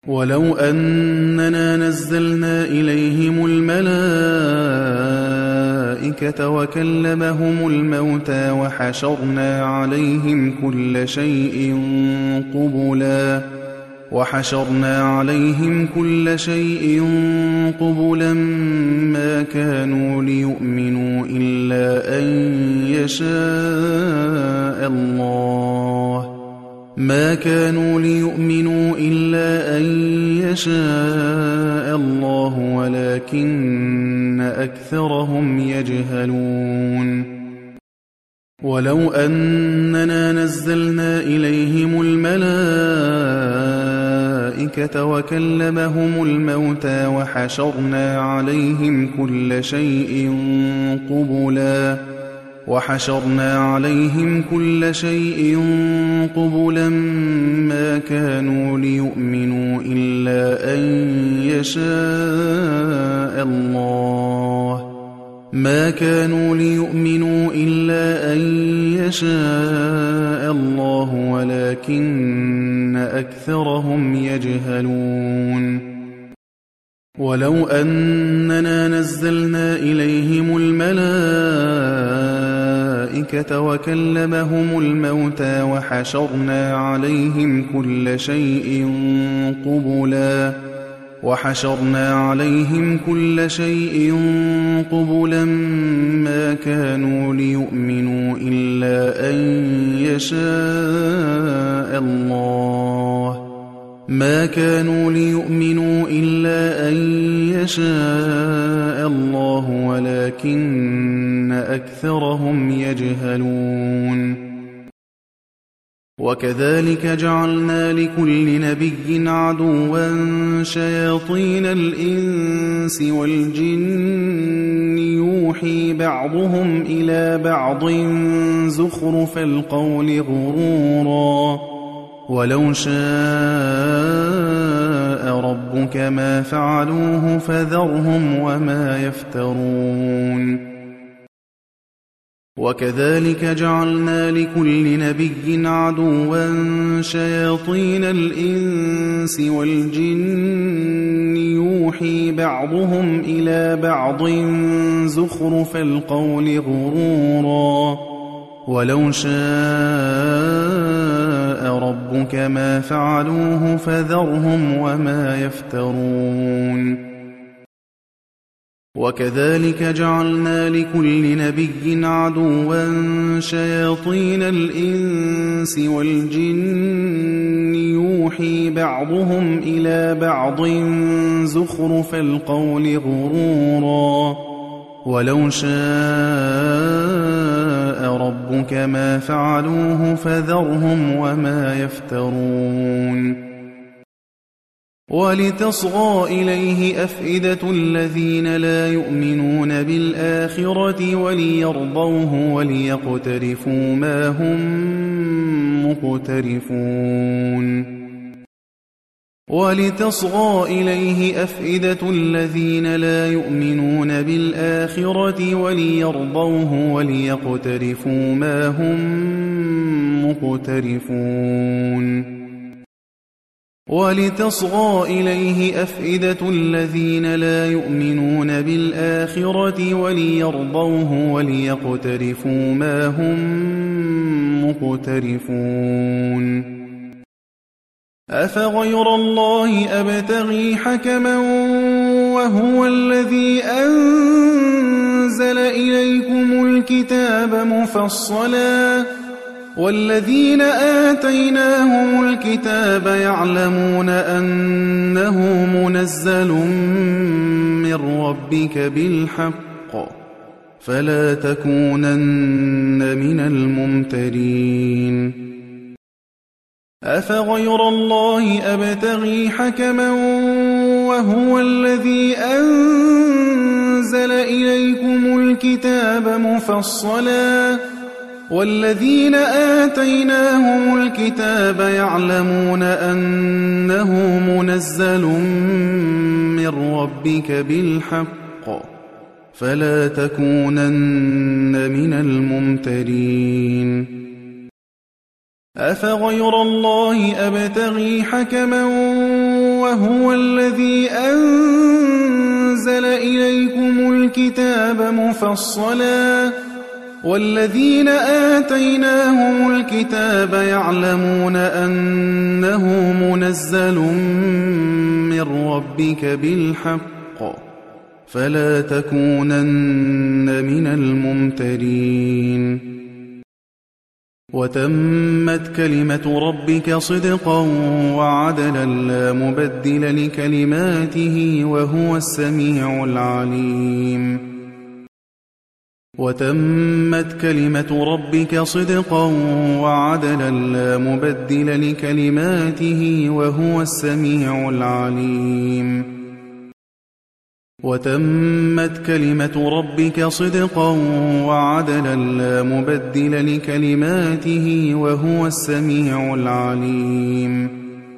ولو أننا نزلنا إليهم الملائكة وكلمهم الموتى وحشرنا عليهم كل شيء قبلا ما كانوا ليؤمنوا إلا أن يشاء الله ولكن أكثرهم يجهلون ولو أننا نزلنا إليهم الملائكة وكلمهم الموتى وحشرنا عليهم كل شيء قبلا ما كانوا ليؤمنوا إلا أن يشاء الله ولكن أكثرهم يجهلون ولو أننا نزلنا إليهم الملائكة وكلمهم الموتى وحشرنا عليهم كل شيء قبلا ما كانوا ليؤمنوا إلا أن يشاء الله ولكن أكثرهم يجهلون وكذلك جعلنا لكل نبي عدوا شياطين الإنس والجن يوحي بعضهم إلى بعض زخرف القول غرورا ولو شاء ربك ما فعلوه فذرهم وما يفترون وكذلك جعلنا لكل نبي عدوا شياطين الإنس والجن يوحي بعضهم إلى بعض زخرف القول غرورا ولو شاء ربك ما فعلوه فذرهم وما يفترون وكذلك جعلنا لكل نبي عدوا شياطين الإنس والجن يوحي بعضهم إلى بعض زخرف القول غرورا ولو شاء ربك ما فعلوه فذرهم وما يفترون ولتصغى إليه أفئدة الذين لا يؤمنون بالآخرة وليرضوه وليقترفوا ما هم مقترفون ولتصغى إليه أفئدة الذين لا يؤمنون بالآخرة وليرضوه وليقترفوا ما هم مقترفون ولتصغى إليه أفئدة الذين لا يؤمنون بالآخرة وليرضوه وليقترفوا ما هم مقترفون أفغير الله أبتغي حكما وهو الذي أنزل إليكم الكتاب مفصلا والذين آتيناهم الكتاب يعلمون أنه منزل من ربك بالحق فلا تكونن من الممترين أفغير الله أبتغي حكما وهو الذي أنزل إليكم الكتاب مفصلا والذين آتيناهم الكتاب يعلمون أنه منزل من ربك بالحق فلا تكونن من الممترين أفغير الله أبتغي حكما وهو الذي أنزل إليكم الكتاب مفصلا والذين آتيناهم الكتاب يعلمون أنه منزل من ربك بالحق فلا تكونن من الممترين وتمت كلمة ربك صدقا وعدلا لا مبدل لكلماته وهو السميع العليم وتمت كلمة ربك صدقا وعدلا لا مبدل لكلماته وهو السميع العليم وتمت كلمة ربك صدقا وعدلا لا مبدل لكلماته وهو السميع العليم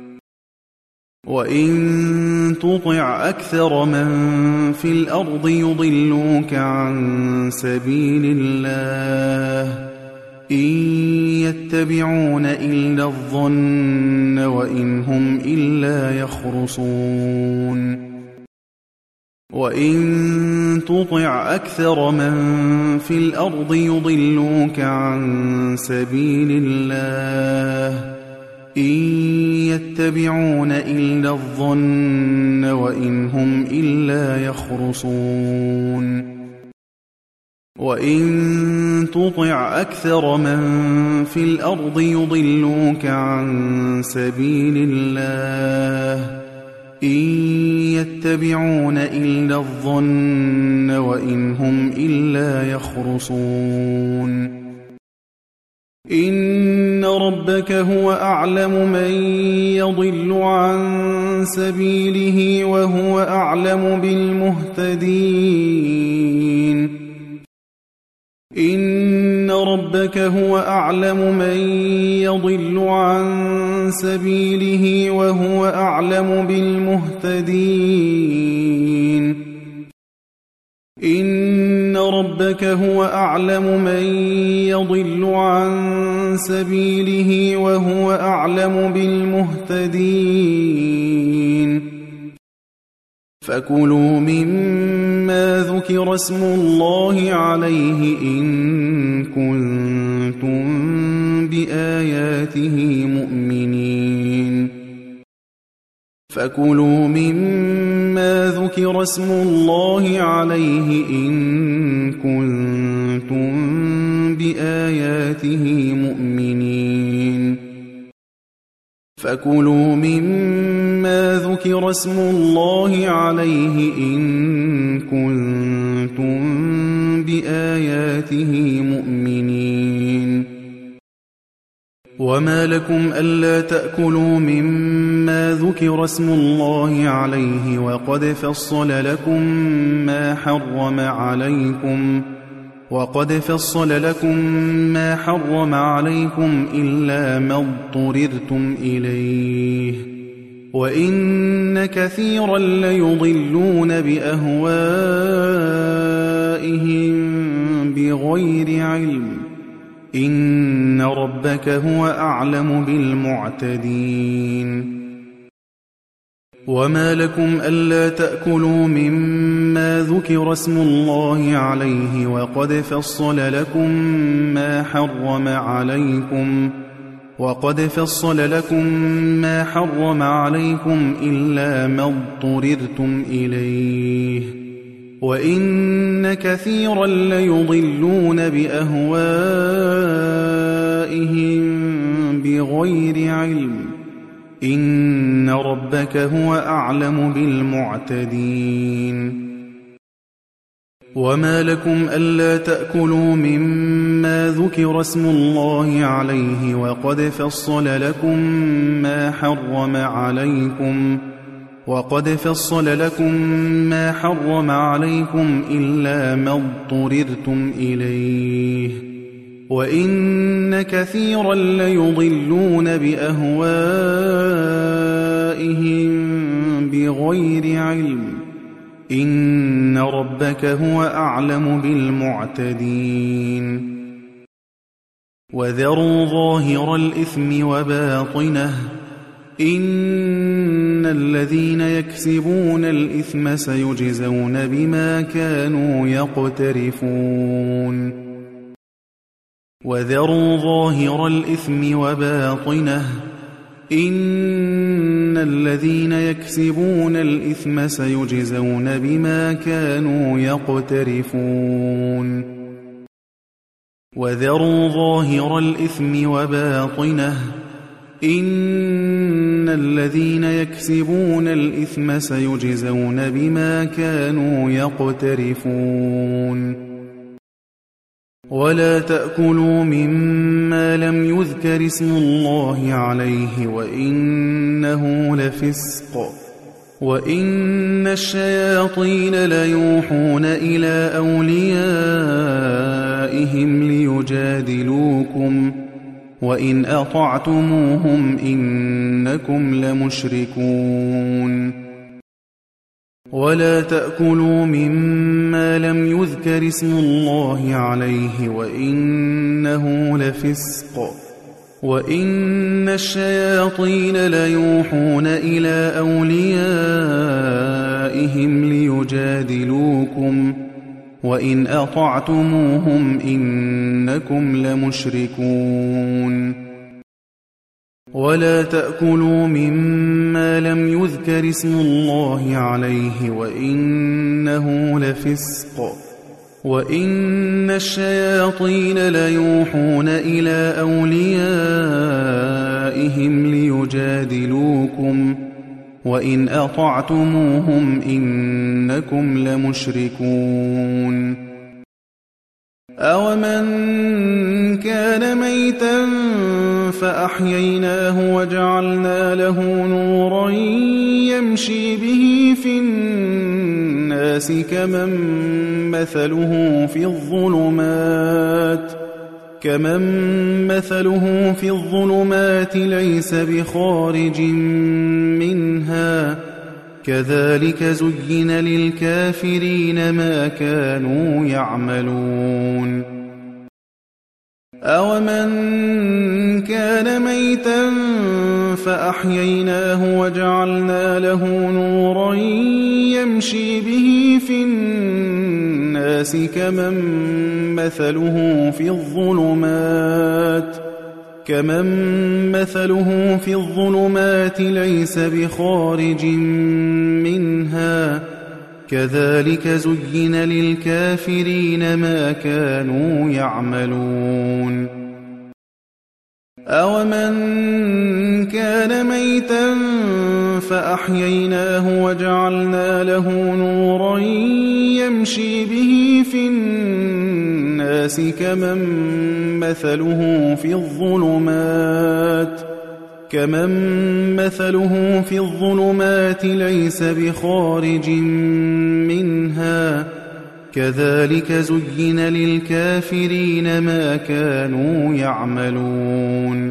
وإن تطع أكثر من في الأرض يضلوك عن سبيل الله إن يتبعون إلا الظن وإن هم إلا يخرصون وإن تطع أكثر من في الأرض يضلوك عن سبيل الله إن يتبعون إلا الظن وإن هم إلا يخرصون وإن تطع أكثر من في الأرض يضلوك عن سبيل الله إن يتبعون إلا الظن وإن هم إلا يخرصون إن ربك هو أعلم من يضل عن سبيله وهو أعلم بالمهتدين إن ربك هو أعلم من يضل عن سبيله وهو أعلم بالمهتدين إن ربك هو أعلم من يضل عن سبيله وهو أعلم بالمهتدين فكلوا مما ذكر اسم الله عليه إن كنتم بآياته مؤمنين فكلوا مما ذكر اسم الله عليه إن كنتم بآياته مؤمنين فكلوا مما ذكر اسم الله عليه إن كنتم بآياته مؤمنين وما لكم ألا تأكلوا مما ذكر اسم الله عليه وقد فصل لكم ما حرم عليكم إلا ما اضطررتم إليه وإن كثيرا ليضلون بأهوائهم بغير علم إن ربك هو أعلم بالمعتدين وما لكم ألا تأكلوا مما ذكر اسم الله عليه وقد فصل لكم ما حرم عليكم إلا ما اضطررتم إليه وإن كثيرا ليضلون بأهوائهم بغير علم إن ربك هو أعلم بالمعتدين وما لكم ألا تأكلوا مما ذكر اسم الله عليه وقد فصل لكم ما حرم عليكم إلا ما اضطررتم إليه وإن كثيرا ليضلون بأهوائهم بغير علم إن ربك هو أعلم بالمعتدين وذروا ظاهر الإثم وباطنه إن الذين يكسبون الإثم سيجزون بما كانوا يقترفون وذروا ظاهر الإثم وباطنه إن الذين يكسبون الإثم سيجزون بما كانوا يقترفون وذروا ظاهر الإثم وباطنه إن الذين يكسبون الإثم سيجزون بما كانوا يقترفون ولا تأكلوا مما لم يذكر اسم الله عليه وإنه لفسق وإن الشياطين ليوحون إلى أوليائهم ليجادلوكم وإن أطعتموهم إنكم لمشركون ولا تأكلوا مما لم يذكر اسم الله عليه وإنه لفسق وإن الشياطين ليوحون إلى أوليائهم ليجادلوكم وإن أطعتموهم إنكم لمشركون ولا تأكلوا مما لم يذكر اسم الله عليه وإنه لفسق وإن الشياطين ليوحون إلى أوليائهم ليجادلوكم وإن أطعتموهم إنكم لمشركون أَوَمَنْ كَانَ مَيْتًا فَأَحْيَيْنَاهُ وَجَعَلْنَا لَهُ نُورًا يَمْشِي بِهِ فِي النَّاسِ كَمَنْ مَثَلُهُ فِي الظُّلُمَاتِ لَيْسَ بِخَارِجٍ مِنْهَا كذلك زين للكافرين ما كانوا يعملون أومن كان ميتا فأحييناه وجعلنا له نورا يمشي به في الناس كمن مثله في الظلمات ليس بخارج منها كذلك زين للكافرين ما كانوا يعملون أومن كان ميتا فأحييناه وجعلنا له نورا يمشي به في الناس كمن مثله في الظلمات ليس بخارج منها كذلك زين للكافرين ما كانوا يعملون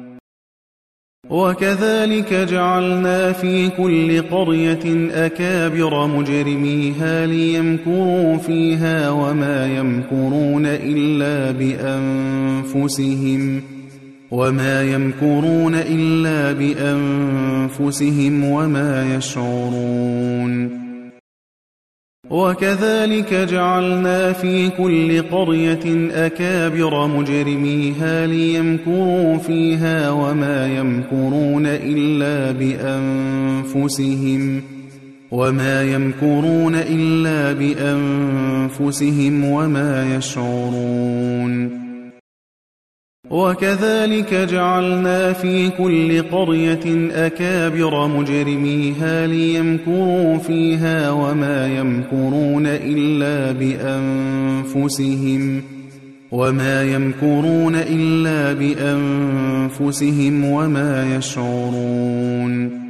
وكذلك جعلنا في كل قرية أكابر مجرميها ليمكروا فيها وما يمكرون إلا بأنفسهم وما يشعرون وكذلك جعلنا في كل قرية أكابر مجرميها ليمكروا فيها وما يمكرون إلا بأنفسهم وما يشعرون وكذلك جعلنا في كل قرية أكابر مجرميها ليمكروا فيها وما يمكرون إلا بأنفسهم وما يشعرون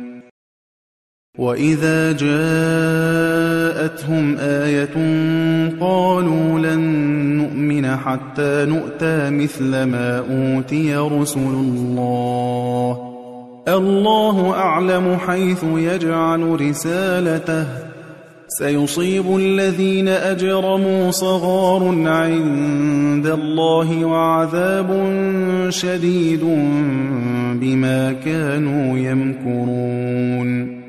وإذا جاءتهم آية قالوا لن نؤمن حتى نؤتى مثل ما أوتي رسل الله أعلم حيث يجعل رسالته سيصيب الذين أجرموا صغار عند الله وعذاب شديد بما كانوا يمكرون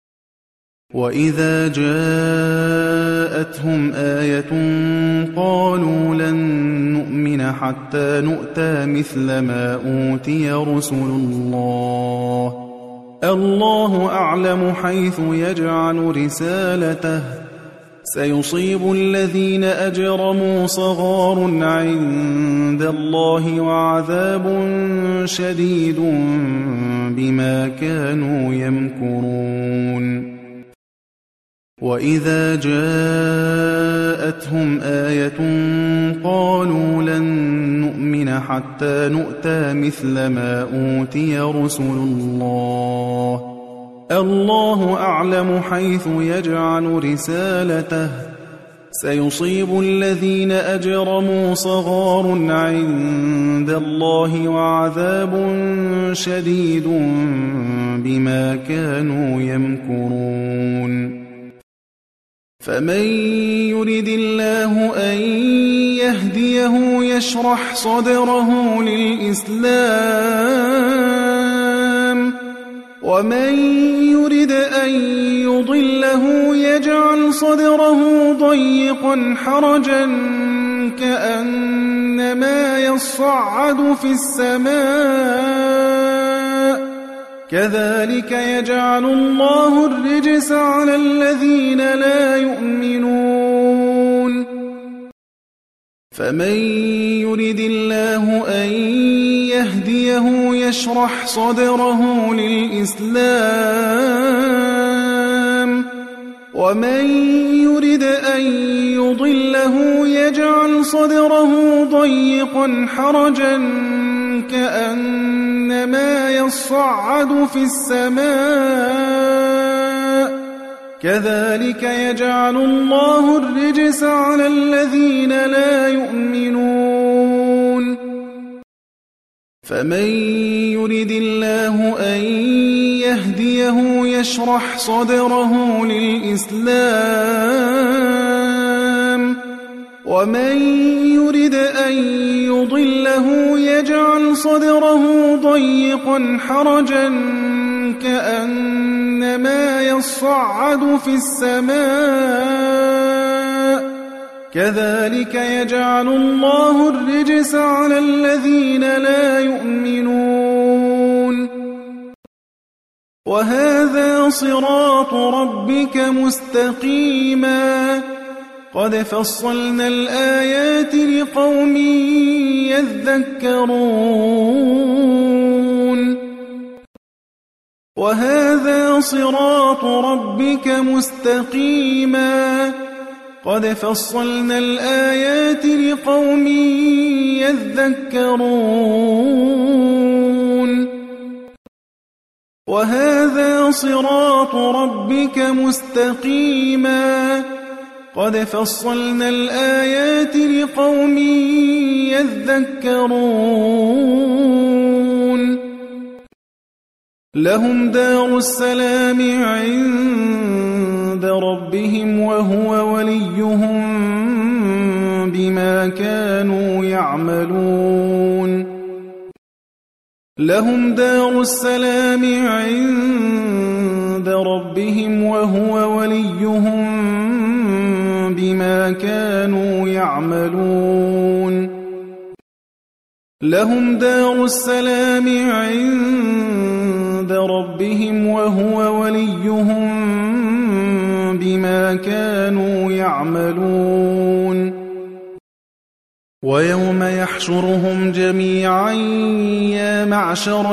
وإذا جاءتهم آية قالوا لن نؤمن حتى نؤتى مثل ما أوتي رسل الله أعلم حيث يجعل رسالته سيصيب الذين أجرموا صغار عند الله وعذاب شديد بما كانوا يمكرون وإذا جاءتهم آية قالوا لن نؤمن حتى نؤتى مثل ما أوتي رسل الله أعلم حيث يجعل رسالته سيصيب الذين أجرموا صغار عند الله وعذاب شديد بما كانوا يمكرون فمن يرد الله أن يهديه يشرح صدره للإسلام ومن يرد أن يضله يجعل صدره ضيقا حرجا كأنما يصعد في السماء كذلك يجعل الله الرجس على الذين لا يؤمنون فمن يرد الله أن يهديه يشرح صدره للإسلام ومن يرد أن يضله يجعل صدره ضيقا حرجا كأنما يصعد في السماء كذلك يجعل الله الرجس على الذين لا يؤمنون فمن يرد الله أن يهديه يشرح صدره للإسلام ومن يرد أن يضله يجعل صدره ضيقا حرجا كأنما يصعد في السماء كذلك يجعل الله الرجس على الذين لا يؤمنون وهذا صراط ربك مستقيما قد فصلنا الآيات لقوم يذكرون وهذا صراط ربك مستقيما قد فصلنا الآيات لقوم يذكرون وهذا صراط ربك مستقيما قد فصلنا الآيات لقوم يذكرون لهم دار السلام عند ربهم وهو وليهم بما كانوا يعملون لهم دار السلام عند ربهم وهو وليهم بما كانوا يعملون لهم دار السلام عند ربهم وهو وليهم بما كانوا يعملون ويوم يحشرهم جميعا يا معشر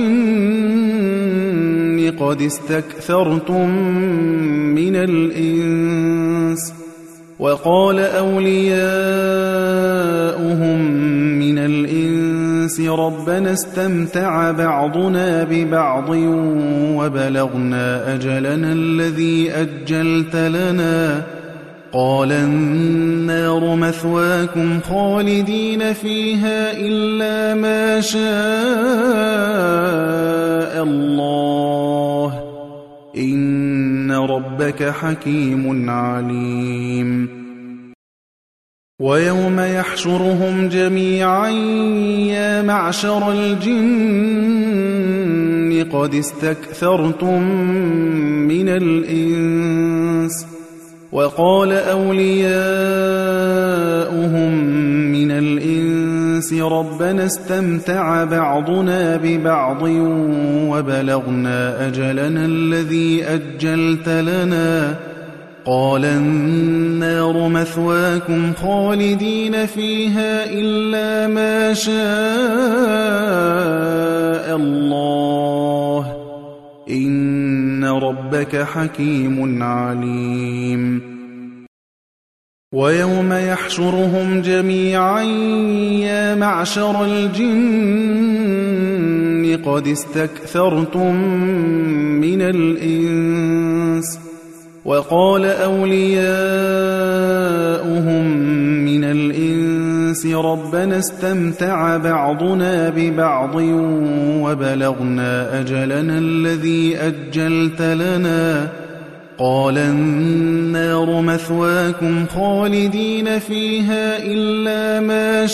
الجن قد استكثرتم من الإنس وقال أولياؤهم من الإنس ربنا استمتع بعضنا ببعض وبلغنا أجلنا الذي أجلت لنا قال النار مثواكم خالدين فيها إلا ما شاء الله إن ربك حكيم عليم ويوم يحشرهم جميعا يا معشر الجن قد استكثرتم من الإنس وقال أولياؤهم من الإنس ربنا استمتع بعضنا ببعض وبلغنا أجلنا الذي أجلت لنا قال النار مثواكم خالدين فيها إلا ما شاء الله إن ربك حكيم عليم ويوم يحشرهم جميعا يا معشر الجن قد استكثرتم من الإنس وقال أولياؤهم من الإنس ربنا استمتع بعضنا ببعض وبلغنا أجلنا الذي أجلت لنا قال النار مثواكم خالدين فيها إلا ما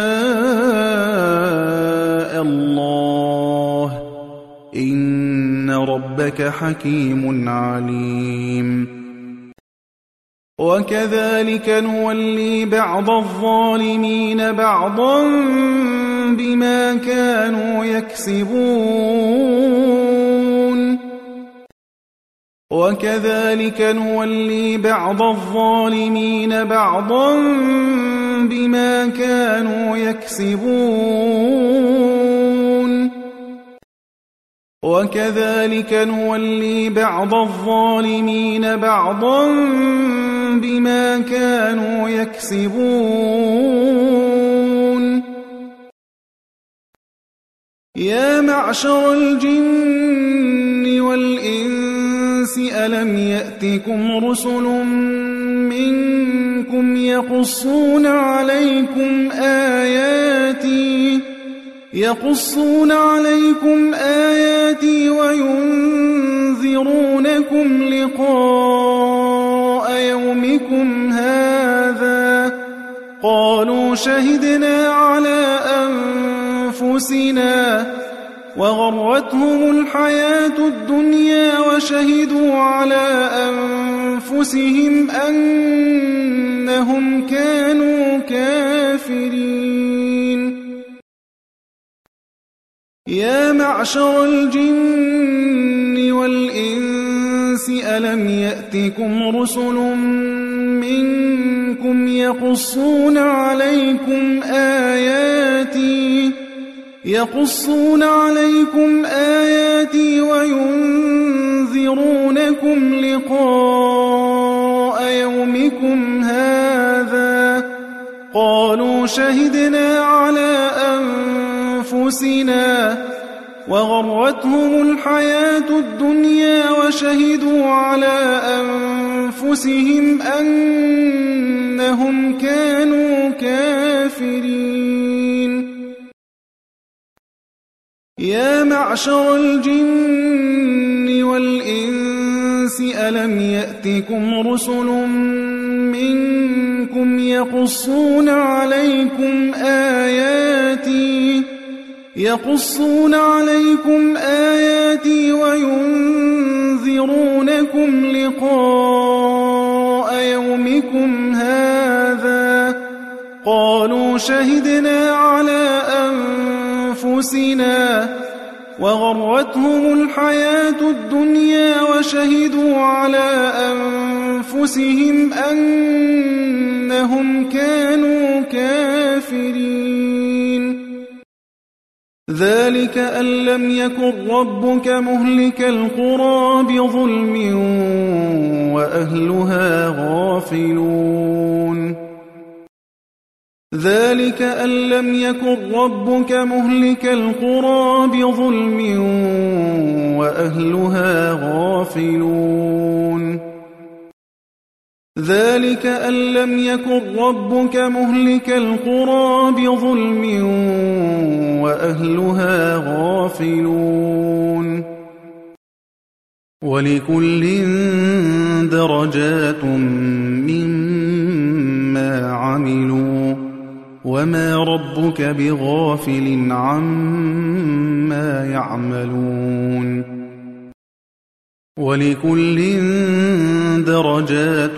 شاء الله إن ربك حكيم عليم وكذلك نولي بعض الظالمين بعضا بما كانوا يكسبون وكذلك نولي بعض الظالمين بعضا بما كانوا يكسبون وكذلك نولي بعض الظالمين بعضا بما كانوا يكسبون يا معشر الجن والإنس ألم يأتكم رسل منكم يقصون عليكم آياتي وينذرونكم لقاء يومكم هذا قالوا شهدنا على أنفسنا وغرتهم الحياة الدنيا وشهدوا على أنفسهم أنهم كانوا كافرين يا معشر الجن والإنس ألم يأتكم رسل منكم يقصون عليكم آياتي وينذرونكم لقاء يومكم هذا قالوا شهدنا على أنفسنا وغرتهم الحياة الدنيا وشهدوا على أنفسهم أنهم كانوا كافرين يا معشر الجن والإنس ألم يأتكم رسل منكم يقصون عليكم آياتي وينذرونكم لقاء يومكم هذا قالوا شهدنا على أنفسنا وغرتهم الحياة الدنيا وشهدوا على أنفسهم أنهم كانوا كافرين ذلك أن لم يكن ربك مهلك القرى بظلم وأهلها غافلون ذلك أن لم يكن ربك مهلك القرى بظلم وأهلها غافلون ذلك أن لم يكن ربك مهلك القرى بظلم وأهلها غافلون وَلِكُلٍّ دَرَجَاتٌ مِّمَّا عَمِلُوا وَمَا رَبُّكَ بِغَافِلٍ عَمَّا يَعْمَلُونَ وَلِكُلٍّ دَرَجَاتٌ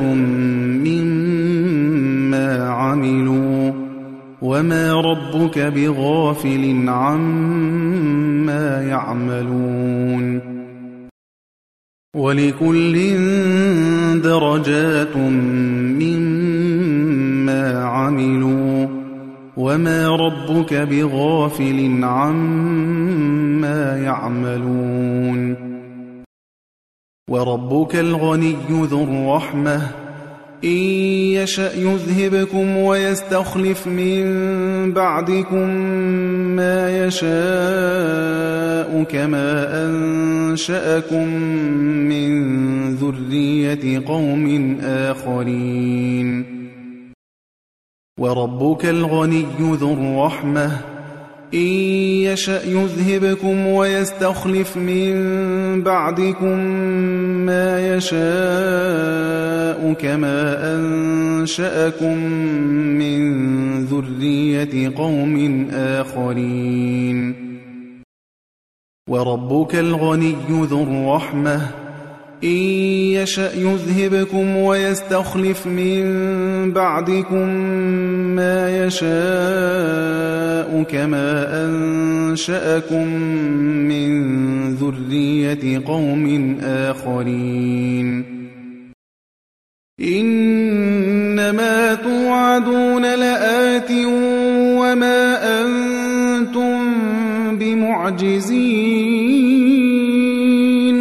مِّمَّا عَمِلُوا وَمَا رَبُّكَ بِغَافِلٍ عَمَّا يَعْمَلُونَ وَلِكُلٍّ دَرَجَاتٌ مِّمَّا عَمِلُوا وَمَا رَبُّكَ بِغَافِلٍ عَمَّا يَعْمَلُونَ وَرَبُّكَ الْغَنِيُّ ذُو الرَّحْمَةِ إِن يَشَأْ يُذْهِبْكُمْ وَيَسْتَخْلِفْ مِن بَعْدِكُم مَّا يَشَاءُ كَمَا أَنشَأَكُم مِّن ذُرِّيَّةِ قَوْمٍ آخَرِينَ وَرَبُّكَ الْغَنِيُّ ذُو الرَّحْمَةِ إِن يَشَأْ يُذْهِبْكُمْ وَيَسْتَخْلِفْ مِن بَعْدِكُم مَّا يَشَاءُ كَمَا أَنشَأَكُم مِّن ذُرِّيَّةِ قَوْمٍ آخَرِينَ وَرَبُّكَ الْغَنِيُّ ذُو الرَّحْمَةِ إِن يَشَأْ يُذْهِبْكُمْ وَيَسْتَخْلِفْ مِن بَعْدِكُم مَّا يَشَاءُ كَمَا أَنشَأَكُم مِّن ذُرِّيَّةِ قَوْمٍ آخَرِينَ إِنَّمَا تُوعَدُونَ لَآتٍ وَمَا أَنتُم بِمُعْجِزِينَ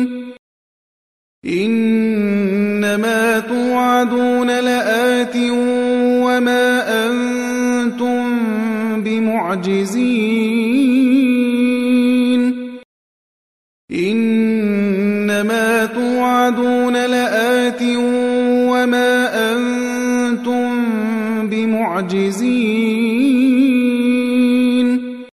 إِنَّمَا تُوعَدُونَ لَآتٍ وَمَا أَنتُم بِمُعْجِزِينَ إِنَّمَا تُوعَدُونَ لَآتٍ وَمَا أَنتُم بِمُعْجِزِينَ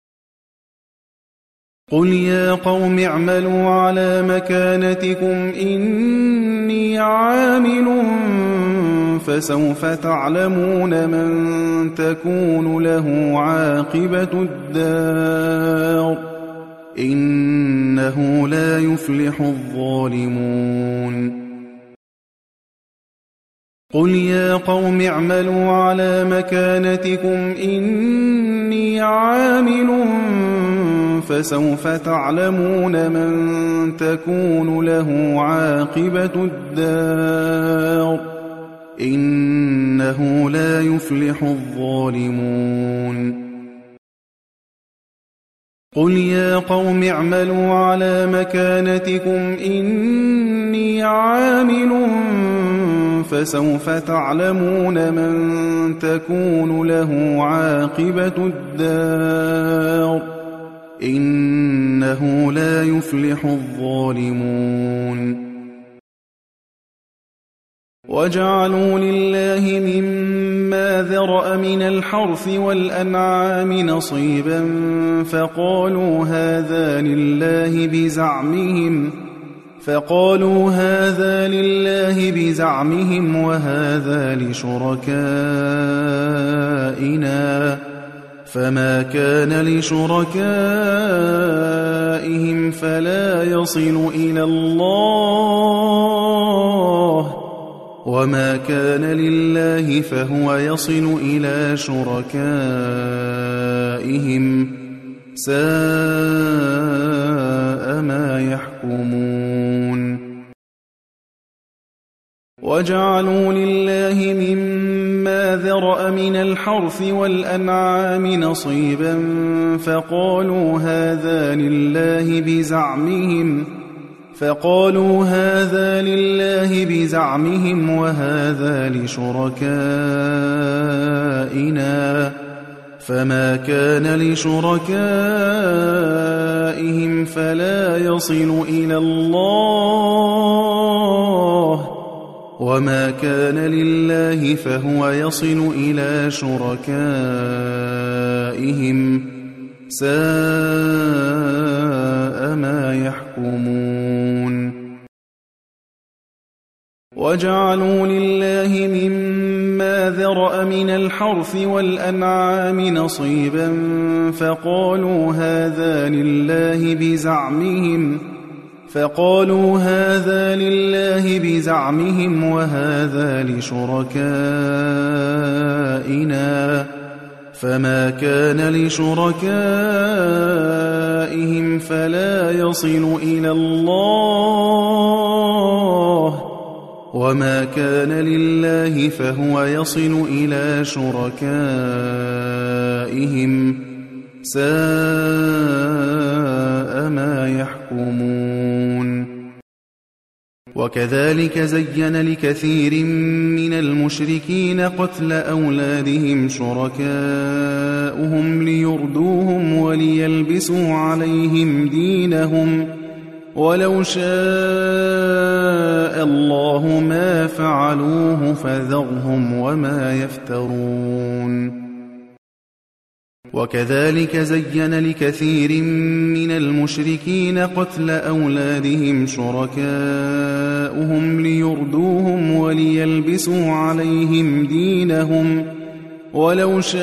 قُلْ يَا قَوْمِ اعْمَلُوا عَلَىٰ مَكَانَتِكُمْ إِنِّي عَامِلٌ فَسَوْفَ تَعْلَمُونَ مَن تَكُونُ لَهُ عَاقِبَةُ الدَّارِ ۗ إِنَّهُ لَا يُفْلِحُ الظَّالِمُونَ قُلْ يَا قَوْمِ اعْمَلُوا عَلَىٰ مَكَانَتِكُمْ إِنِّي عَامِلٌ فَسَوْفَ تَعْلَمُونَ مَن تَكُونُ لَهُ عَاقِبَةُ الدَّارِ ۗ إِنَّهُ لَا يُفْلِحُ الظَّالِمُونَ قُلْ يَا قَوْمِ اعْمَلُوا عَلَىٰ مَكَانَتِكُمْ إِنِّي عَامِلٌ فَسَوْفَ تَعْلَمُونَ مَن تَكُونُ لَهُ عَاقِبَةُ الدَّارِ ۗ إِنَّهُ لَا يُفْلِحُ الظَّالِمُونَ وَجَعَلُوا لِلَّهِ مِمَّا ذَرَأَ مِنَ الْحَرْثِ وَالْأَنْعَامِ نَصِيبًا فَقَالُوا هَٰذَا لِلَّهِ بِزَعْمِهِمْ وَهَٰذَا لِشُرَكَائِنَا فَمَا كَانَ لِشُرَكَائِهِمْ فَلَا يَصِلُ إِلَى اللَّهِ وَمَا كَانَ لِلَّهِ فَهُوَ يَصِلُ إِلَىٰ شُرَكَائِهِمْ ۗ سَاءَ مَا يَحْكُمُونَ وَجَعَلُوا لِلَّهِ مِمَّا ذَرَأَ مِنَ الْحَرْثِ وَالْأَنْعَامِ نَصِيبًا فَقَالُوا هَٰذَا لِلَّهِ بِزَعْمِهِمْ وَهَٰذَا لِشُرَكَائِنَا فَمَا كَانَ لِشُرَكَائِهِمْ فَلَا يَصِلُ إِلَى اللَّهِ وَمَا كَانَ لِلَّهِ فَهُوَ يَصِلُ إِلَىٰ شُرَكَائِهِمْ ۗ سَاءَ مَا يَحْكُمُونَ وجعلوا لله مما ذرأ من الحرث والأنعام نصيبا فقالوا هذا لله بزعمهم وهذا لشركائنا فما كان لشركائهم فلا يصل إلى الله وما كان لله فهو يصل إلى شركائهم ساء ما يحكمون وكذلك زين لكثير من المشركين قتل أولادهم شركاؤهم ليردوهم وليلبسوا عليهم دينهم ولو شاء الله ما فعلوه فذرهم وما يفترون وكذلك زين لكثير من المشركين قتل أولادهم شركاؤهم ليردوهم وليلبسوا عليهم دينهم ولو شاء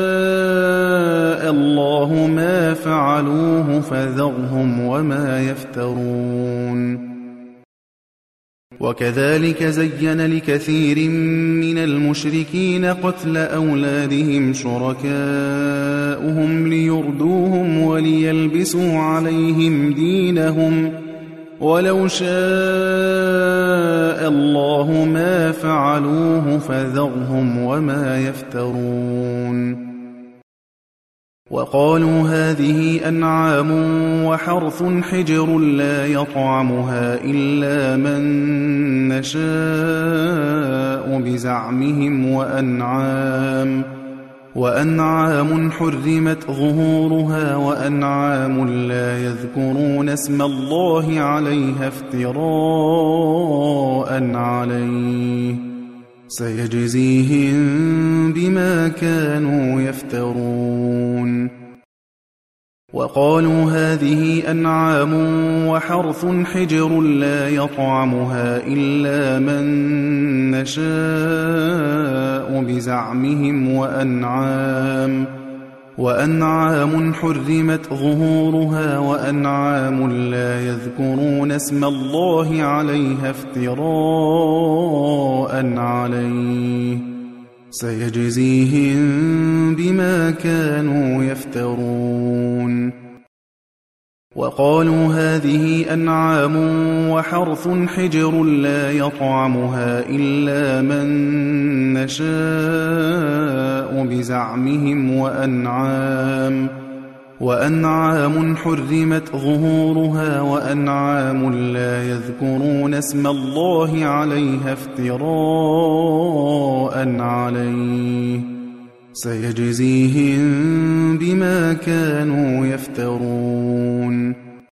الله ما فعلوه فذرهم وما يفترون وكذلك زين لكثير من المشركين قتل أولادهم شركاؤهم ليردوهم وليلبسوا عليهم دينهم ولو شاء الله ما فعلوه فذرهم وما يفترون وقالوا هذه أنعام وحرث حجر لا يطعمها إلا من نشاء بزعمهم وأنعام حرمت ظهورها وأنعام لا يذكرون اسم الله عليها افتراء عليه سيجزيهم بما كانوا يفترون وقالوا هذه أنعام وحرث حجر لا يطعمها إلا من نشاء بزعمهم وأنعام حرمت ظهورها وأنعام لا يذكرون اسم الله عليها افتراء عليه سيجزيهم بما كانوا يفترون وقالوا هذه أنعام وحرث حجر لا يطعمها إلا من نشاء بزعمهم وأنعام حرمت ظهورها وأنعام لا يذكرون اسم الله عليها افتراء عليه سيجزيهم بما كانوا يفترون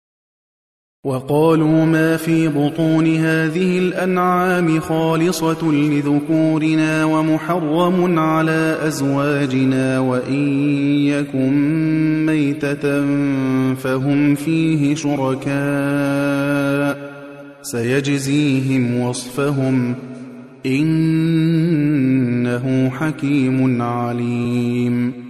وقالوا ما في بطون هذه الأنعام خالصة لذكورنا ومحرم على أزواجنا وإن يكن ميتة فهم فيه شركاء سيجزيهم وصفهم إنه حكيم عليم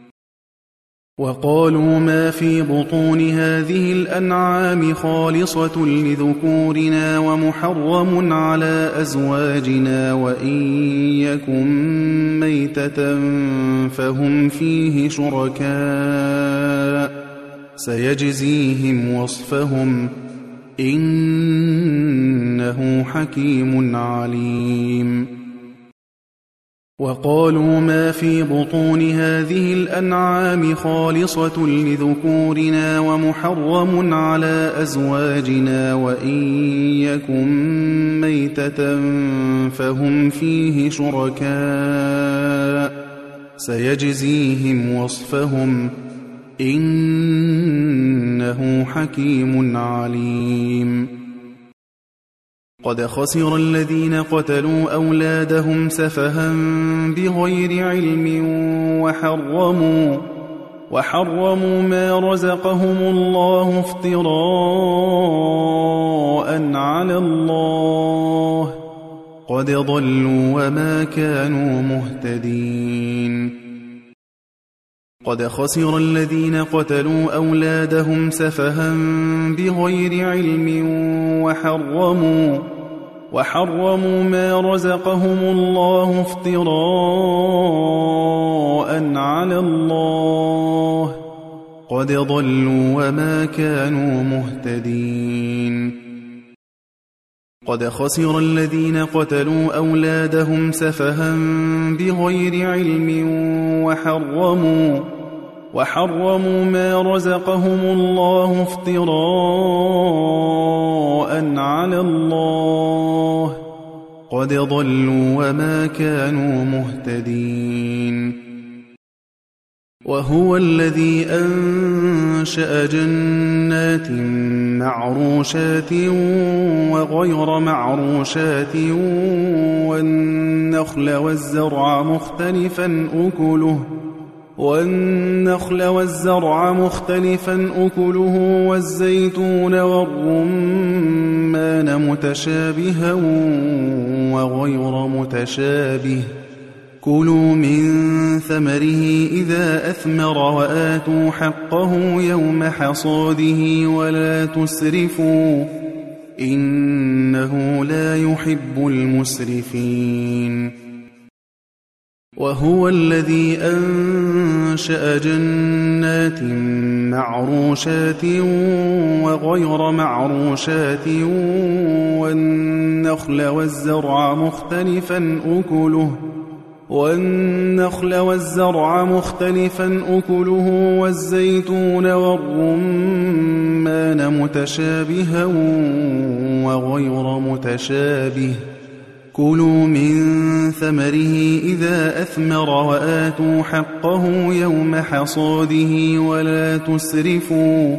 وقالوا ما في بطون هذه الأنعام خالصة لذكورنا ومحرم على أزواجنا وإن يكن ميتة فهم فيه شركاء سيجزيهم وصفهم إنه حكيم عليم وقالوا ما في بطون هذه الأنعام خالصة لذكورنا ومحرم على أزواجنا وإن يكن ميتة فهم فيه شركاء سيجزيهم وصفهم إنه حكيم عليم قد خسر الذين قتلوا أولادهم سفها بغير علم وحرموا ما رزقهم الله افتراء على الله قد ضلوا وما كانوا مهتدين قد خسر الذين قتلوا أولادهم سفها بغير علم وحرموا ما رزقهم الله افتراء على الله قد ضلوا وما كانوا مهتدين قد خسر الذين قتلوا أولادهم سفها بغير علم وحرموا ما رزقهم الله افتراء على الله قد ضلوا وما كانوا مهتدين وهو الذي أنشأ جنات معروشات وغير معروشات والنخل والزرع مختلفا أكله والزيتون والرمان متشابها وغير متشابه كلوا من ثمره إذا أثمر وآتوا حقه يوم حصاده ولا تسرفوا إنه لا يحب المسرفين وهو الذي أنشأ جنات معروشات وغير معروشات والنخل والزرع مختلفا أكله والزيتون والرمان متشابها وغير متشابه كلوا من ثمره إذا أثمر وآتوا حقه يوم حصاده ولا تسرفوا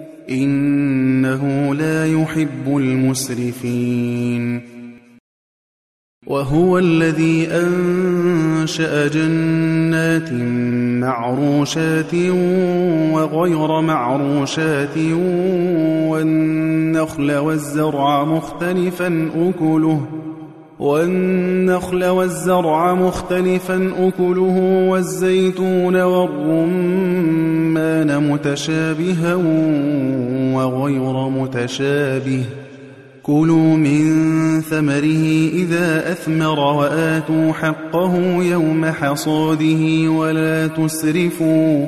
إنه لا يحب المسرفين وهو الذي أنشأ جنات معروشات وغير معروشات والنخل والزرع مختلفا أكله والزيتون والرمان متشابها وغير متشابه كلوا من ثمره إذا أثمر وآتوا حقه يوم حصاده ولا تسرفوا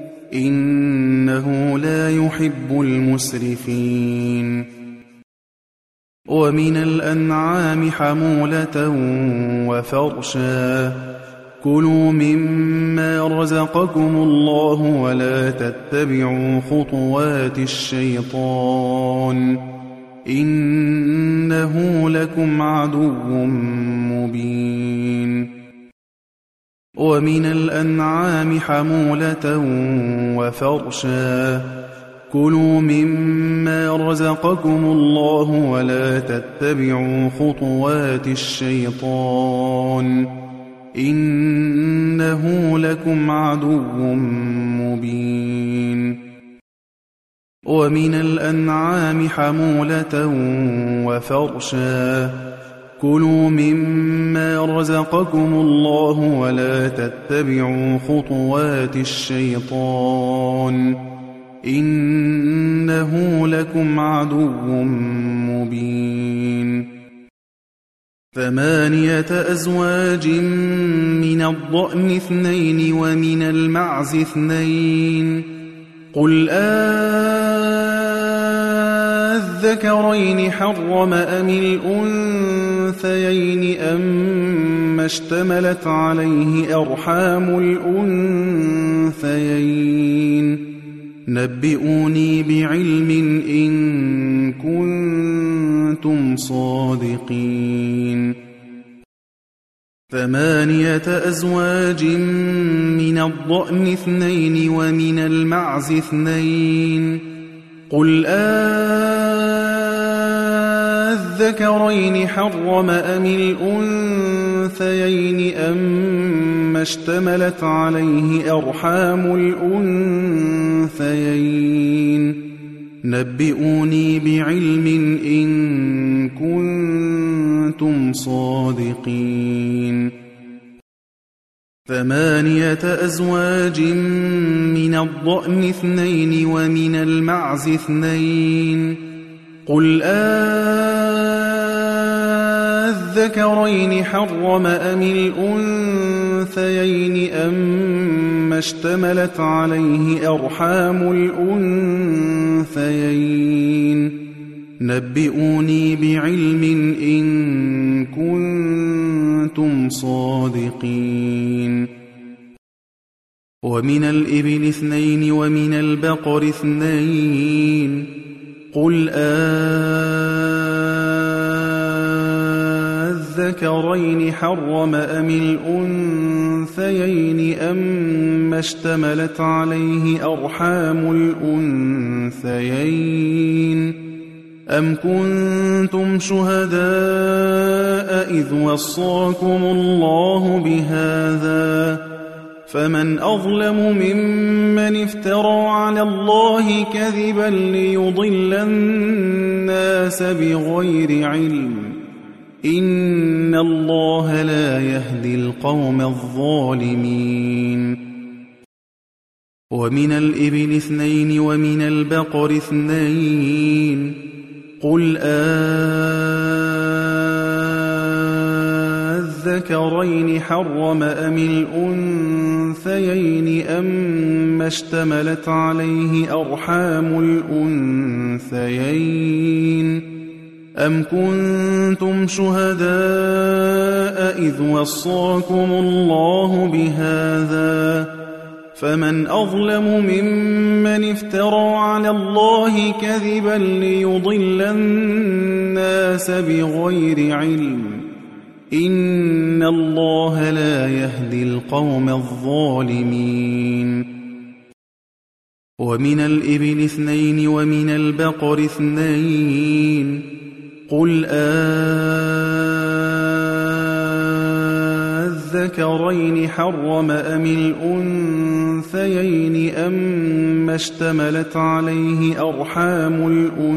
إنه لا يحب المسرفين ومن الأنعام حمولة وفرشا كلوا مما رزقكم الله ولا تتبعوا خطوات الشيطان إنه لكم عدو مبين ومن الأنعام حمولة وفرشا كلوا مما رزقكم الله ولا تتبعوا خطوات الشيطان إنه لكم عدو مبين ومن الأنعام حمولة وفرشا كلوا مما رزقكم الله ولا تتبعوا خطوات الشيطان إنه لكم عدو مبين 8 أزواج من الضأن 2 ومن المعز 2 قل الذكرين حرم أم الأنثيين أما اشتملت عليه أرحام الأنثيين نبئوني بعلم إن كنتم صادقين 8 أزواج من الضأن 2 ومن المعز 2 قل الذكرين حرم أم الأنثيين أما اشتملت عليه أرحام الأنثيين نبئوني بعلم إن كنتم صادقين 8 أزواج من الضأن 2 ومن المعز 2 قل الذكرين حرم أم الأنثيين أما اشتملت عليه أرحام الأنثيين نبئوني بعلم إن كنتم صادقين ومن الإبل 2 ومن البقر 2 قل الذكرين حرم أم الأنثيين أما اشتملت عليه أرحام الأنثيين أم كنتم شهداء إذ وصاكم الله بهذا فمن أظلم ممن افترى على الله كذبا ليضل الناس بغير علم إن الله لا يهدي القوم الظالمين ومن الإبل 2 ومن البقر 2 قل الذكرين حرم أم الأنثيين أما اشتملت عليه أرحام الأنثيين أم كنتم شهداء إذ وصاكم الله بهذا فمن أظلم ممن افترى على الله كذبا ليضل الناس بغير علم إن الله لا يهدي القوم الظالمين ومن الإبل 2 ومن البقر 2 قل الذكرين حرم أم الأنثيين أما اشتملت عليه أرحام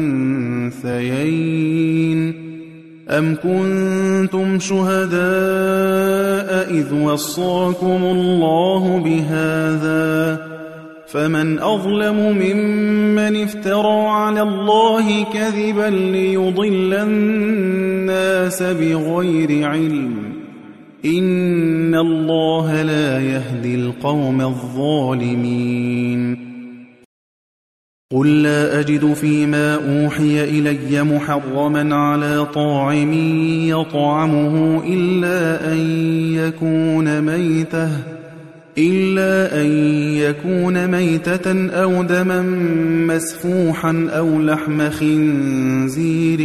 الأنثيين أم كنتم شهداء إذ وصاكم الله بهذا فمن أظلم ممن افترى على الله كذبا ليضل الناس بغير علم إن الله لا يهدي القوم الظالمين قل لا أجد فيما أوحي إلي محرما على طاعم يطعمه إلا أن يكون ميتة أو دما مسفوحا أو لحم خنزير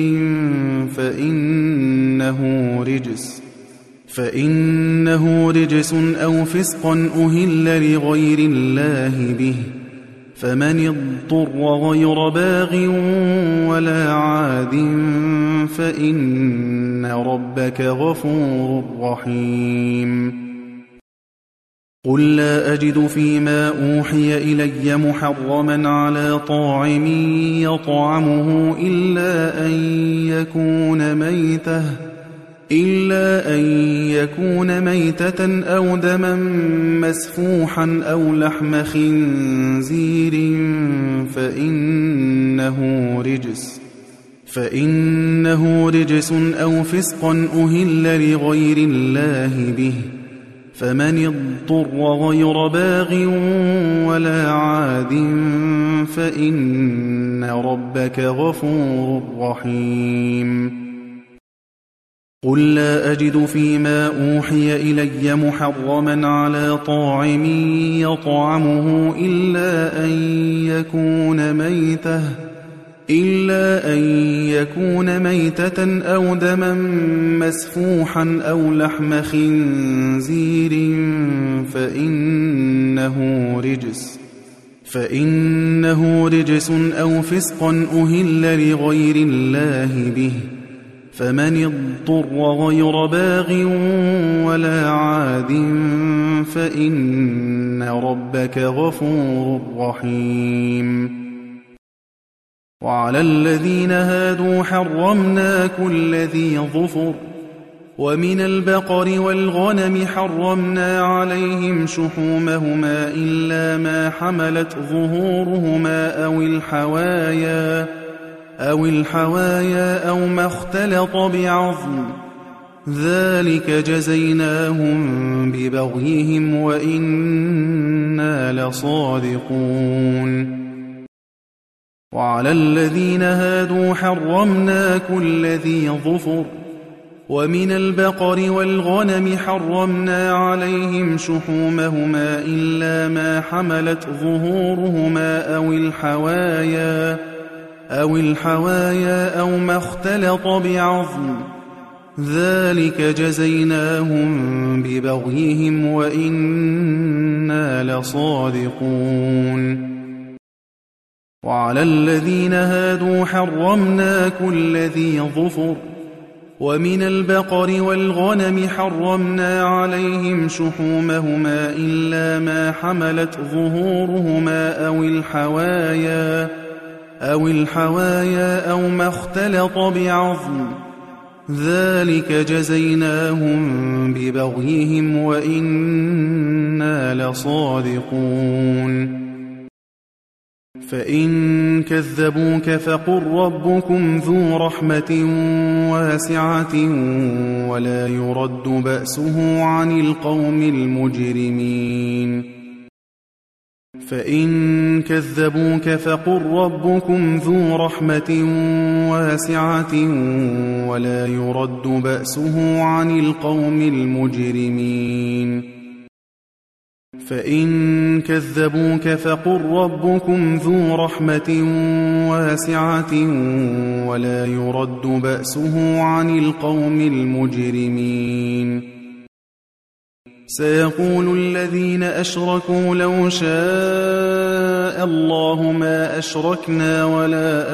فإنه رجس أو فسقا أهل لغير الله به فمن اضطر غير باغ ولا عاد فإن ربك غفور رحيم قل لا أجد فيما أوحي إلي محرما على طاعم يطعمه إلا أن يكون ميتة أو دما مسفوحا أو لحم خنزير فإنه رجس أو فسقا أهل لغير الله به فمن اضطر غير باغ ولا عاد فإن ربك غفور رحيم قل لا أجد فيما أوحي إلي محرما على طاعم يطعمه إلا أن يكون ميتة أو دما مسفوحا أو لحم خنزير فإنه رجس أو فسقا أهل لغير الله به فمن اضطر غير باغ ولا عاد فإن ربك غفور رحيم وعلى الذين هادوا حرمنا كل ذي ظفر ومن البقر والغنم حرمنا عليهم شحومهما إلا ما حملت ظهورهما أو الحوايا أو ما اختلط بعظم ذلك جزيناهم ببغيهم وإنا لصادقون وعلى الذين هادوا حرمنا كل ذي ظفر ومن البقر والغنم حرمنا عليهم شحومهما إلا ما حملت ظهورهما أو الحوايا أو ما اختلط بعظم ذلك جزيناهم ببغيهم وإنا لصادقون وعلى الذين هادوا حرمنا كل ذي ظفر ومن البقر والغنم حرمنا عليهم شحومهما إلا ما حملت ظهورهما أو الحوايا أو ما اختلط بعظم ذلك جزيناهم ببغيهم وإنا لصادقون فإن كذبوك فقل ربكم ذو رحمة واسعة ولا يرد بأسه عن القوم المجرمين فإن كذبوك فقل ربكم ذو رحمة واسعة ولا يرد بأسه عن القوم المجرمين فإن كذبوك فقل ربكم ذو رحمة واسعة ولا يرد بأسه عن القوم المجرمين سيقول الذين أشركوا لو شاء الله ما أشركنا ولا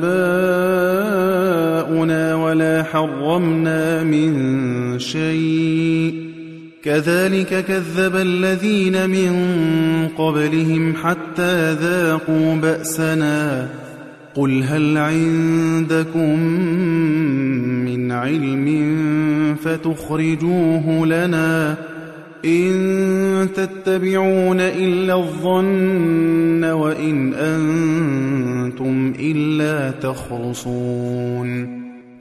آباؤنا ولا حرمنا من شيء كذلك كذب الذين من قبلهم حتى ذاقوا بأسنا قل هل عندكم من علم فتخرجوه لنا إن تتبعون إلا الظن وإن أنتم إلا تخرصون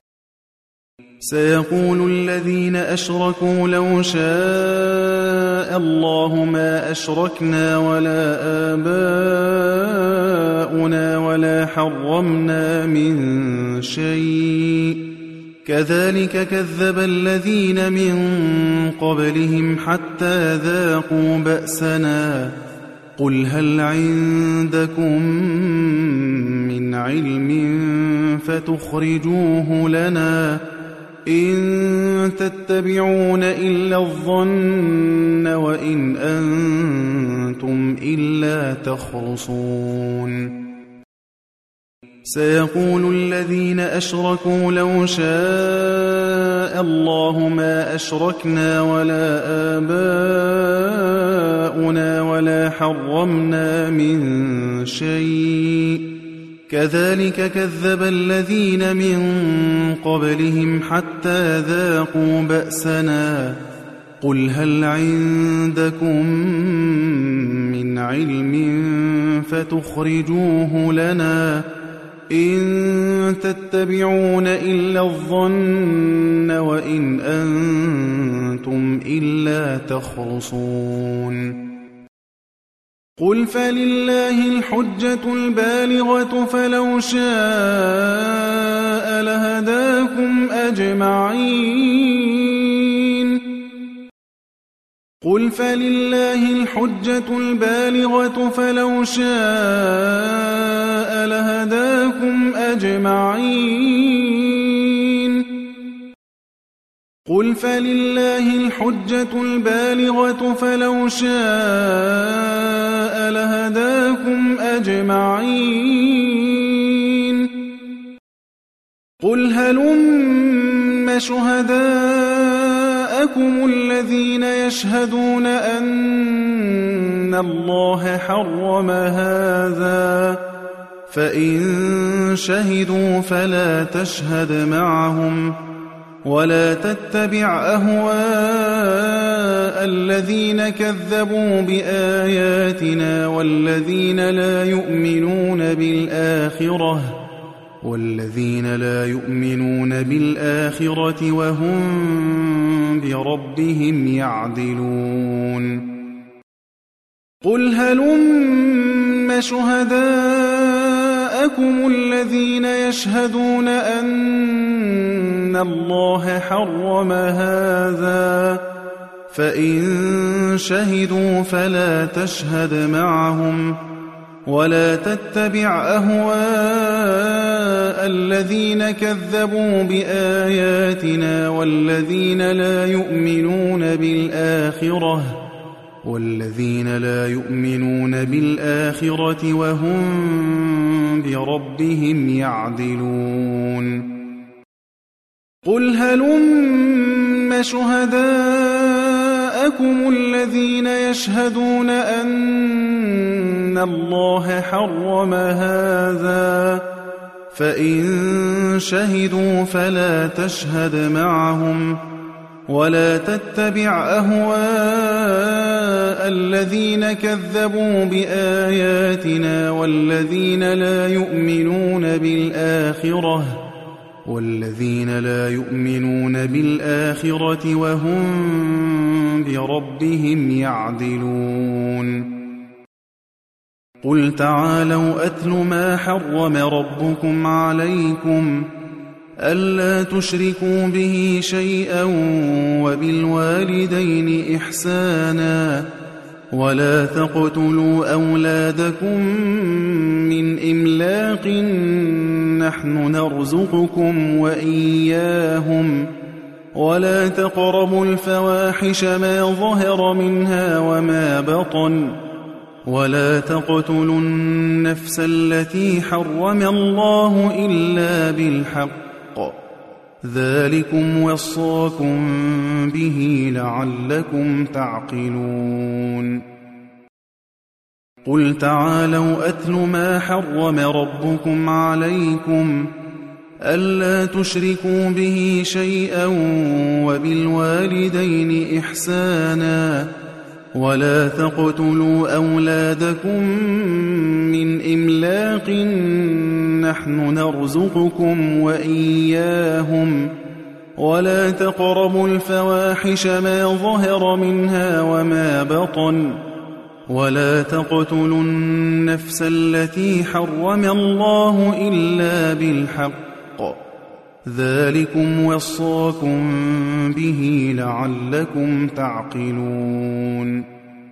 سيقول الذين أشركوا لو شاء الله ما أشركنا ولا آباؤنا ولا حرمنا من شيء كذلك كذب الذين من قبلهم حتى ذاقوا بأسنا قل هل عندكم من علم فتخرجوه لنا إن تتبعون إلا الظن وإن أنتم إلا تخرصون سيقول الذين أشركوا لو شاء الله ما أشركنا ولا آباؤنا ولا حرمنا من شيء كذلك كذب الذين من قبلهم حتى ذاقوا بأسنا قل هل عندكم من علم فتخرجوه لنا إن تتبعون إلا الظن وإن أنتم إلا تخرصون قل فلله الحجة البالغة فلو شاء لهداكم أجمعين قل فلله الحجة البالغة فلو شاء لهداكم أجمعين قل فلله الحجة البالغة فلو شاء لهداكم أجمعين قل هلم شهداءكم الذين يشهدون أن الله حرم هذا فإن شهدوا فلا تشهد معهم ولا تتبع أهواء الذين كذبوا بآياتنا والذين لا يؤمنون بالآخرة وهم بربهم يعدلون قل هلم شهداءكم الذين يشهدون أن الله حرم هذا فإن شهدوا فلا تشهد معهم ولا تتبع أهواء الذين كذبوا بآياتنا والذين لا يؤمنون بالآخرة وهم بربهم يعدلون قل هلم شهداءكم الذين يشهدون أن الله حرم هذا فإن شهدوا فلا تشهد معهم ولا تتبع أهواء الذين كذبوا بآياتنا والذين لا يؤمنون بالآخرة وهم بربهم يعدلون قل تعالوا أتل ما حرم ربكم عليكم ألا تشركوا به شيئا وبالوالدين إحسانا ولا تقتلوا أولادكم من إملاق نحن نرزقكم وإياهم ولا تقربوا الفواحش ما ظهر منها وما بطن ولا تقتلوا النفس التي حرم الله إلا بالحق ذلكم وصاكم به لعلكم تعقلون قل تعالوا أتل ما حرم ربكم عليكم ألا تشركوا به شيئا وبالوالدين إحسانا ولا تقتلوا أولادكم من إملاق نحن نرزقكم وإياهم ولا تقربوا الفواحش ما ظهر منها وما بطن ولا تقتلوا النفس التي حرم الله إلا بالحق ذلكم وصاكم به لعلكم تعقلون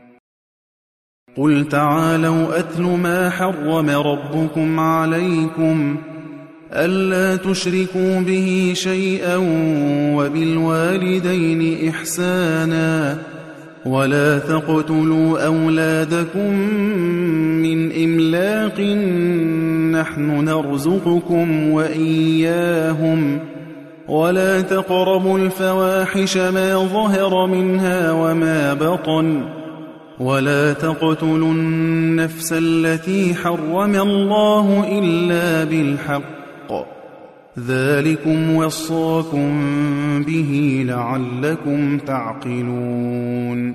قل تعالوا أتل ما حرم ربكم عليكم ألا تشركوا به شيئا وبالوالدين إحسانا ولا تقتلوا أولادكم من إملاق نحن نرزقكم وإياهم ولا تقربوا الفواحش ما ظهر منها وما بطن ولا تقتلوا النفس التي حرم الله إلا بالحق ذلكم وصاكم به لعلكم تعقلون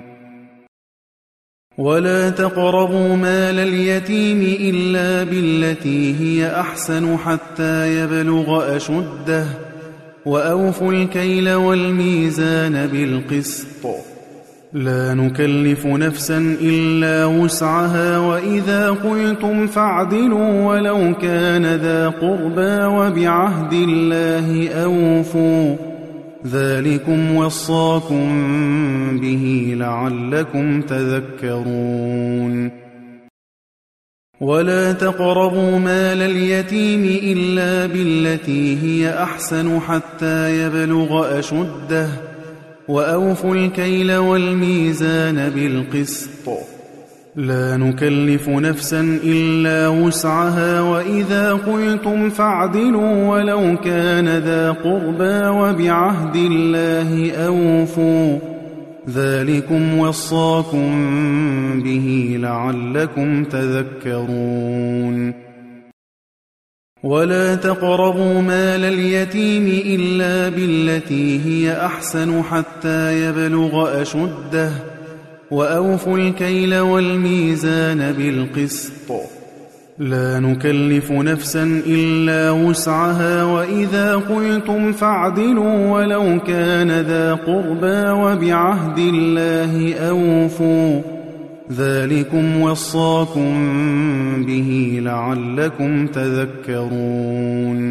ولا تقربوا مال اليتيم إلا بالتي هي أحسن حتى يبلغ أشده وأوفوا الكيل والميزان بالقسط لا نكلف نفسا إلا وسعها وإذا قلتم فاعدلوا ولو كان ذا قربى وبعهد الله أوفوا ذلكم وصاكم به لعلكم تذكرون ولا تقربوا مال اليتيم إلا بالتي هي أحسن حتى يبلغ أشده وأوفوا الكيل والميزان بالقسط لا نكلف نفسا إلا وسعها وإذا قلتم فاعدلوا ولو كان ذا قربى وبعهد الله أوفوا ذلكم وصاكم به لعلكم تذكرون ولا تقربوا مال اليتيم إلا بالتي هي أحسن حتى يبلغ أشده وأوفوا الكيل والميزان بالقسط لا نكلف نفسا إلا وسعها وإذا قلتم فاعدلوا ولو كان ذا قربى وبعهد الله أوفوا ذلكم وصاكم به لعلكم تذكرون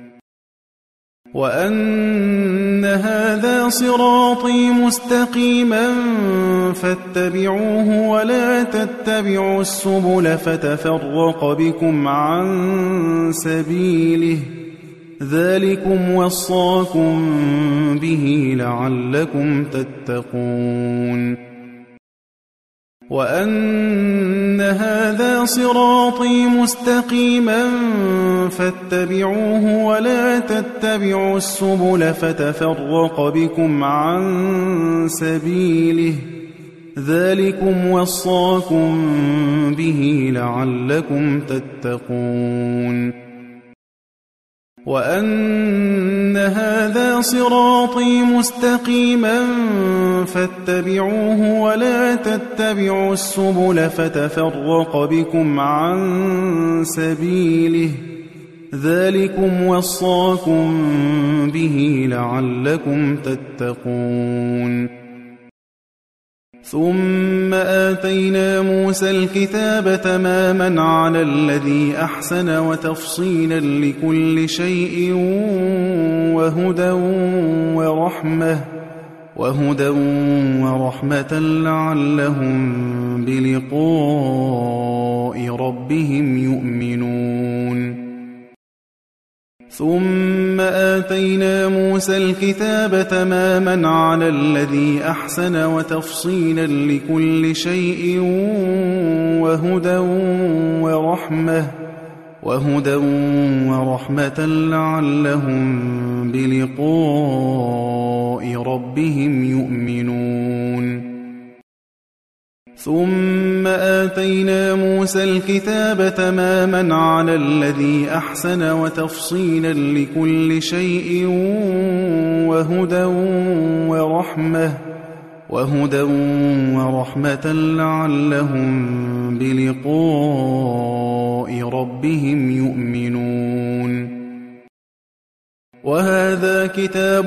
وأن هذا صراطي مستقيما فاتبعوه ولا تتبعوا السبل فتفرق بكم عن سبيله ذلكم وصاكم به لعلكم تتقون وأن هذا صراطي مستقيما فاتبعوه ولا تتبعوا السبل فتفرق بكم عن سبيله ذلكم وصاكم به لعلكم تتقون وأن هذا صراطي مستقيما فاتبعوه ولا تتبعوا السبل فتفرق بكم عن سبيله ذلكم وصاكم به لعلكم تتقون ثم آتينا موسى الكتاب تماما على الذي أحسن وتفصيلا لكل شيء وهدى ورحمة لعلهم بلقاء ربهم يؤمنون ثم آتينا موسى الكتاب تماما على الذي أحسن وتفصيلا لكل شيء وهدى ورحمة لعلهم بلقاء ربهم يؤمنون ثم آتينا موسى الكتاب تماما على الذي أحسن وتفصيلا لكل شيء وهدى ورحمة لعلهم بلقاء ربهم يؤمنون وهذا كتاب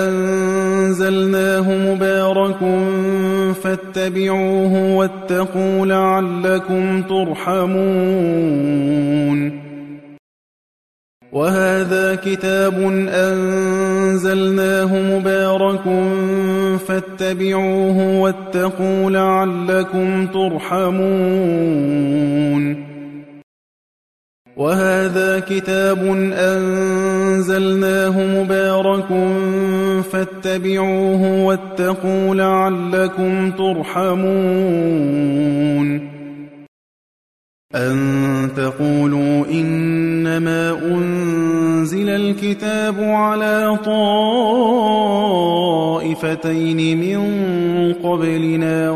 أنزلناه مبارك فاتبعوه واتقوا لعلكم ترحمون وهذا كتاب أنزلناه مبارك فاتبعوه واتقوا لعلكم ترحمون وهذا كتاب أنزلناه مبارك فاتبعوه واتقوا لعلكم ترحمون أن تقولوا إنما أنزل الكتاب على طائفتين من قبلنا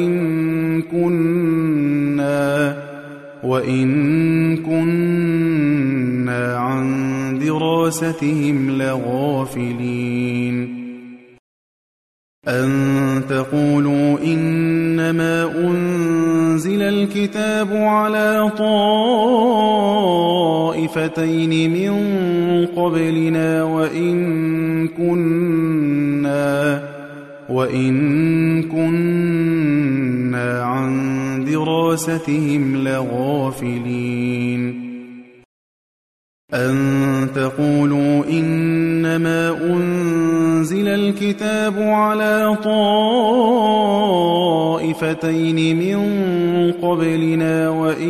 وإن كنا عن دراستهم لغافلين أن تقولوا إنما أنزل الكتاب على طائفتين من قبلنا وإن كنا عن دراستهم لغافلين أن تقولوا إنما أنزل الكتاب على طائفتين من قبلنا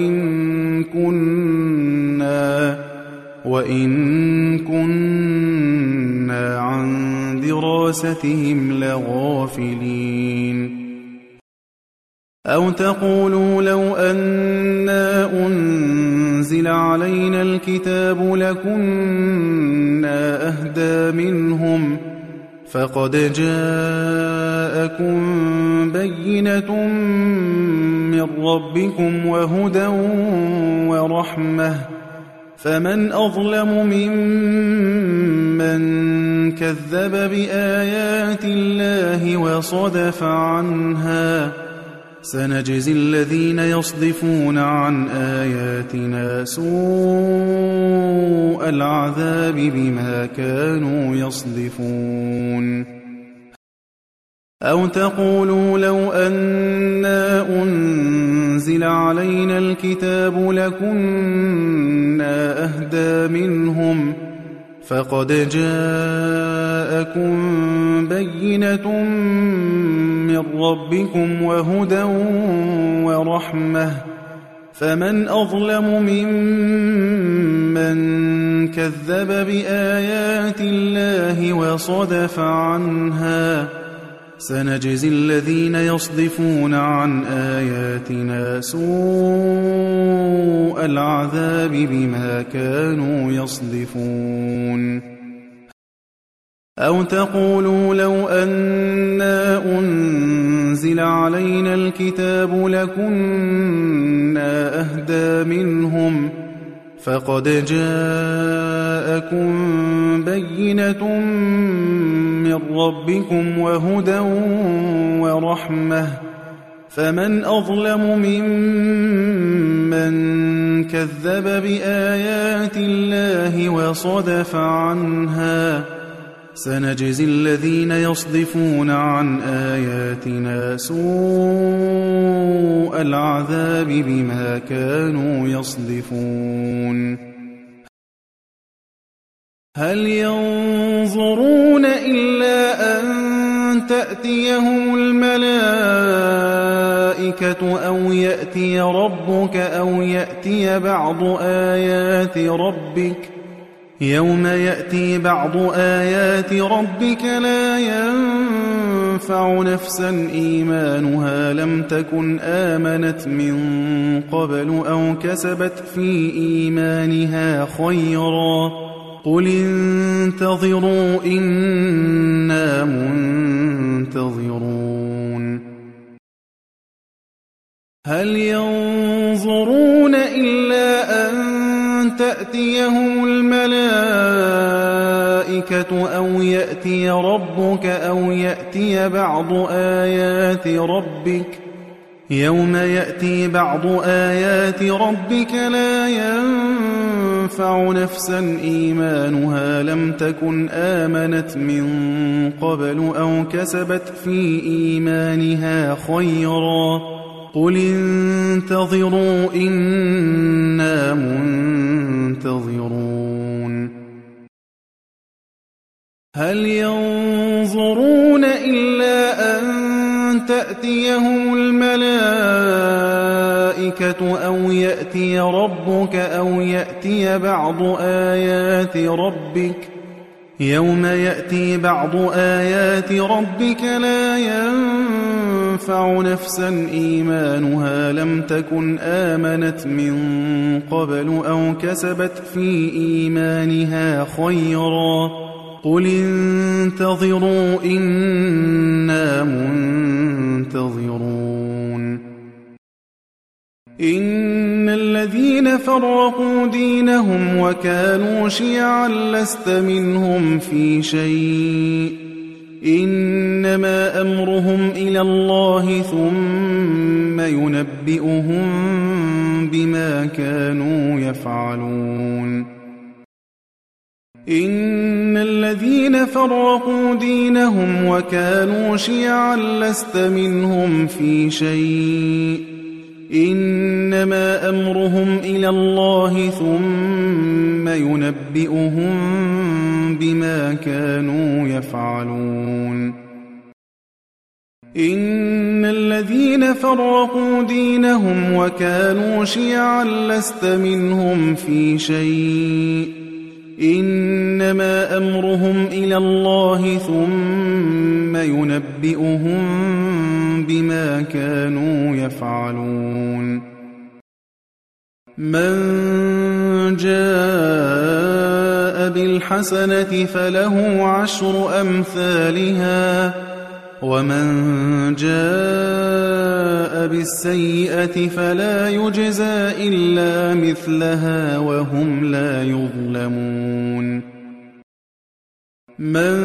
وإن كنا عن دراستهم لغافلين أو تقولوا لو أنا أنزل علينا الكتاب لكنا أهدى منهم فقد جاءكم بينة من ربكم وهدى ورحمة فمن أظلم ممن كذب بآيات الله وصدف عنها سنجزي الذين يصدفون عن آياتنا سوء العذاب بما كانوا يصدفون أو تقولوا لو أنا أنزل علينا الكتاب لكنا أهدى منهم فقد جاءكم بينة من ربكم وهدى ورحمة فمن أظلم ممن كذب بآيات الله وصدف عنها سنجزي الذين يصدفون عن آياتنا سوء العذاب بما كانوا يصدفون أو تقولوا لو أنا أنزل علينا الكتاب لكنا أهدى منهم فقد جاءكم بينة من ربكم وهدى ورحمة فمن أظلم ممن كذب بآيات الله وصدف عنها سنجزي الذين يصدفون عن آياتنا سوء العذاب بما كانوا يصدفون هل ينظرون إلا أن تأتيهم الملائكة أو يأتي ربك أو يأتي بعض آيات ربك يوم يأتي بعض آيات ربك لا ينفع نفسا إيمانها لم تكن آمنت من قبل أو كسبت في إيمانها خيرا قل انتظروا إنا منتظرون هل ينظرون إلا أن تأتيهم الملائكة أو يأتي ربك أو يأتي بعض آيات ربك يوم يأتي بعض آيات ربك لا ينفع نفسا إيمانها لم تكن آمنت من قبل أو كسبت في إيمانها خيرا قل انتظروا إنا منتظرون هل ينظرون إلا أن تأتيهم الملائكة أو يأتي ربك أو يأتي بعض آيات ربك يوم يأتي بعض آيات ربك لا ينفع نفسا إيمانها لم تكن آمنت من قبل أو كسبت في إيمانها خيرا قل انتظروا إنا منتظرون إن الذين فرقوا دينهم وكانوا شيعا لست منهم في شيء إنما أمرهم إلى الله ثم ينبئهم بما كانوا يفعلون إن الذين فرقوا دينهم وكانوا شيعا لست منهم في شيء إنما أمرهم إلى الله ثم ينبئهم بما كانوا يفعلون إن الذين فرقوا دينهم وكانوا شيعا لست منهم في شيء إنما أمرهم إلى الله ثم ينبئهم بما كانوا يفعلون من جاء بالحسنة فله 10 أمثالها ومن جاء بالسيئة فلا يجزى إلا مثلها وهم لا يظلمون من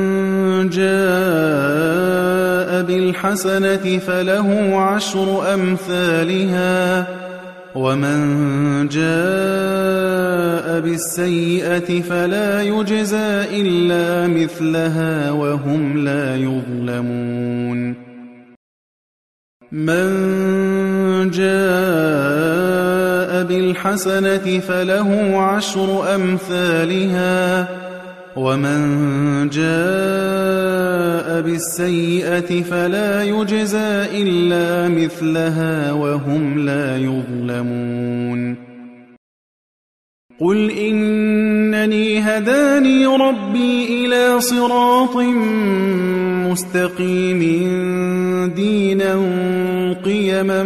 جاء بالحسنة فله 10 أمثالها ومن جاء بالسيئة فلا يجزى إلا مثلها وهم لا يظلمون من جاء بالحسنة فله 10 أمثالها ومن جاء بالسيئة فلا يجزى إلا مثلها وهم لا يظلمون قل إنني هداني ربي إلى صراط مستقيم دينا قيما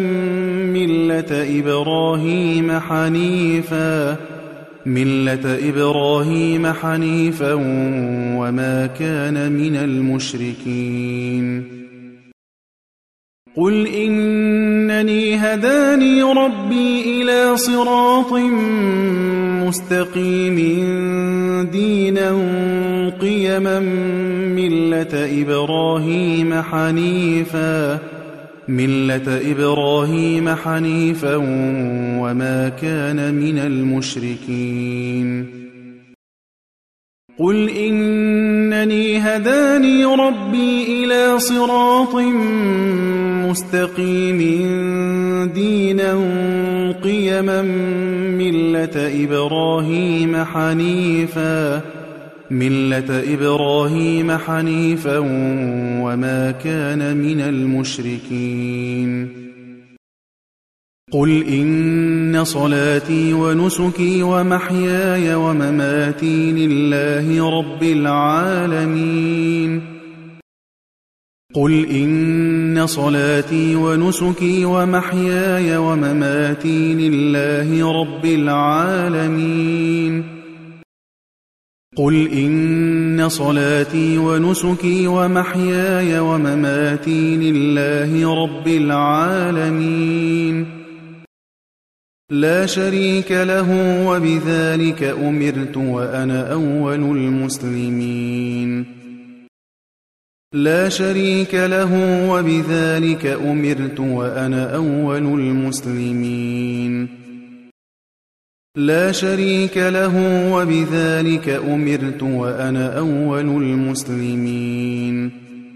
ملة إبراهيم حنيفا وما كان من المشركين قل إنني هداني ربي إلى صراط مستقيم دينا قيما ملة إبراهيم حنيفا وما كان من المشركين قل إنني هداني ربي إلى صراط مستقيم دينا قيما ملة إبراهيم حنيفا وما كان من المشركين قل إن صلاتي ونسكي ومحياي ومماتي لله رب العالمين قل إن صلاتي ونسكي ومحياي ومماتي لله رب العالمين قل إن صلاتي ونسكي ومحياي ومماتي لله رب العالمين لا شريك له وبذلك أمرت وأنا أول المسلمين لا شريك له وبذلك أمرت وأنا أول المسلمين لا شريك له وبذلك أمرت وأنا أول المسلمين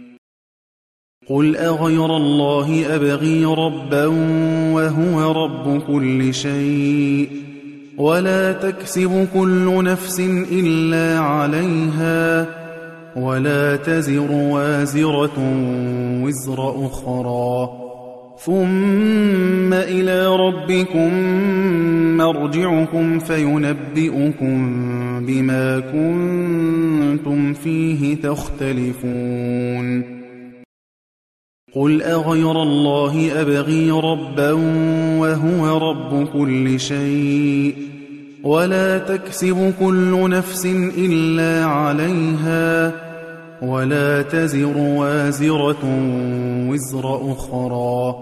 قل أغير الله أبغي ربا وهو رب كل شيء ولا تكسب كل نفس إلا عليها ولا تزر وازرة وزر أخرى ثم إلى ربكم مرجعكم فينبئكم بما كنتم فيه تختلفون قل أغير الله أبغي ربا وهو رب كل شيء ولا تكسب كل نفس إلا عليها ولا تزر وازرة وزر أخرى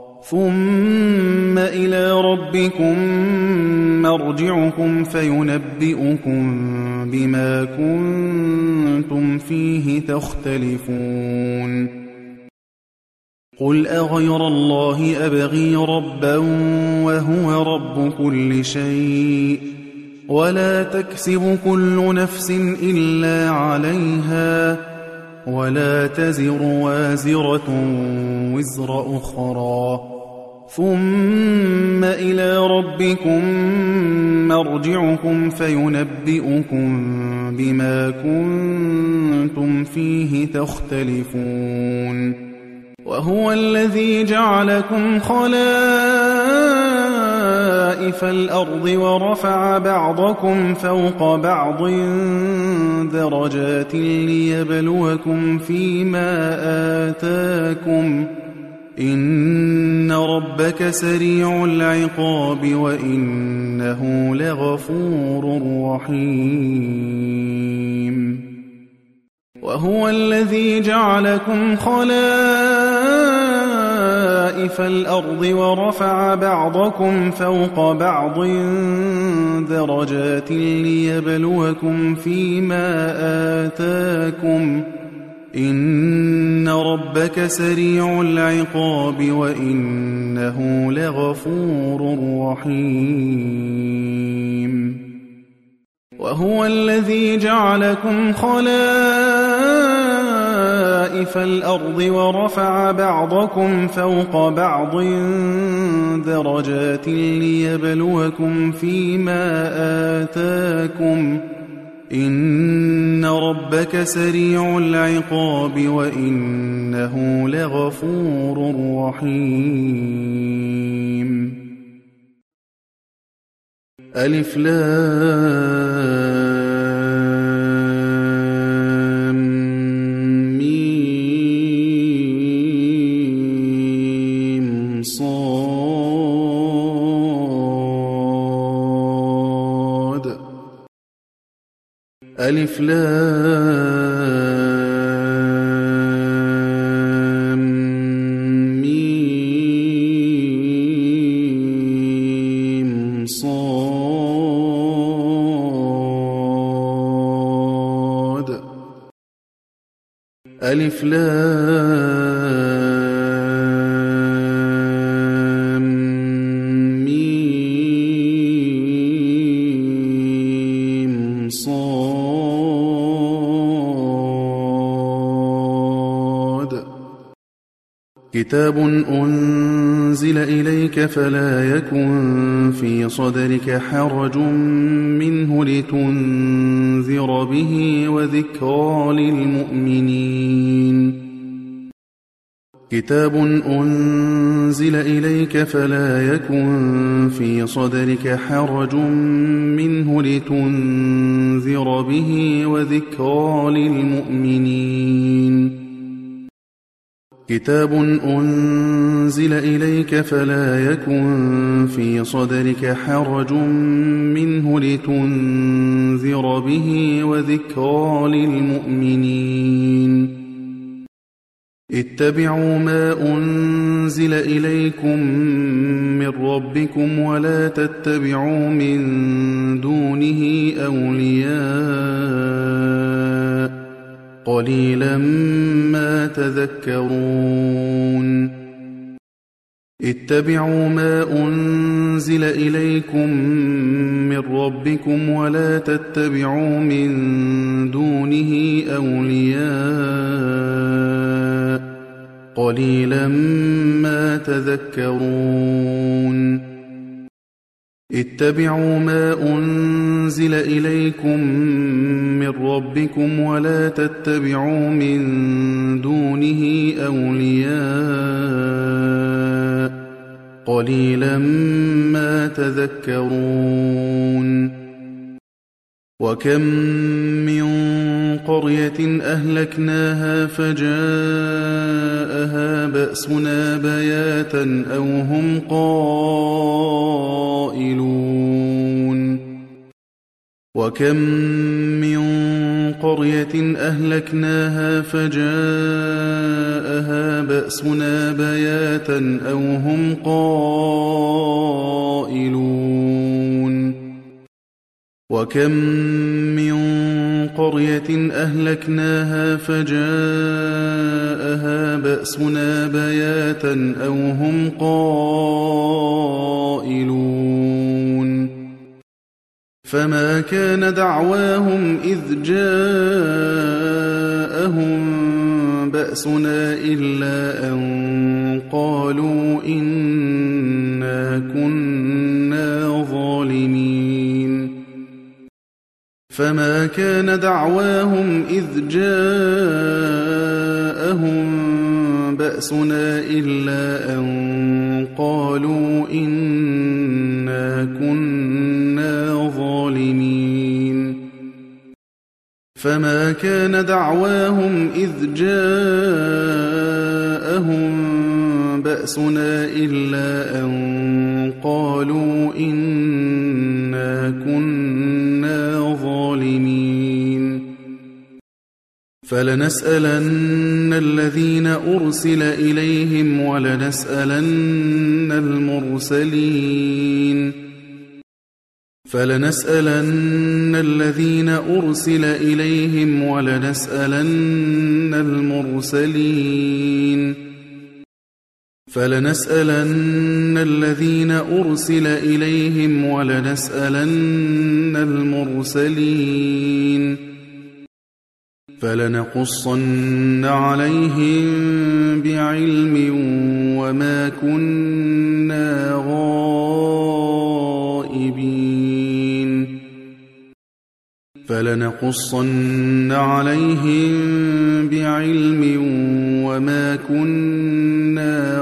ثم إلى ربكم مرجعكم فينبئكم بما كنتم فيه تختلفون قل أغير الله أبغي ربا وهو رب كل شيء ولا تكسب كل نفس إلا عليها ولا تزر وازرة وزر أخرى ثم إلى ربكم مرجعكم فينبئكم بما كنتم فيه تختلفون وهو الذي جعلكم خلائف الأرض ورفع بعضكم فوق بعض درجات ليبلوكم فيما آتاكم إن ربك سريع العقاب وإنه لغفور رحيم وهو الذي جعلكم خلائف الأرض ورفع بعضكم فوق بعض درجات ليبلوكم فيما آتاكم إن ربك سريع العقاب وإنه لغفور رحيم وهو الذي جعلكم خلائف الأرض ورفع بعضكم فوق بعض درجات ليبلوكم فيما آتاكم إن ربك سريع العقاب وإنه لغفور رحيم ألف لام ميم صاد ألف لام ميم صاد ألف لام ميم صاد كتاب أنزل إليك فلا يكن في صدرك حرج منه لتنذر به وذكرى للمؤمنين كتاب أنزل إليك فلا يكن في صدرك حرج منه لتنذر به وذكرى للمؤمنين كتاب أنزل إليك فلا يكن في صدرك حرج منه لتنذر به وذكرى للمؤمنين اتبعوا ما أنزل إليكم من ربكم ولا تتبعوا من دونه أولياء قليلا ما تذكرون اتبعوا ما أنزل إليكم من ربكم ولا تتبعوا من دونه أولياء قليلا ما تذكرون اتبعوا ما أنزل إليكم من ربكم ولا تتبعوا من دونه أولياء قليلا ما تذكرون وكم من قرية أهلكناها فجاءها بأسنا بياتا أو هم قائلون وكم من قرية أهلكناها فجاءها بأسنا بياتا أو هم قائلون وكم من قرية أهلكناها فجاءها بأسنا بياتا أو هم قائلون فما كان دعواهم إذ جاءهم بأسنا إلا أن قالوا إنا كنا ظالمين فما كان دعواهم إذ جاءهم بأسنا إلا أن قالوا إنا كنا ظالمين فما كان دعواهم إذ جاءهم بأسنا إلا أن قالوا إنا كنا ظالمين فلنسألن الذين أرسل إليهم ولنسألن المرسلين فلنسألن الذين أرسل إليهم ولنسألن المرسلين فلنسألن الذين أرسل إليهم ولنسألن المرسلين فلنقصن عليهم بعلم وما كنا غائبين فلنقصن عليهم بعلم وما كنا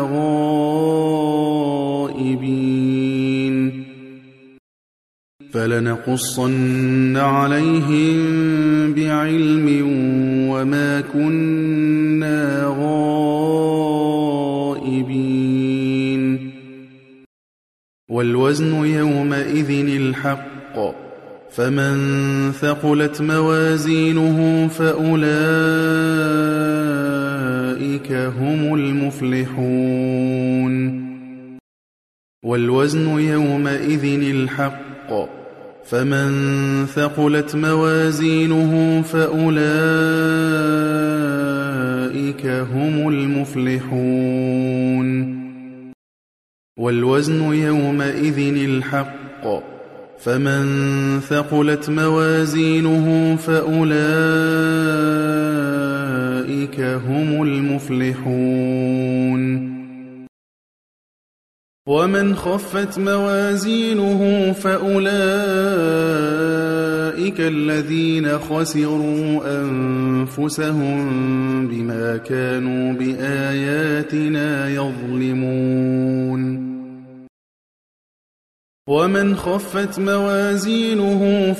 غائبين فلنقصن عليهم بعلم وما كنا غائبين والوزن يومئذ الحق فمن ثقلت موازينه فأولئك هم المفلحون والوزن يومئذ الحق فمن ثقلت موازينه فأولئك هم المفلحون والوزن يومئذ الحق فمن ثقلت موازينه فأولئك هم المفلحون ومن خفت موازينه فأولئك الذين خسروا أنفسهم بما كانوا بآياتنا يظلمون ومن خفت موازينه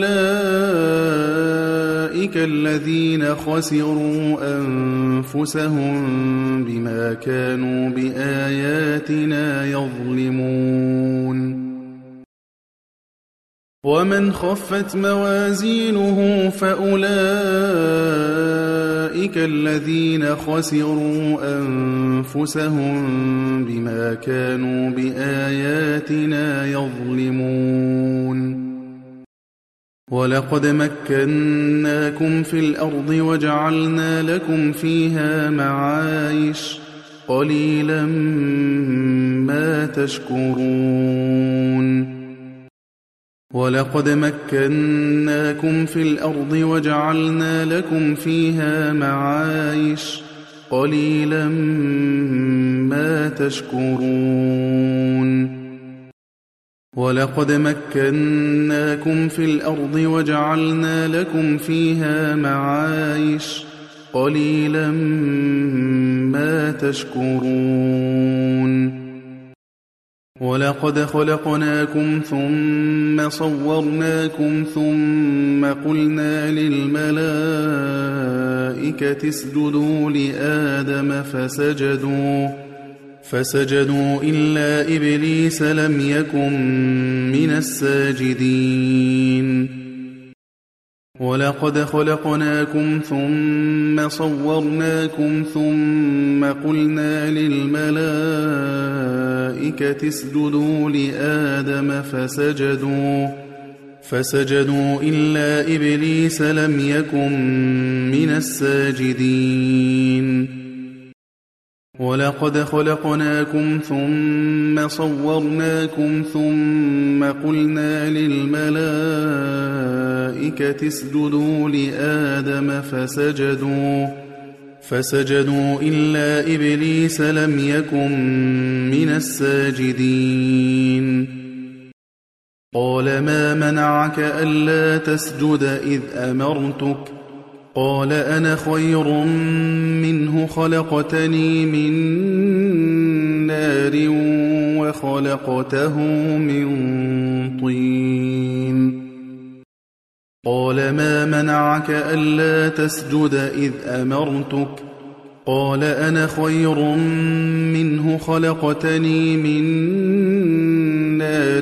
فأولئك الذين خسروا أنفسهم بما كانوا بآياتنا يظلمون ومن خفت موازينه فأولئك الذين خسروا أنفسهم بما كانوا بآياتنا يظلمون ولقد مكناكم في الأرض وجعلنا لكم فيها معايش قليلا ما تشكرون ولقد مكناكم في الأرض وجعلنا لكم فيها معايش قليلا ما تشكرون ولقد مكناكم في الأرض وجعلنا لكم فيها معايش قليلا ما تشكرون ولقد خلقناكم ثم صورناكم ثم قلنا للملائكة اسجدوا لآدم فسجدوا إلا إبليس لم يكن من الساجدين ولقد خلقناكم ثم صورناكم ثم قلنا للملائكة اسجدوا لآدم فسجدوا إلا إبليس لم يكن من الساجدين ولقد خلقناكم ثم صورناكم ثم قلنا للملائكة اسجدوا لآدم فسجدوا إلا إبليس لم يكن من الساجدين قال ما منعك ألا تسجد إذ أمرتك قال أنا خير منه خلقتني من نار وخلقته من طين قال ما منعك ألا تسجد إذ أمرتك قال أنا خير منه خلقتني من نار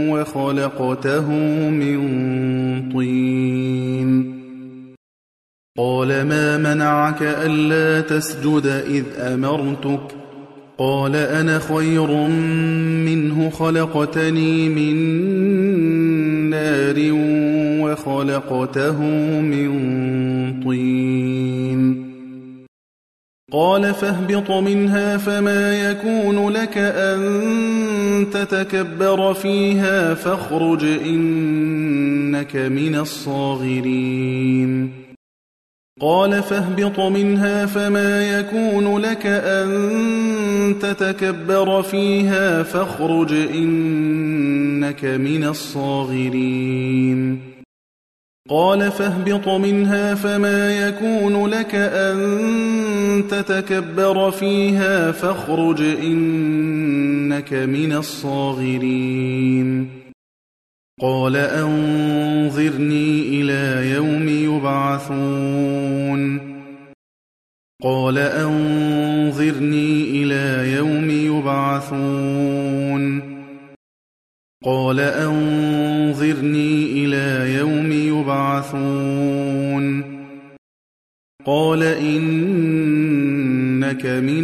وخلقته من طين قال ما منعك ألا تسجد إذ أمرتك قال أنا خير منه خلقتني من نار وخلقته من طين قال فاهبط منها فما يكون لك أن تتكبر فيها فاخرج إنك من الصاغرين قال فاهبط منها فما يكون لك أن تتكبر فيها فاخرج إنك من الصاغرين قال فاهبط منها فما يكون لك أن تتكبر فيها فاخرج إنك من الصاغرين قال أنظرني إلى يوم يبعثون قال أنظرني إلى يوم يبعثون قال أنظرني إلى يوم يبعثون قال إنك من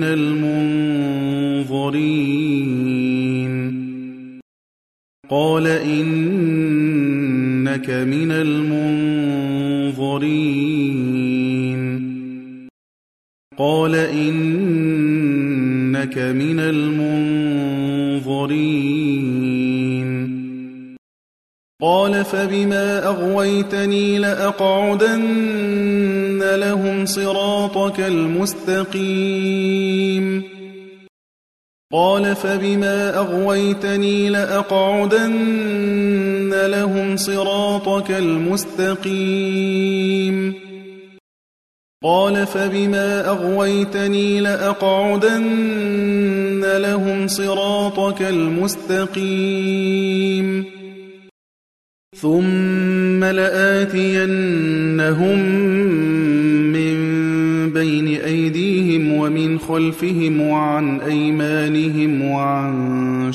المنظرين قال إنك من المنظرين قال إنك من المنظرين قال فبما أغويتني لأقعدن لهم صراطك المستقيم قال فبما أغويتني لأقعدن لهم صراطك المستقيم قال فبما أغويتني لأقعدن لهم صراطك المستقيم ثم لآتينهم من بين أيديهم ومن خلفهم وعن أيمانهم وعن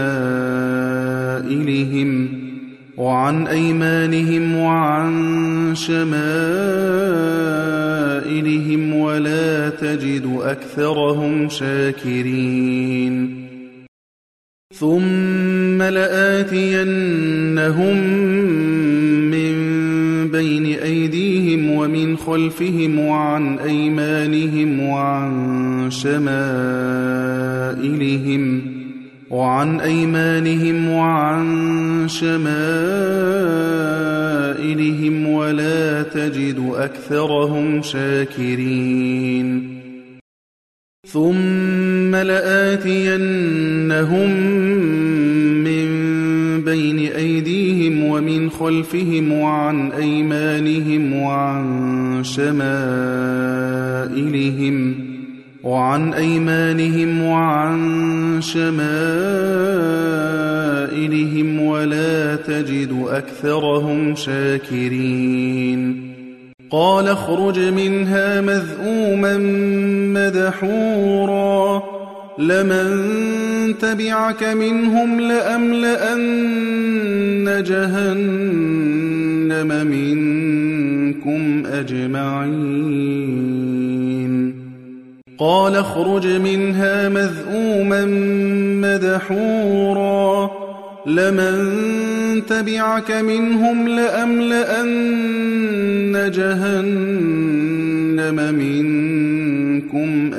شمائلهم ولا تجد أكثرهم شاكرين ثم لآتينهم من بين أيديهم ومن خلفهم وعن أيمانهم وعن شمائلهم ولا تجد أكثرهم شاكرين ثم لآتينهم من بين أيديهم ومن خلفهم وعن أيمانهم وعن شمائلهم ولا تجد أكثرهم شاكرين قال اخرج منها مذءوما مدحورا لمن تبعك منهم لأملأن جهنم منكم أجمعين قال اخرج منها مذءوما مدحورا لمن تبعك منهم لأملأن جهنم منكم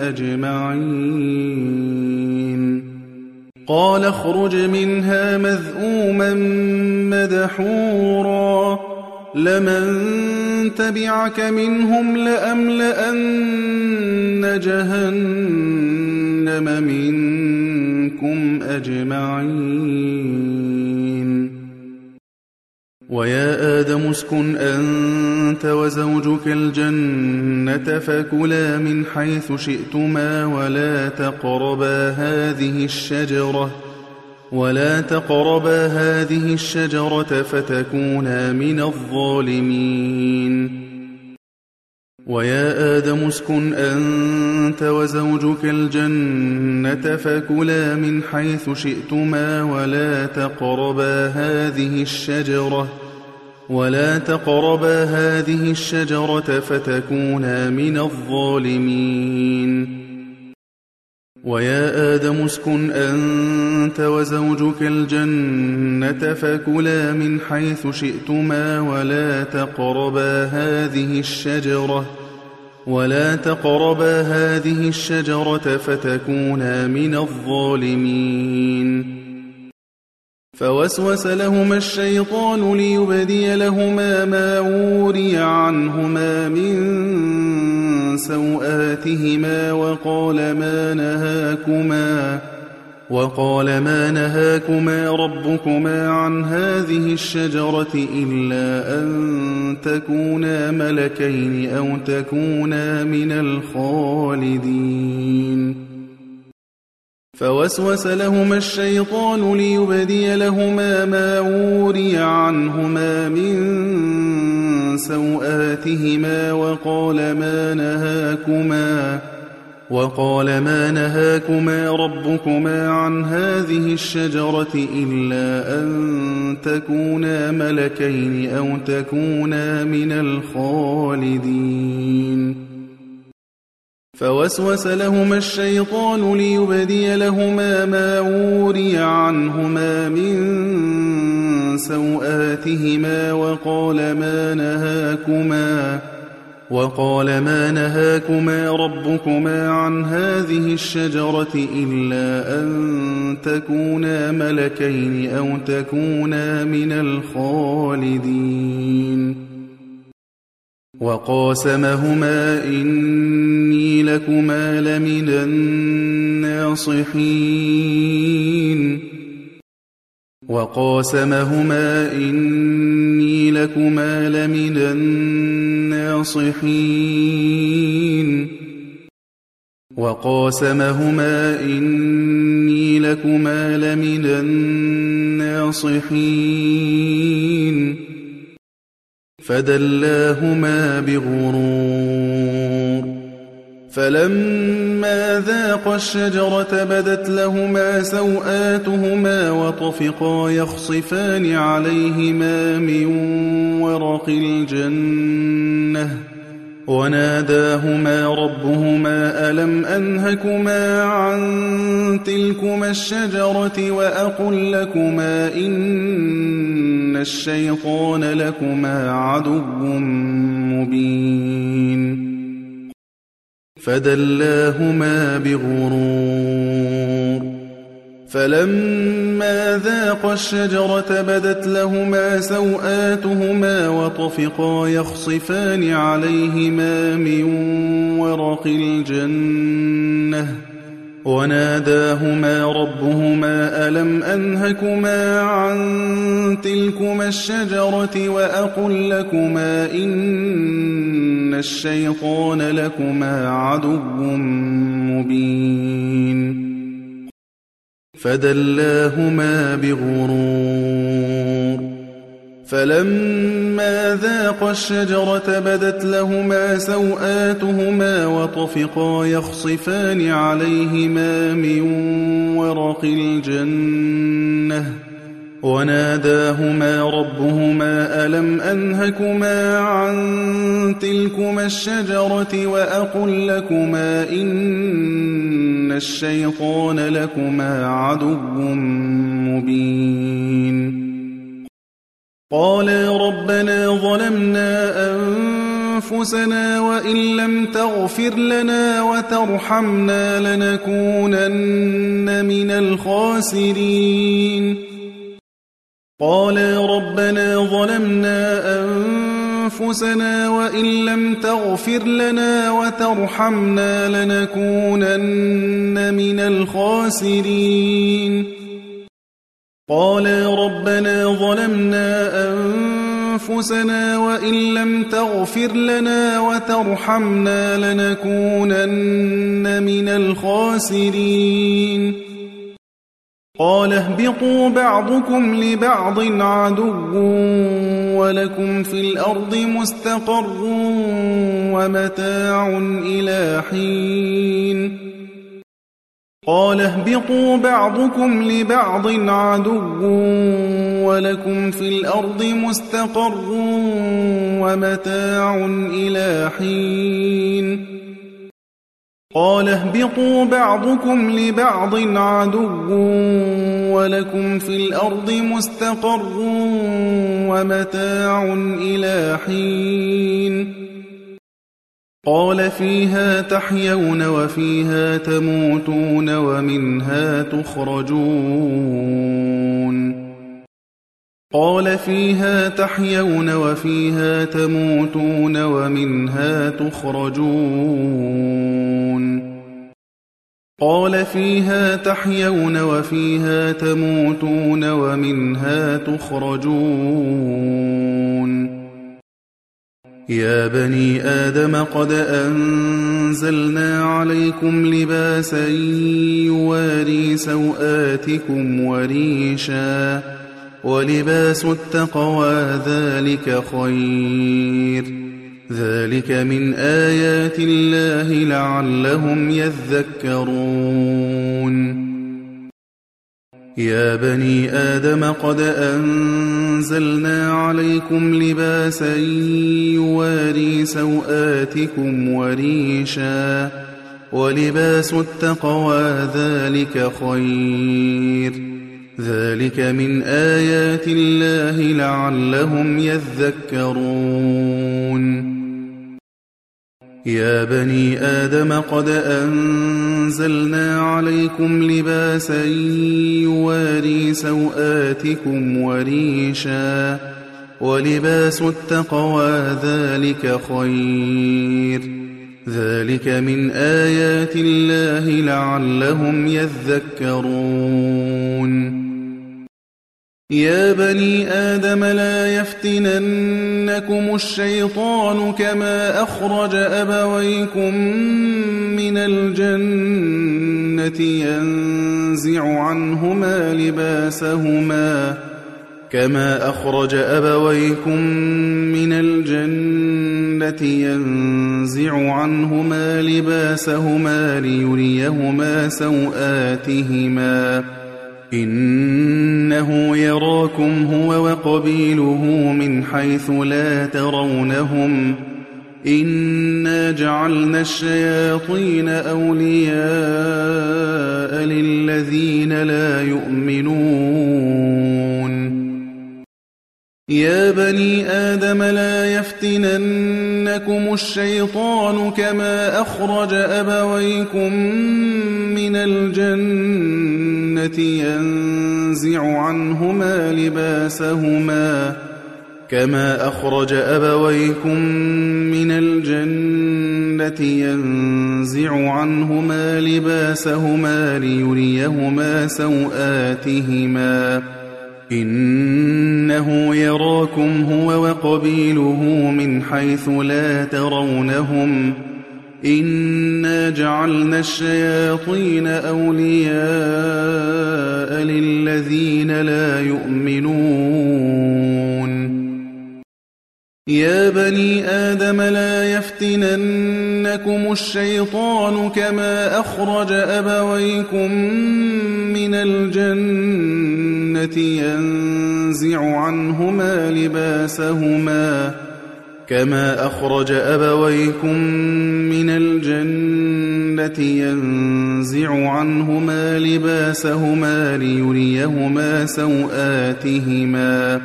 أجمعين قال اخرج منها مذءوما مدحورا لمن تبعك منهم لأملأن جهنم منكم أجمعين ويا آدم اسكن أنت وزوجك الجنة فكلا من حيث شئتما ولا تقربا هذه الشجرة فتكونا من الظالمين ويا آدم اسكن أنت وزوجك الجنة فكلا من حيث شئتما ولا تقربا هذه الشجرة فتكونا من الظالمين. ويا آدم اسكن أنت وزوجك الجنة فكلا من حيث شئتما ولا تقربا هذه الشجرة فتكونا من الظالمين. فوسوس لهما الشيطان ليبدي لهما ما وري عنهما من سوآتهما وقال ما نهاكما ربكما عن هذه الشجرة إلا أن تكونا ملكين أو تكونا من الخالدين. فوسوس لهما الشيطان ليبدي لهما ما وري عنهما من سوآتهما وقال ما نهاكما ربكما عن هذه الشجرة إلا أن تكونا ملكين أو تكونا من الخالدين. فوسوس لهما الشيطان ليبدي لهما ما وري عنهما من سوآتهما وقال ما نهاكما ربكما عن هذه الشجرة إلا أن تكونا ملكين أو تكونا من الخالدين. وقاسمهما إني لكما لمن الناصحين فدلاهما بغرور. فلما ذاقا الشجرة بدت لهما سوآتهما وطفقا يخصفان عليهما من ورق الجنة وناداهما ربهما ألم أنهكما عن تلكما الشجرة وأقل لكما إن الشيطان لكما عدو مبين. فدلاهما بغرور. فلما ذاقا الشجرة بدت لهما سوآتهما وطفقا يخصفان عليهما من ورق الجنة وناداهما ربهما ألم أنهكما عن تلكما الشجرة وأقل لكما إن الشيطان لكما عدو مبين. فدلاهما بغرور. فلما ذاقا الشجرة بدت لهما سوآتهما وطفقا يخصفان عليهما من ورق الجنة وناداهما ربهما ألم أنهكما عن تلكما الشجرة وأقل لكما إن الشيطان لكما عدو مبين. قالا ربنا ظلمنا أنفسنا وإن لم تغفر لنا وترحمنا لنكونن من الخاسرين. قالا ربنا ظلمنا أنفسنا وإن لم تغفر لنا وترحمنا لنكونن من الخاسرين. قالا ربنا ظلمنا أنفسنا وإن لم تغفر لنا وترحمنا لنكونن من الخاسرين. قال اهبطوا بعضكم لبعض عدو ولكم في الأرض مستقر ومتاع إلى حين. قال اهبطوا بعضكم لبعض عدو ولكم في الأرض مستقر ومتاع إلى حين قال اهبطوا بعضكم لبعض عدو ولكم في الأرض مستقر ومتاع إلى حين قال فيها تحيون وفيها تموتون ومنها تخرجون قال فيها تحيون وفيها تموتون ومنها تخرجون قال فيها تحيون وفيها تموتون ومنها تخرجون يا بني آدم قد أنزلنا عليكم لباسا يواري سوآتكم وريشا ولباس التقوى ذلك خير ذلك من آيات الله لعلهم يذكرون يا بني آدم قد أنزلنا عليكم لباسا يواري سوآتكم وريشا ولباس التقوى ذلك خير ذلك من آيات الله لعلهم يذكرون يا بني آدم قد أنزلنا عليكم لباسا يواري سوآتكم وريشا ولباس التقوى ذلك خير ذلك من آيات الله لعلهم يذكرون يا بني آدم لا يفتننكم الشيطان كما أخرج أبويكم من الجنة ينزع عنهما لباسهما كما أخرج أبويكم من الجنة ينزع عنهما لباسهما ليريهما سوآتهما إنه يراكم هو وقبيله من حيث لا ترونهم إنا جعلنا الشياطين أولياء للذين لا يؤمنون يا بني آدم لا يفتننكم الشيطان كما أخرج أبويكم من الجنة ينزع عنهما لباسهما كما أخرج أبويكم من الجنة ينزع عنهما لباسهما ليريهما سوآتهما إنه يراكم هو وقبيله من حيث لا ترونهم إنا جعلنا الشياطين أولياء للذين لا يؤمنون يا بني آدم لا يفتننكم الشيطان كما أخرج أبويكم من الجنة ينزع عنهما لباسهما كما أخرج أبويكم من الجنة ينزع عنهما لباسهما ليريهما سوآتهما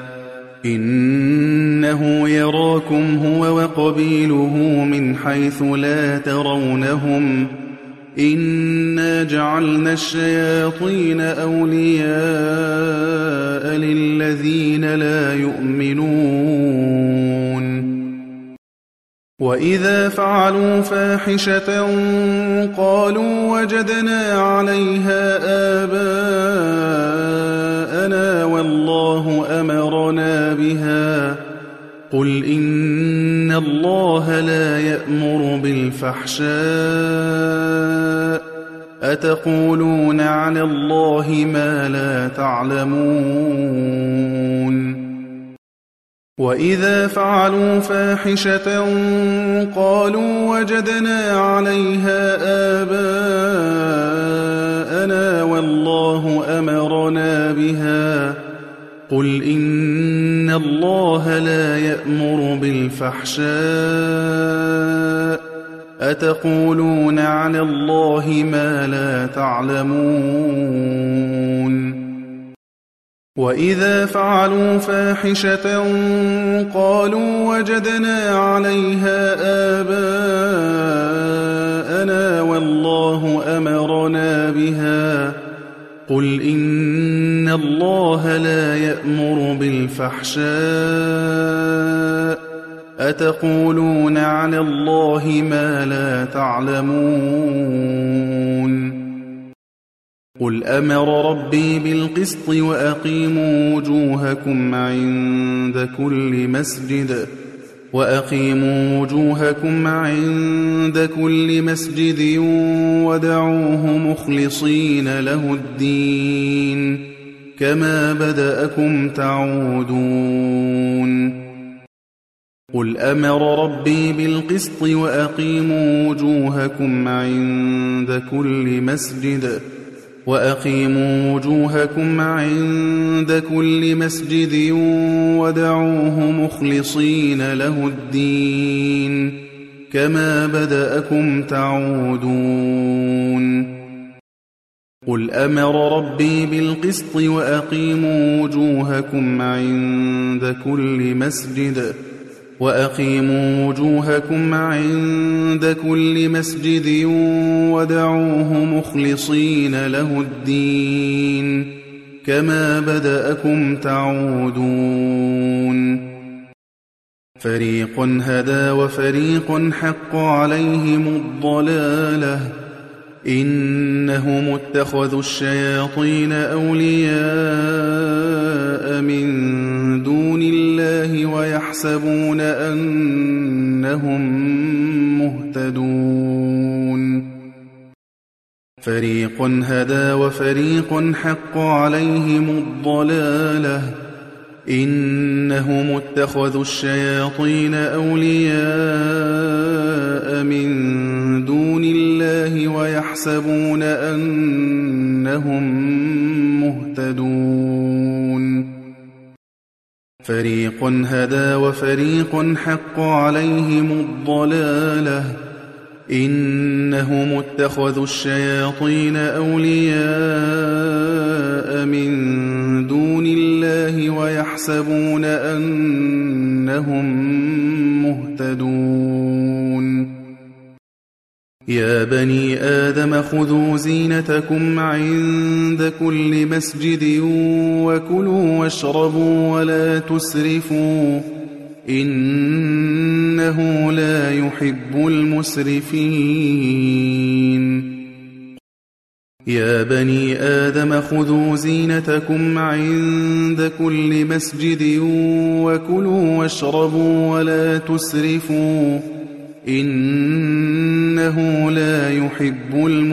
إنه يراكم هو وقبيله من حيث لا ترونهم إنا جعلنا الشياطين أولياء للذين لا يؤمنون وإذا فعلوا فاحشة قالوا وجدنا عليها آباءنا والله أمرنا بها قل إن الله لا يأمر بالفحشاء أتقولون على الله ما لا تعلمون وإذا فعلوا فاحشة قالوا وجدنا عليها قل إن الله لا يأمر بالفحشاء أتقولون على الله ما لا تعلمون وإذا فعلوا فاحشة قالوا وجدنا عليها آباءنا والله أمرنا بها قل إن الله لا يأمر بالفحشاء أتقولون على الله ما لا تعلمون قل أمر ربي بالقسط وأقيموا وجوهكم عند كل مسجد ودعوه مخلصين له الدين كما بدأكم تعودون قل أمر ربي بالقسط وأقيموا وجوهكم عند كل مسجد ودعوه مخلصين له الدين كما بدأكم تعودون قل أمر ربي بالقسط وأقيموا وجوهكم عند كل مسجد ودعوه مخلصين له الدين كما بدأكم تعودون فريق هدى وفريق حق عليهم الضلالة إنهم اتخذوا الشياطين أولياء من دون الله ويحسبون أنهم مهتدون فريق هدى وفريق حق عليهم الضلالة إنهم اتخذوا الشياطين أولياء من دون الله ويحسبون أنهم مهتدون فريق هدى وفريق حق عليهم الضلالة إنهم اتخذوا الشياطين أولياء من دون الله ويحسبون أنهم مهتدون يا بني آدم خذوا زينتكم عند كل مسجد وكلوا واشربوا ولا تسرفوا إنه لا يحب المسرفين يا بني آدم خذوا زينتكم عند كل مسجد وكلوا واشربوا ولا تسرفوا إنه لا يحب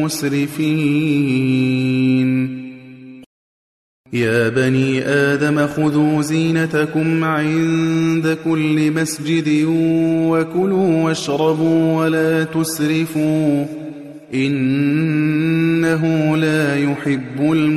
المسرفين يا بني آدم خذوا زينتكم عند كل مسجد وكلوا واشربوا ولا تسرفوا إنه لا يحب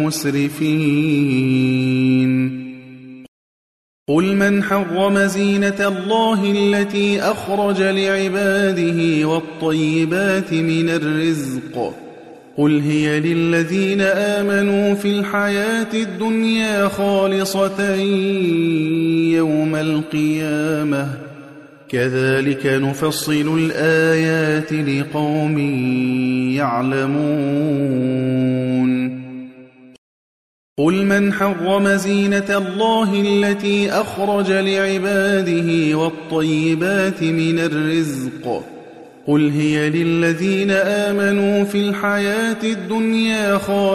المسرفين قل من حرم زينة الله التي أخرج لعباده والطيبات من الرزق قل هي للذين آمنوا في الحياة الدنيا خالصة يوم القيامة كذلك نفصل الآيات لقوم يعلمون قل من حرم زينة الله التي أخرج لعباده والطيبات من الرزق قل هي للذين آمنوا في الحياة الدنيا خالصة يوم القيامة كذلك نفصل الآيات لقوم يعلمون قل من حرم زينة الله التي أخرج لعباده والطيبات من الرزق قل هي للذين آمنوا في الحياة الدنيا خالصة يوم القيامة كذلك نفصل الآيات لقوم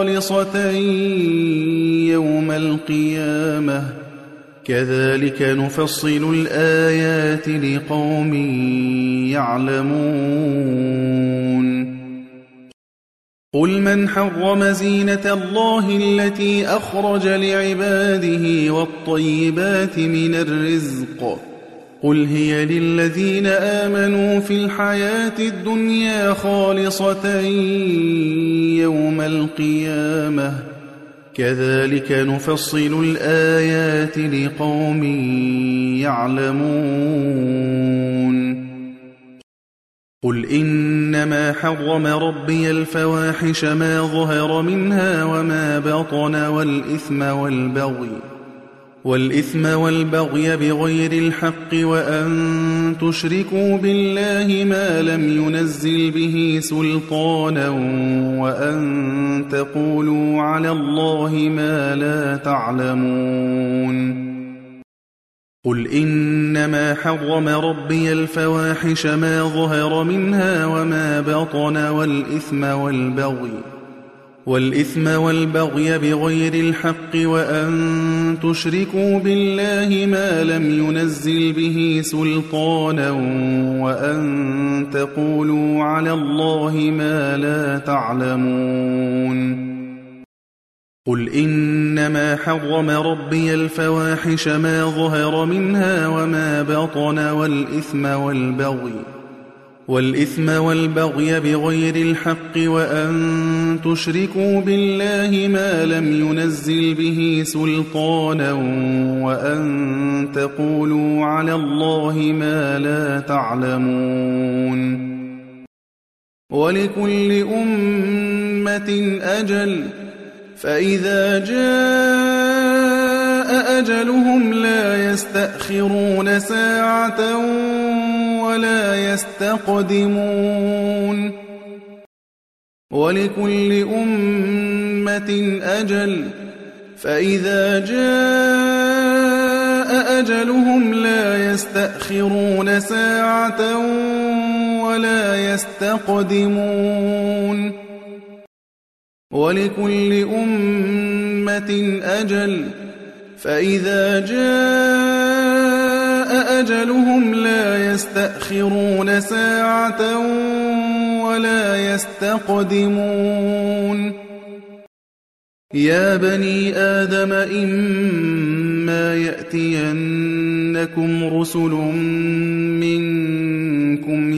يعلمون قل من حرم زينة الله التي أخرج لعباده والطيبات من الرزق قل هي للذين آمنوا في الحياة الدنيا خالصة يوم القيامة كذلك نفصل الآيات لقوم يعلمون قل إنما حرم ربي الفواحش ما ظهر منها وما بطن والإثم والبغي بغير الحق وأن تشركوا بالله ما لم ينزل به سلطانا وأن تقولوا على الله ما لا تعلمون قل إنما حرم ربي الفواحش ما ظهر منها وما بطن والإثم والبغي بغير الحق وأن تشركوا بالله ما لم ينزل به سلطانا وأن تقولوا على الله ما لا تعلمون قل إنما حرم ربي الفواحش ما ظهر منها وما بطن والإثم والبغي بغير الحق وأن تشركوا بالله ما لم ينزل به سلطانا وأن تقولوا على الله ما لا تعلمون ولكل أمة أجل فإذا جاء أجلهم لا يستأخرون ساعة ولا يستقدمون ولكل أمة أجل فإذا جاء أجلهم لا يستأخرون ساعة ولا يستقدمون ولكل أمة أجل فإذا جاء أجلهم لا يستأخرون ساعة ولا يستقدمون يا بني آدم إما يأتينكم رسل منكم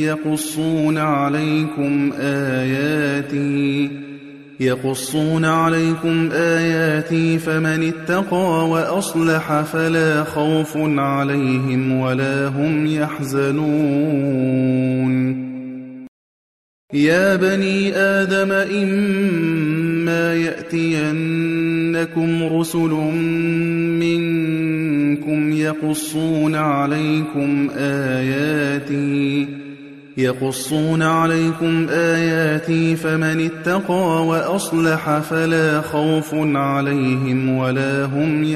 يقصون عليكم آياتي فمن اتقى وأصلح فلا خوف عليهم ولا هم يحزنون يا بني آدم إما يأتينكم رسل منكم يقصون عليكم آياتي فمن اتقى وأصلح فلا خوف عليهم ولا هم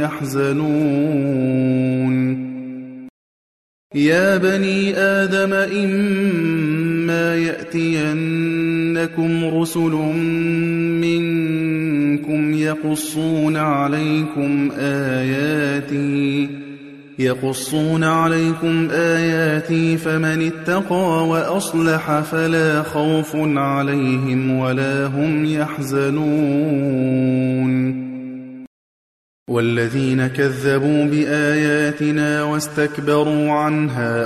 يحزنون يا بني آدم إما يأتينكم رسل منكم يقصون عليكم آياتي فمن اتقى وأصلح فلا خوف عليهم ولا هم يحزنون والذين كذبوا بآياتنا واستكبروا عنها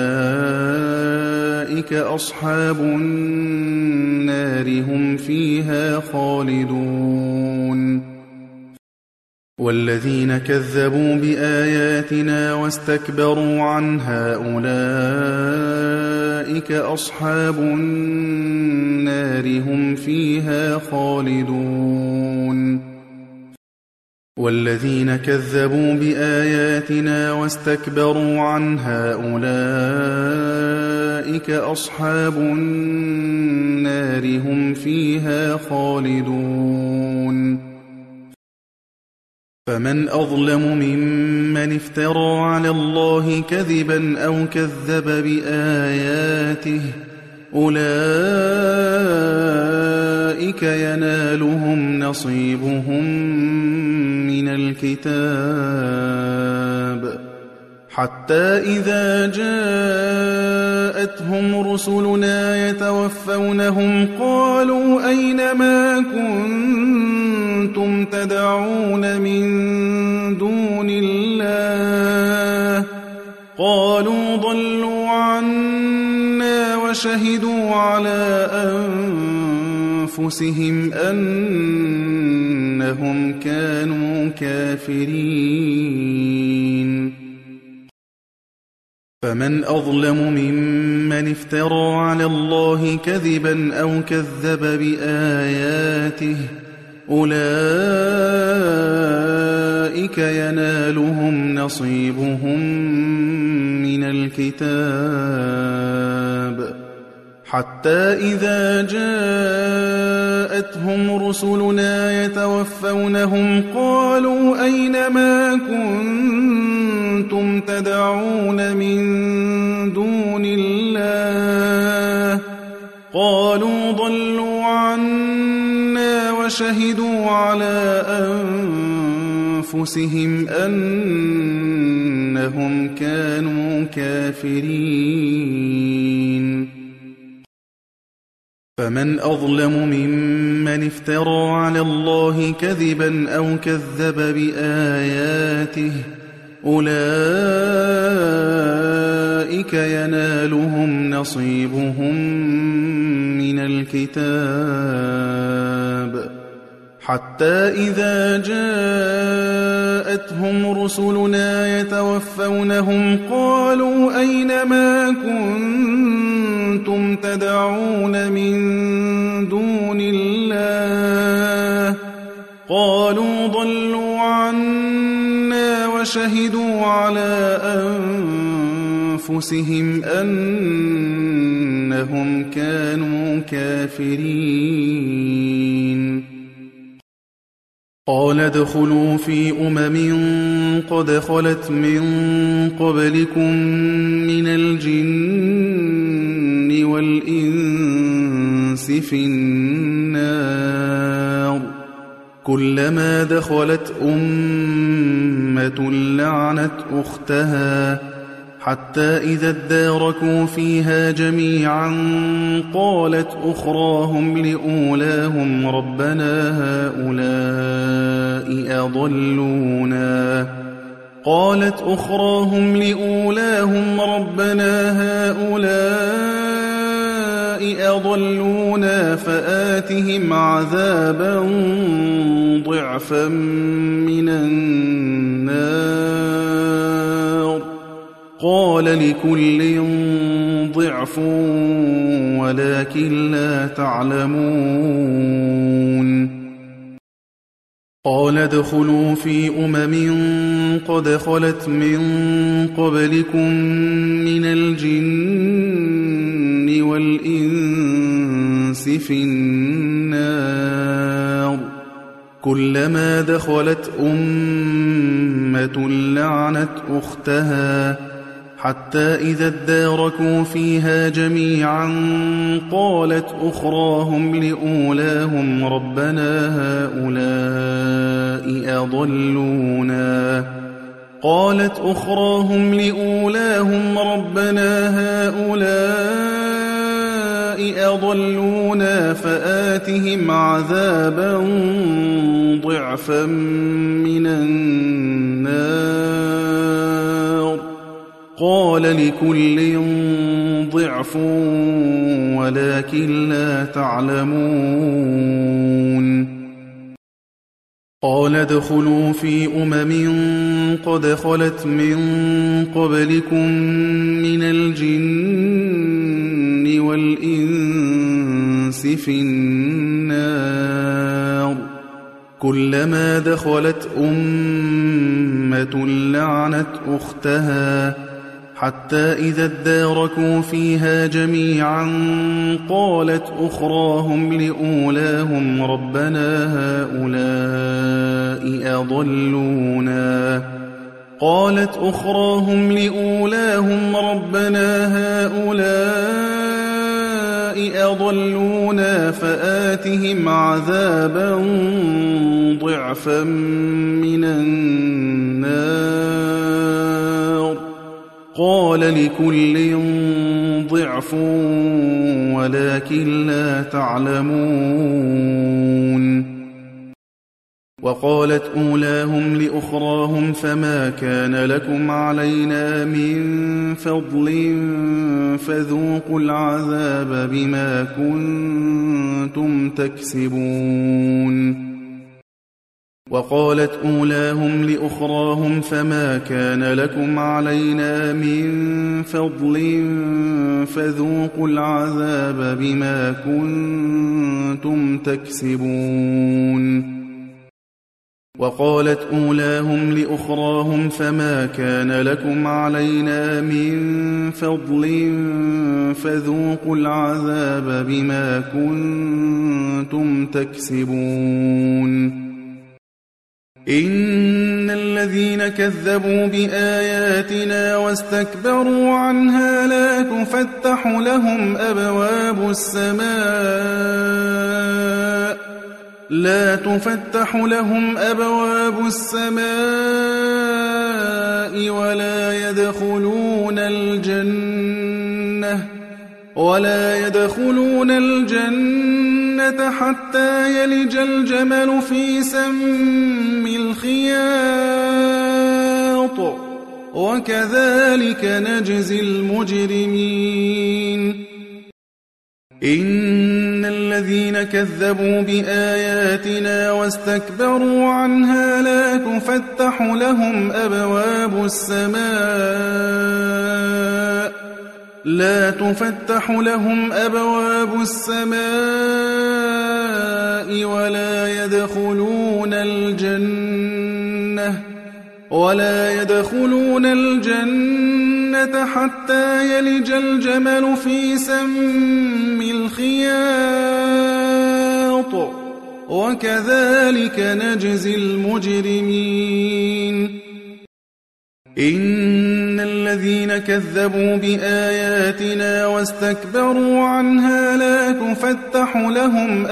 أولئك أصحاب النار هم فيها خالدون والذين كذبوا بآياتنا واستكبروا عنها أولئك أصحاب النار هم فيها خالدون والذين كذبوا بآياتنا واستكبروا عنها أولئك أصحاب النار هم فيها خالدون فمن أظلم ممن افترى على الله كذبا أو كذب بآياته أولئك ينالهم نصيبهم من الكتاب حتى إذا جاءتهم رسلنا يتوفونهم قالوا أين ما كنتم تدعون من دون الله قالوا ضلوا عنا وشهدوا على أنفسهم أنهم كانوا كافرين. فمن أظلم ممن افترى على الله كذبا أو كذب بآياته أولئك ينالهم نصيبهم من الكتاب حتى إذا جاءتهم رسلنا يتوفونهم قالوا أين ما كنتم تدعون من دون الله قالوا ضلوا عنا وشهدوا على أنفسهم أنهم كانوا كافرين. فمن أظلم ممن افترى على الله كذبا أو كذب بآياته أولئك ينالهم نصيبهم من الكتاب حتى إذا جاءتهم رسلنا يتوفونهم قالوا أين ما كنتم تدعون من دون الله قالوا ضلوا عنا وشهدوا على أنفسهم أنهم كانوا كافرين. قال ادخلوا في قد خلت من قبلكم من الجن والإنس في النار كلما دخلت أمة لعنت أختها حتى إذا اداركوا فيها جميعا قالت أخراهم لأولاهم ربنا هؤلاء أضلونا فآتهم عذابا ضعفا من النار قال لكل ضعف ولكن لا تعلمون. قال ادخلوا في قد خلت من قبلكم من الجن والإنس في النار كلما دخلت أمة لعنت أختها حتى إذا اداركوا فيها جميعا قالت أخراهم لأولاهم ربنا هؤلاء أضلونا فآتهم عذابا ضعفا من النار قال لكل ضعف ولكن لا تعلمون. قال ادخلوا في قد خلت من قبلكم من الجن والإنس في النار كلما دخلت أمة لعنت أختها حتى إذا اداركوا فيها جميعا قالت أخراهم لأولاهم ربنا هؤلاء أضلونا فآتهم عذابا ضعفا من النار قال لكل ضعف ولكن لا تعلمون. وقالت أولاهم لأخراهم فما كان لكم علينا من فضل فذوقوا العذاب بما كنتم تكسبون وقالت أولاهم لأخراهم فما كان لكم علينا من فضل فذوقوا العذاب بما كنتم تكسبون وقالت أولاهم لأخراهم فما كان لكم علينا من فضل فذوقوا العذاب بما كنتم تكسبون إن الذين كذبوا بآياتنا واستكبروا عنها لا تفتح لهم أبواب السماء ولا يدخلون الجنة حتى يلج الجمل في سم الخياط وكذلك نجزي المجرمين إن الذين كذبوا بآياتنا واستكبروا عنها لا تفتح لهم أبواب السماء ولا يدخلون الجنة حتى يلج الجمل في سم الخياط وكذلك نجزي المجرمين إن الذين كذبوا بآياتنا واستكبروا عنها لا تفتح لهم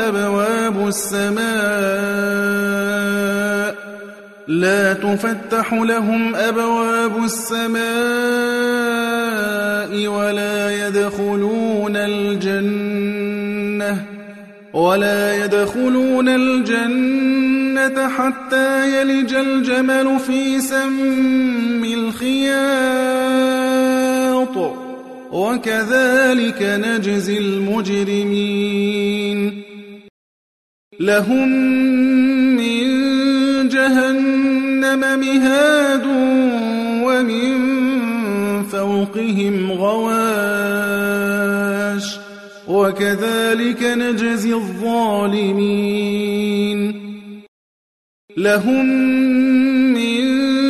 أبواب السماء ولا يدخلون الجنة حتى يلج الجمل في سم الخياط وكذلك نجزي المجرمين لهم من جهنم مهاد ومن فوقهم غواش وكذلك نجزي الظالمين لهم من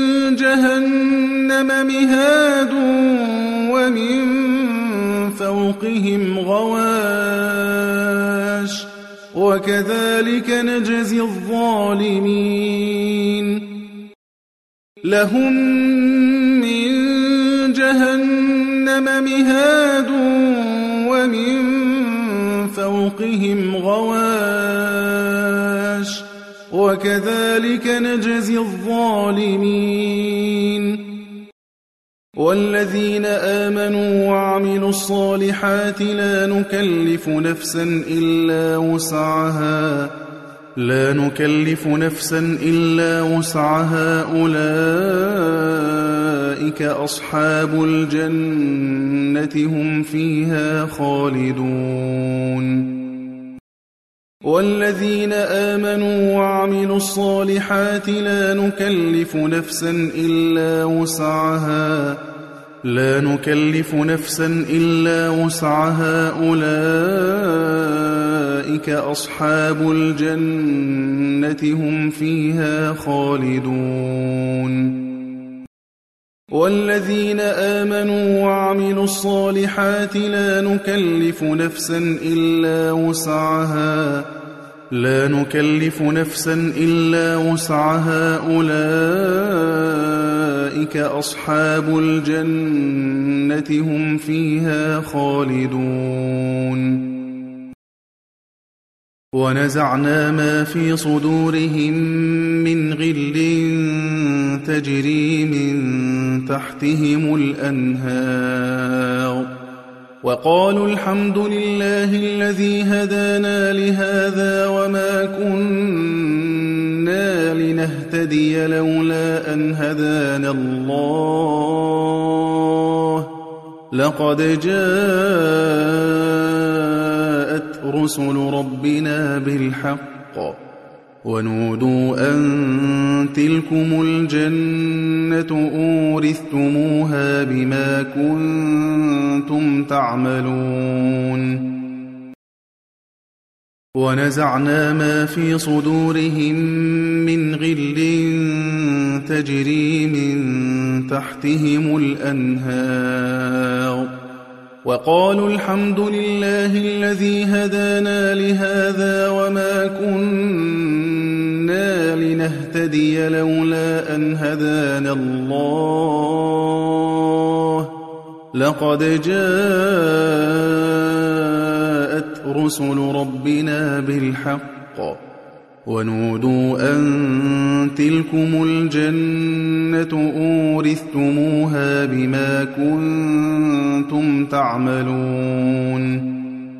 جهنم مهاد ومن فوقهم غواش وكذلك نجزي الظالمين لهم من جهنم مهاد ومن فوقهم غواش وكذلك نجزي الظالمين والذين آمنوا وعملوا الصالحات لا نكلف نفسا إلا وسعها أولئك أصحاب الجنة هم فيها خالدون والذين آمنوا وعملوا الصالحات لا نكلف نفسا إلا وسعها أولئك أصحاب الجنة هم فيها خالدون والذين آمنوا وعملوا الصالحات لا نكلف نفسا إلا وسعها أولئك أصحاب الجنة هم فيها خالدون ونزعنا ما في صدورهم من غل تجري من تحتهم الأنهار وقالوا الحمد لله الذي هدانا لهذا وما كنا لنهتدي لولا أن هدانا الله لقد جاءت رسل ربنا بالحق ونودوا أن تلكم الجنة أورثتموها بما كنتم تعملون ونزعنا ما في صدورهم من غل تجري من تحتهم الأنهار وقالوا الحمد لله الذي هدانا لهذا وما كنا لنهتدي لولا أن هدانا الله لقد جاءت رسل ربنا بالحق ونودوا أن تلكم الجنة أورثتموها بما كنتم تعملون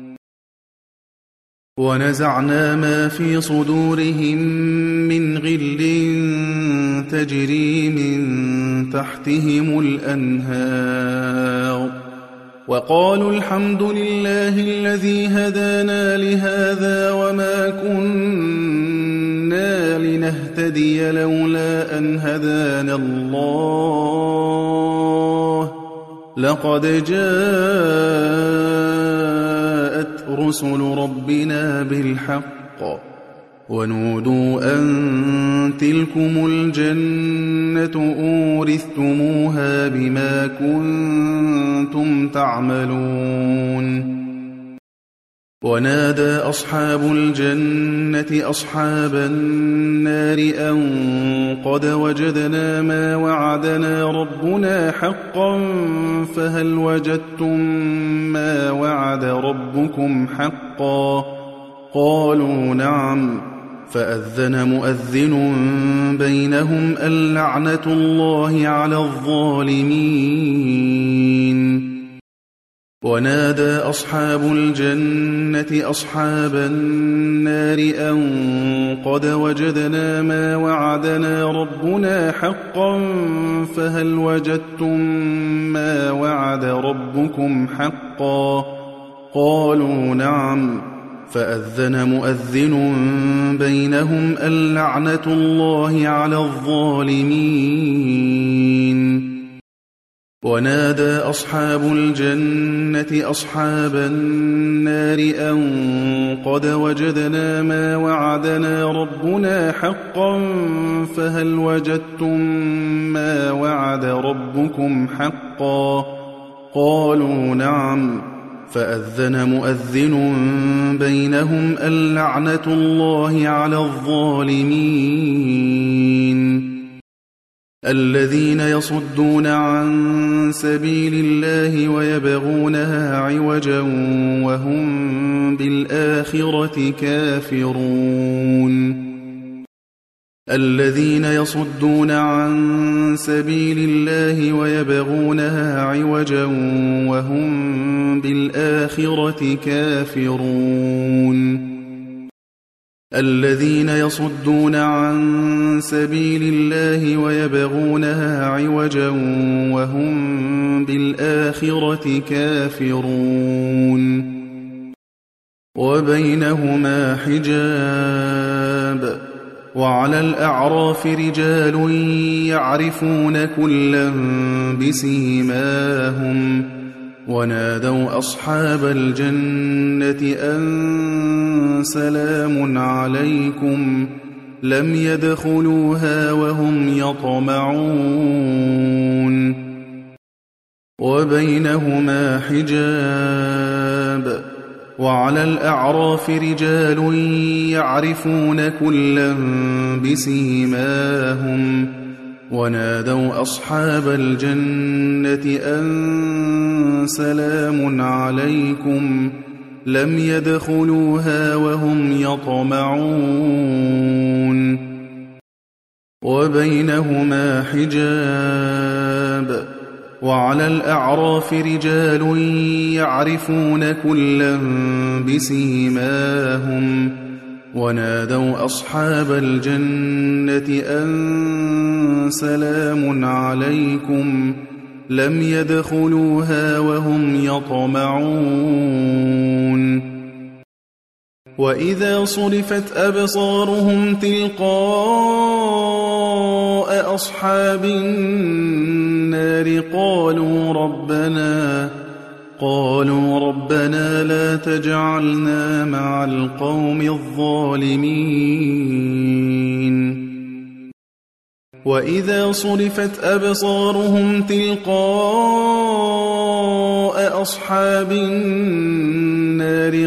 ونزعنا ما في صدورهم من غل تجري من تحتهم الأنهار وقالوا الحمد لله الذي هدانا لهذا وما كنا لنهتدي لولا أن هدانا الله لقد جاءت رسل ربنا بالحق ونودوا أن تلكم الجنة أورثتموها بما كنتم تعملون ونادى أصحاب الجنة أصحاب النار أن قد وجدنا ما وعدنا ربنا حقا فهل وجدتم ما وعد ربكم حقا قالوا نعم فأذن مؤذن بينهم اللعنة الله على الظالمين ونادى أصحاب الجنة أصحاب النار أن قد وجدنا ما وعدنا ربنا حقا فهل وجدتم ما وعد ربكم حقا قالوا نعم فأذن مؤذن بينهم اللعنة الله على الظالمين ونادى أصحاب الجنة أصحاب النار أن قد وجدنا ما وعدنا ربنا حقا فهل وجدتم ما وعد ربكم حقا قالوا نعم فأذن مؤذن بينهم اللعنة الله على الظالمين الذين يصدون عن سبيل الله ويبغونها عوجا وهم بالآخرة كافرون الذين يصدون عن سبيل الله ويبغونها عوجا وهم بالآخرة كافرون الذين يصدون عن سبيل الله ويبغونها عوجا وهم بالآخرة كافرون وبينهما حجاب وعلى الأعراف رجال يعرفون كلا بسيماهم ونادوا أصحاب الجنة أن سلام عليكم لم يدخلوها وهم يطمعون وبينهما حجاب وعلى الأعراف رجال يعرفون كلا بسيماهم ونادوا أصحاب الجنة أن سلام عليكم لم يدخلوها وهم يطمعون وبينهما حجاب وعلى الأعراف رجال يعرفون كلا بسيماهم ونادوا أصحاب الجنة أن سلام عليكم لم يدخلوها وهم يطمعون وإذا صرفت أبصارهم تلقاء أصحاب النار قالوا ربنا لا تجعلنا مع القوم الظالمين وإذا صرفت أبصارهم تلقاء أصحاب النار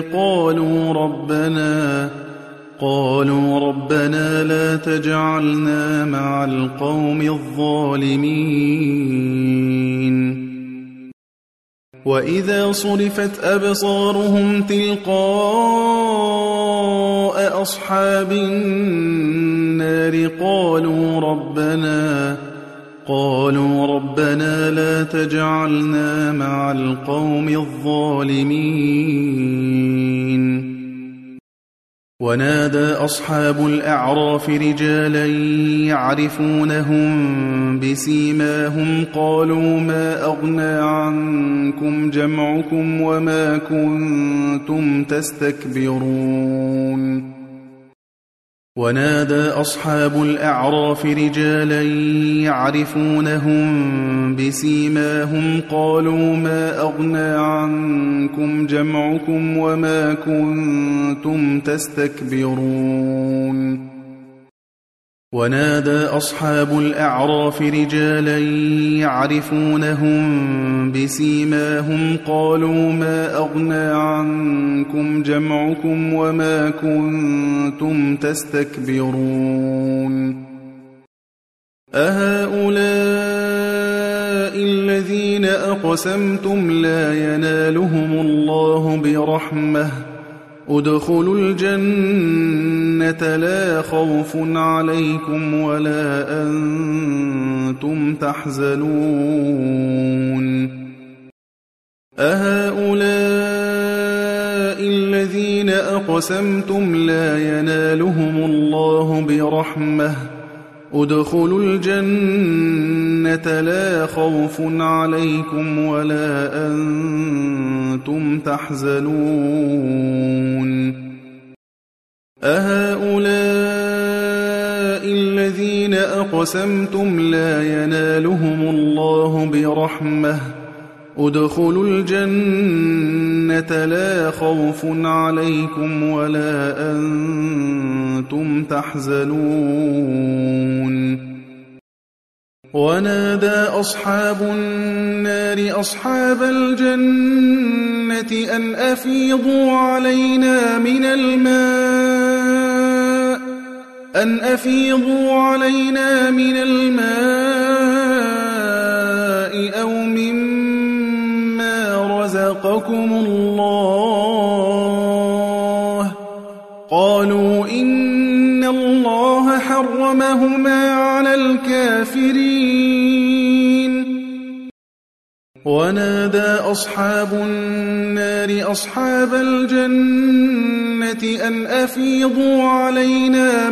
قالوا ربنا لا تجعلنا مع القوم الظالمين وإذا صرفت أبصارهم تلقاء أصحاب النار قالوا ربنا لا تجعلنا مع القوم الظالمين ونادى أصحاب الأعراف رجالا يعرفونهم بسيماهم قالوا ما أغنى عنكم جمعكم وما كنتم تستكبرون ونادى أصحاب الأعراف رجالا يعرفونهم بسيماهم قالوا ما أغنى عنكم جمعكم وما كنتم تستكبرون ونادى أصحاب الأعراف رجالا يعرفونهم بسيماهم قالوا ما أغنى عنكم جمعكم وما كنتم تستكبرون أهؤلاء الذين أقسمتم لا ينالهم الله برحمة ادخلوا الجنة لا خوف عليكم ولا أنتم تحزنون أهؤلاء الذين أقسمتم لا ينالهم الله برحمة ادخلوا الجنة لا خوف عليكم ولا أنتم تحزنون أهؤلاء الذين أقسمتم لا ينالهم الله برحمة ادخلوا الجنة لا خوف عليكم ولا أنتم تحزنون ونادى أصحاب النار أصحاب الجنة أن أفيضوا علينا من الماء أو مما رزقكم الله قالوا إن الله حرمهما على الكافرين ونادى أصحاب النار أصحاب الجنة أن أفيضوا علينا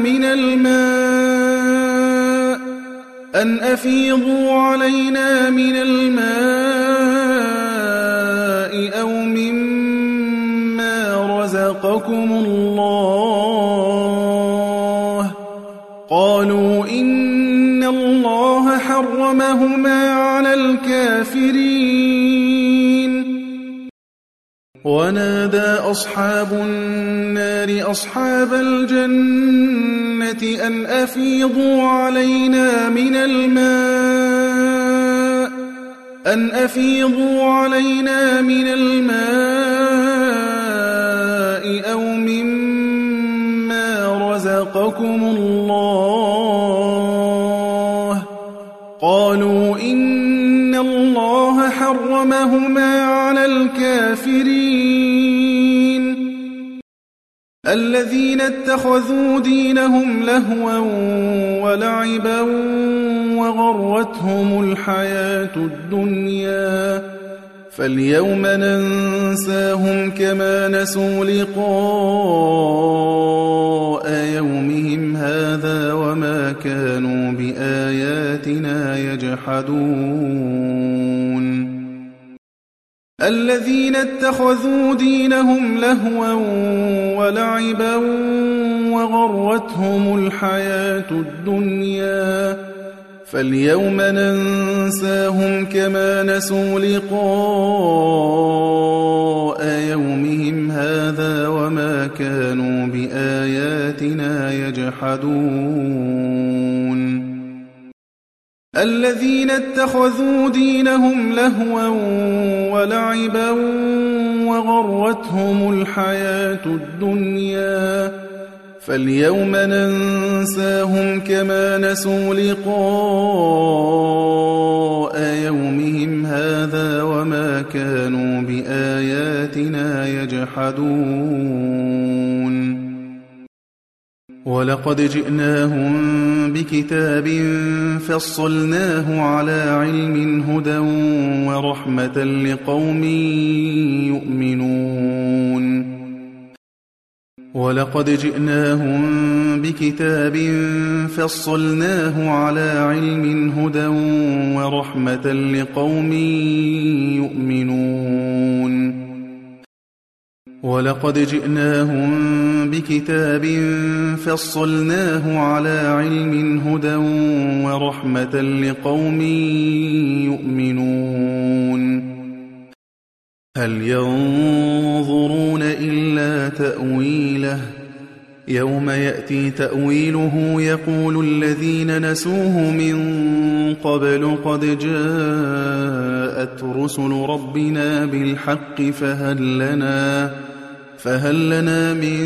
من الماء أو مما رزقكم الله قالوا إن الله حرمهما على الكافرين ونادى أصحاب النار أصحاب الجنة أن أفيضوا علينا من الماء أو مما رزقكم الله قالوا إن الله حرمهما على الكافرين الذين اتخذوا دينهم لهوا ولعبا وغرتهم الحياة الدنيا فاليوم ننساهم كما نسوا لقاء يومهم هذا وما كانوا بآياتنا يجحدون الذين اتخذوا دينهم لهوا ولعبا وغرتهم الحياة الدنيا فاليوم ننساهم كما نسوا لقاء يومهم هذا وما كانوا بآياتنا يجحدون الذين اتخذوا دينهم لهوا ولعبا وغرتهم الحياة الدنيا فاليوم ننساهم كما نسوا لقاء يومهم هذا وما كانوا بآياتنا يجحدون ولقد جئناهم بكتاب فصلناه على علم هدى ورحمة لقوم يؤمنون ولقد جئناهم بكتاب فصلناه على علم هدى ورحمة لقوم يؤمنون ولقد جئناهم بكتاب فصلناه على علم هدى ورحمة لقوم يؤمنون هل ينظرون إلا تأويله يوم يأتي تأويله يقول الذين نسوه من قبل قد جاءت رسل ربنا بالحق فهل لنا من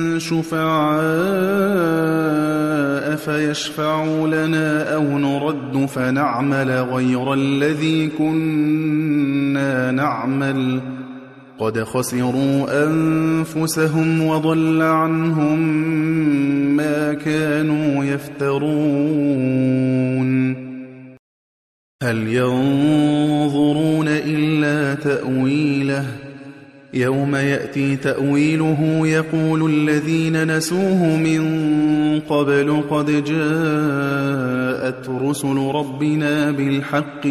شفعاء فيشفعوا لنا أو نرد فنعمل غير الذي كنا نعمل قد خسروا أنفسهم وضل عنهم ما كانوا يفترون هل ينظرون إلا تأويله يوم يأتي تأويله يقول الذين نسوه من قبل قد جاءت رسل ربنا بالحق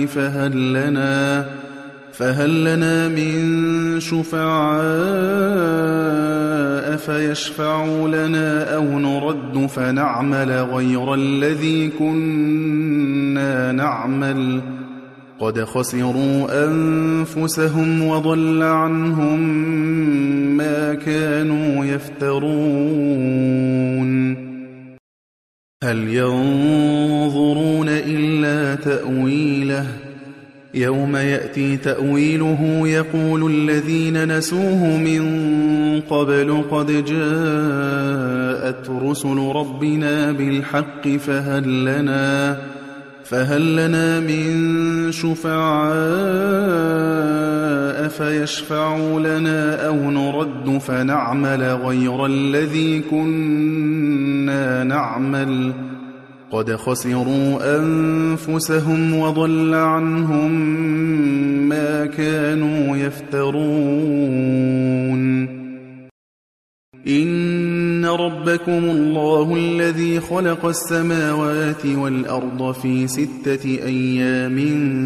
فهل لنا من شفعاء فيشفعوا لنا أو نرد فنعمل غير الذي كنا نعمل قد خسروا أنفسهم وضل عنهم ما كانوا يفترون هل ينظرون إلا تأويله يوم يأتي تأويله يقول الذين نسوه من قبل قد جاءت رسل ربنا بالحق فهل لنا من شفعاء فيشفعوا لنا أو نرد فنعمل غير الذي كنا نعمل قد خسروا أنفسهم وضل عنهم ما كانوا يفترون إن ربكم الله الذي خلق السماوات والأرض في 6 أيام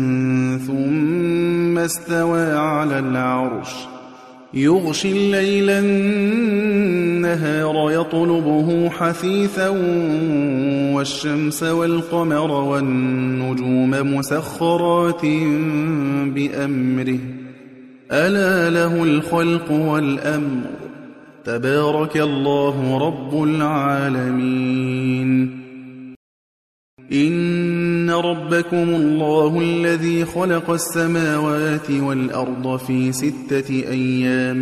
ثم استوى على العرش يغشي الليل النهار يطلبه حثيثا والشمس والقمر والنجوم مسخرات بأمره ألا له الخلق والأمر تبارك الله رب العالمين إن ربكم الله الذي خلق السماوات والأرض في 6 أيام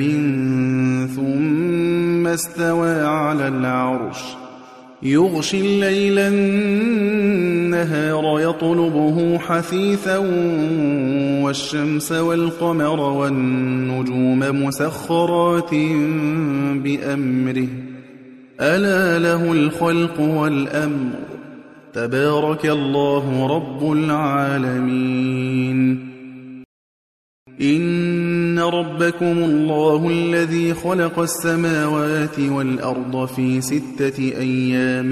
ثم استوى على العرش يغشي الليل النهار يطلبه حثيثا والشمس والقمر والنجوم مسخرات بأمره ألا له الخلق والأمر تبارك الله رب العالمين إن ربكم الله الذي خلق السماوات والأرض في 6 أيام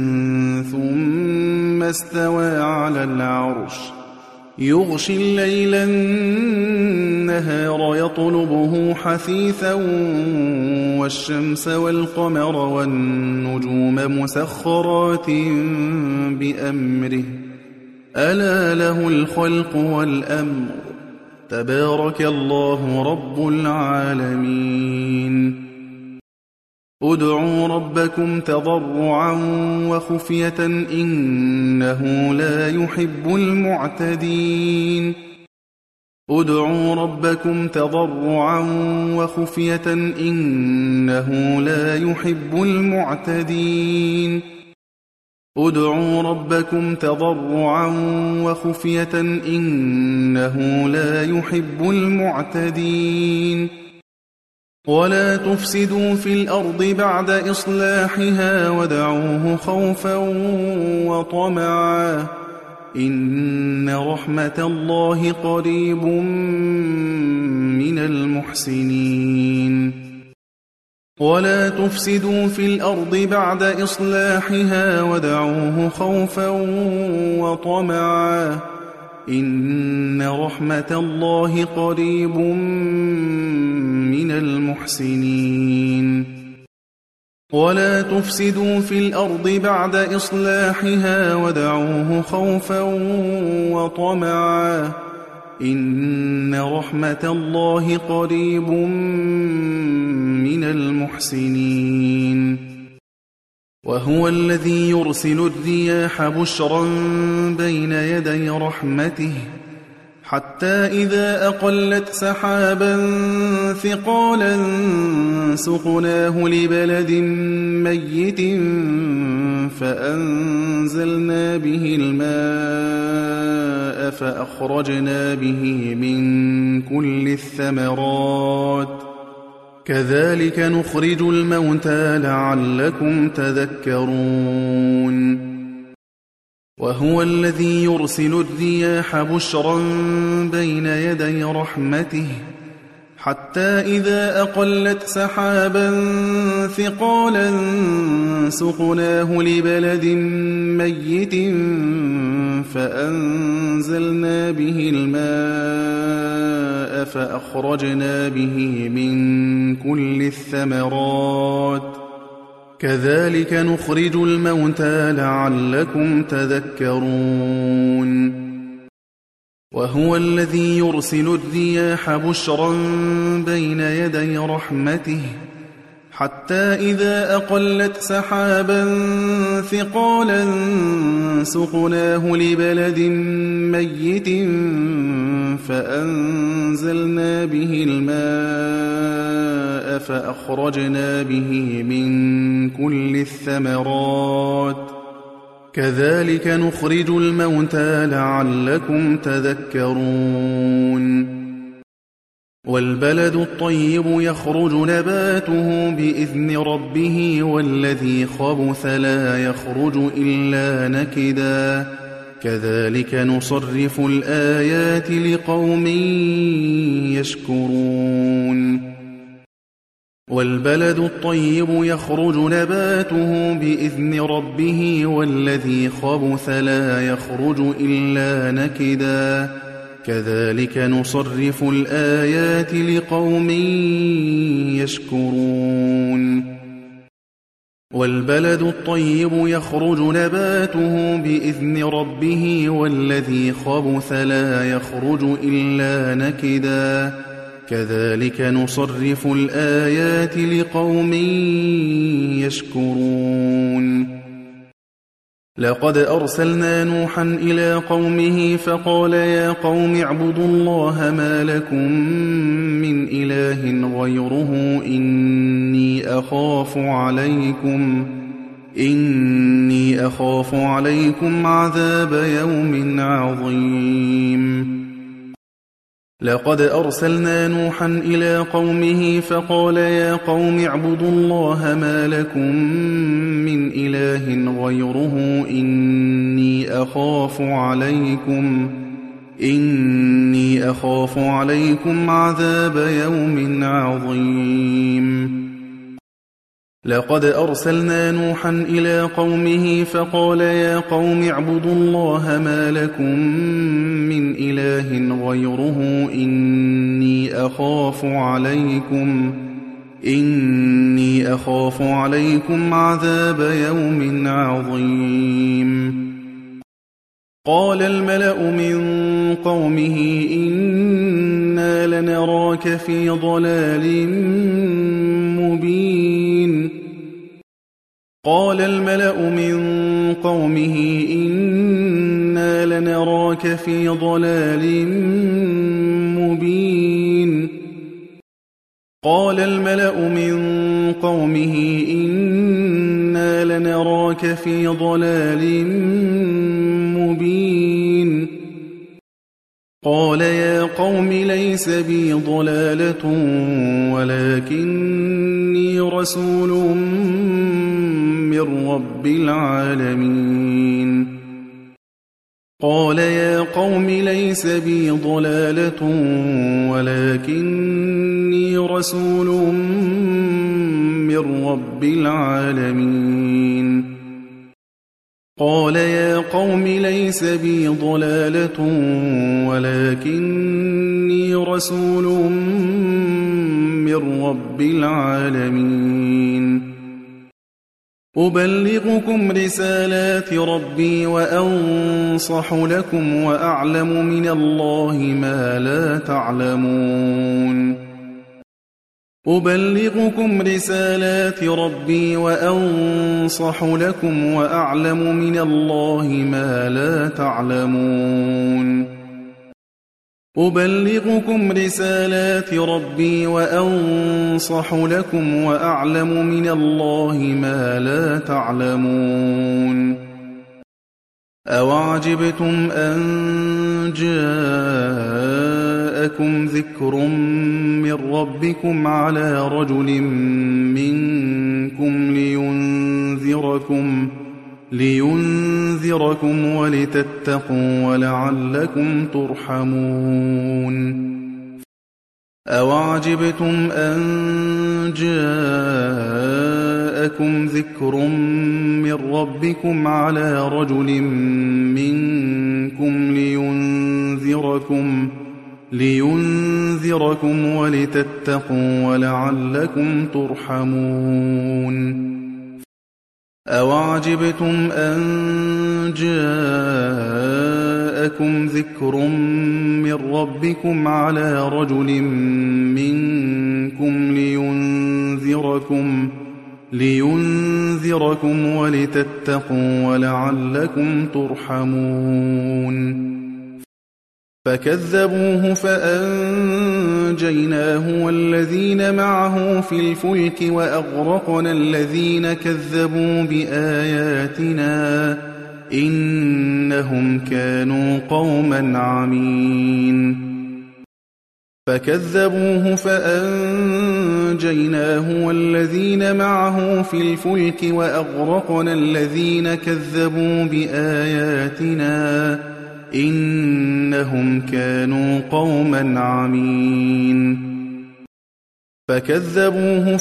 ثم استوى على العرش يغشي الليل النهار يطلبه حثيثا والشمس والقمر والنجوم مسخرات بأمره ألا له الخلق والأمر تبارك الله رب العالمين ادعوا ربكم تضرعا وخفية إنه لا يحب المعتدين ادعوا ربكم تضرعا وخفية إنه لا يحب المعتدين ادعوا ربكم تضرعا وخفية إنه لا يحب المعتدين ولا تفسدوا في الأرض بعد إصلاحها ودعوه خوفا وطمعا إن رحمة الله قريب من المحسنين ولا تفسدوا في الأرض بعد إصلاحها ودعوه خوفا وطمعا إن رحمة الله قريب من المحسنين ولا تفسدوا في الأرض بعد إصلاحها ودعوه خوفا وطمعا إن رحمة الله قريب من المحسنين وهو الذي يرسل الرياح بشرا بين يدي رحمته حتى إذا أقلت سحابا ثقالا سقناه لبلد ميت فأنزلنا به الماء فأخرجنا به من كل الثمرات كذلك نخرج الموتى لعلكم تذكرون وهو الذي يرسل الرياح بشرا بين يدي رحمته حتى إذا أقلت سحابا ثقالا سقناه لبلد ميت فأنزلنا به الماء فأخرجنا به من كل الثمرات كذلك نخرج الموتى لعلكم تذكرون وهو الذي يرسل الرياح بشرا بين يدي رحمته حتى إذا أقلت سحابا ثقالا سقناه لبلد ميت فأنزلنا به الماء فأخرجنا به من كل الثمرات كذلك نخرج الموتى لعلكم تذكرون والبلد الطيب يخرج نباته بإذن ربه والذي خبث لا يخرج إلا نكدا كذلك نصرف الآيات لقوم يشكرون والبلد الطيب يخرج نباته بإذن ربه والذي خبث لا يخرج إلا نكدا كذلك نصرف الآيات لقوم يشكرون والبلد الطيب يخرج نباته بإذن ربه والذي خبث لا يخرج إلا نكدا كذلك نصرف الآيات لقوم يشكرون لقد أرسلنا نوحا إلى قومه فقال يا قوم اعبدوا الله ما لكم من إله غيره إني أخاف عليكم عذاب يوم عظيم لقد أرسلنا نوحا إلى قومه فقال يا قوم اعبدوا الله ما لكم من إله غيره إني إني أخاف عليكم عذاب يوم عظيم لقد أرسلنا نوحا إلى قومه فقال يا قوم اعبدوا الله ما لكم من إله غيره إني أخاف عليكم عذاب يوم عظيم قال الملأ من قومه إنا لنراك في ضلال مبين قال الملأ من قومه إنا لنراك في ضلال مبين قال الملأ من قومه إنا لنراك في ضلال مبين قال يا قوم ليس بي ضلالة ولكني رسول من رب العالمين قال يا قوم ليس بي ضلالة ولكني رسول من رب العالمين قال يا قوم ليس بي ضلالة ولكني رسول من رب العالمين أبلغكم رسالات ربي وأنصح لكم وأعلم من الله ما لا تعلمون أبلغكم رسالات ربي وأنصح لكم وأعلم من الله ما لا تعلمون أبلغكم رسالات ربي وأنصح لكم وأعلم من الله ما لا تعلمون أوعجبتم أن جاءكم ذكر من ربكم على رجل منكم لينذركم ولتتقوا ولعلكم ترحمون أوعجبتم أن جاءكم ذكر من ربكم على رجل منكم لينذركم ولتتقوا ولعلكم ترحمون أوعجبتم أن جاءكم ذكر من ربكم على رجل منكم لينذركم ولتتقوا ولعلكم ترحمون فكذبوه فأنجيناه والذين معه في الفلك وأغرقنا الذين كذبوا بآياتنا إنهم كانوا قوما عمين فكذبوه فأنجيناه والذين معه في الفلك وأغرقنا الذين كذبوا بآياتنا إنهم كانوا قوما عمين فكذبوه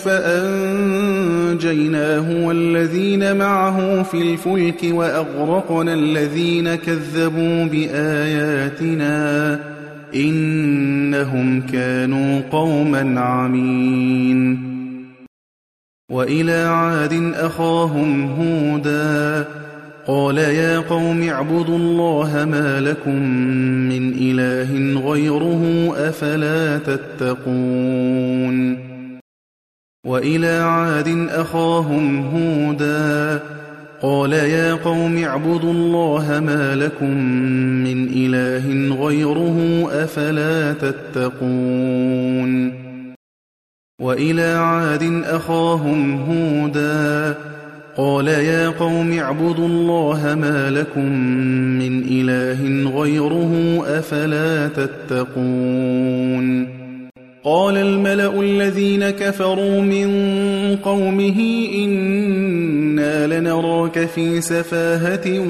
فأنجيناه والذين معه في الفلك وأغرقنا الذين كذبوا بآياتنا إنهم كانوا قوما عمين وإلى عاد أخاهم هودا قال يا قوم اعبدوا الله ما لكم من إله غيره أفلا تتقون وإلى عاد أخاهم هودا قال يا قوم اعبدوا الله ما لكم من إله غيره أفلا تتقون وإلى عاد أخاهم هودا قال يا قوم اعبدوا الله ما لكم من إله غيره أفلا تتقون قال الملأ الذين كفروا من قومه إنا لنراك في سفاهة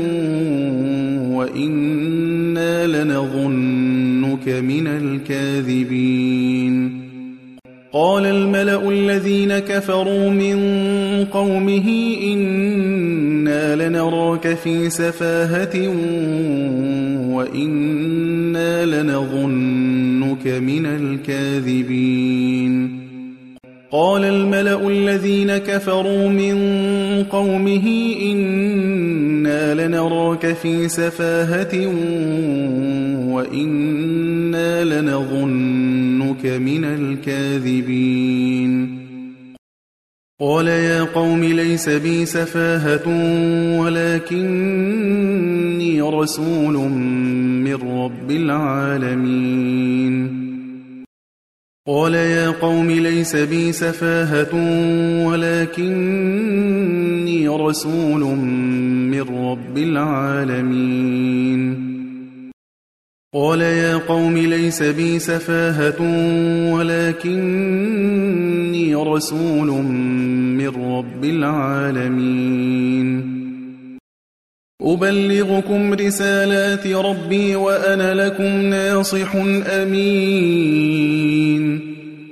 وإنا لنظنك من الكاذبين قال الملأ الذين كفروا من قومه إنا لنراك في سفاهة وإنا لنظنك من الكاذبين قال الملأ الذين كفروا من قومه إنا لنراك في سفاهة وإنا لنظنك من الكاذبين قال يا قوم ليس بي سفاهة ولكني رسول من رب العالمين قال يا قوم ليس بي سفاهة ولكني رسول من رب العالمين قال يا قوم ليس بي سفاهة ولكني رسول من رب العالمين أبلغكم رسالات ربي وأنا لكم ناصح أمين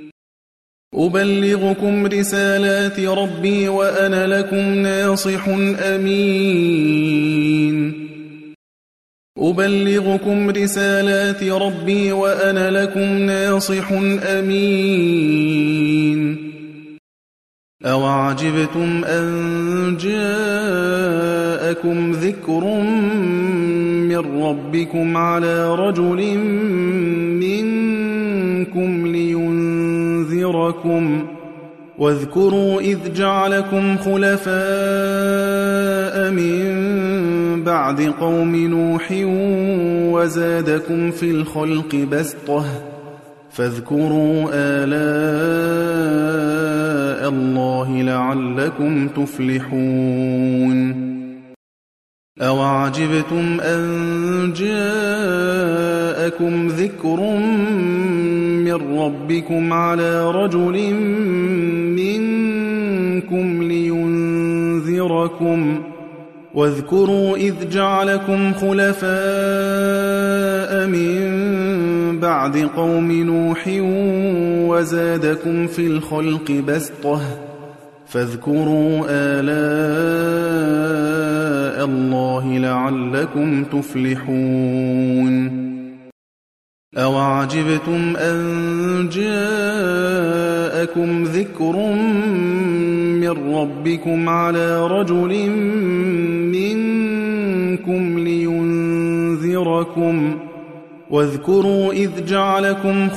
أبلغكم رسالات ربي وأنا لكم ناصح أمين أبلغكم رسالات ربي وأنا لكم ناصح أمين أوعجبتم أن جاءكم ذكر من ربكم على رجل منكم لينذركم واذكروا إذ جعلكم خلفاء من بعد قوم نوح وزادكم في الخلق بسطة فاذكروا آلاء الله لعلكم تفلحون أوعجبتم أن جاءكم ذكر من ربكم على رجل منكم لينذركم واذكروا إذ جعلكم خلفاء من بعد قوم نوح وزادكم في الخلق بسطة فاذكروا آلاء الله لعلكم تفلحون أوعجبتم أن جاءكم ذكر من ربكم على رجل منكم لينذركم واذكروا إذ جعلكم